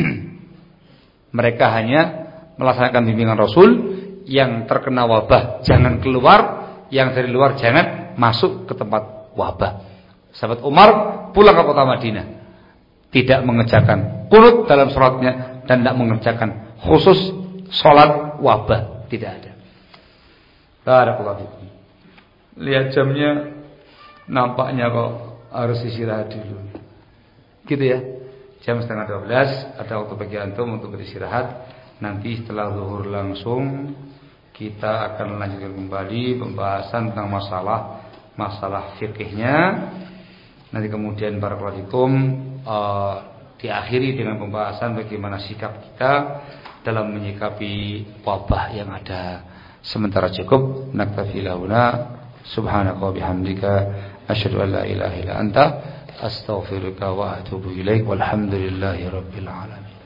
Mereka hanya melaksanakan bimbingan Rasul, yang terkena wabah jangan keluar, yang dari luar jangan masuk ke tempat wabah. Sahabat Umar pulang ke kota Madinah, tidak mengerjakan qunut dalam sholatnya dan tidak mengerjakan khusus sholat wabah, tidak ada. Barakallahu fikum. Lihat jamnya, nampaknya kok harus istirahat dulu. Gitu ya. Jam setengah dua belas ada waktu bagi antum untuk beristirahat. Nanti setelah zuhur langsung kita akan lanjutkan kembali pembahasan tentang masalah masalah fikihnya. Nanti kemudian barakallahu fikum uh, diakhiri dengan pembahasan bagaimana sikap kita dalam menyikapi wabah yang ada. Sementara cukup, naktafi lahuna. Subhanaka wa bihamdika asyhadu an la ilaha illa anta astaghfiruka wa atubu ilaik. Walhamdulillahi rabbil alamin.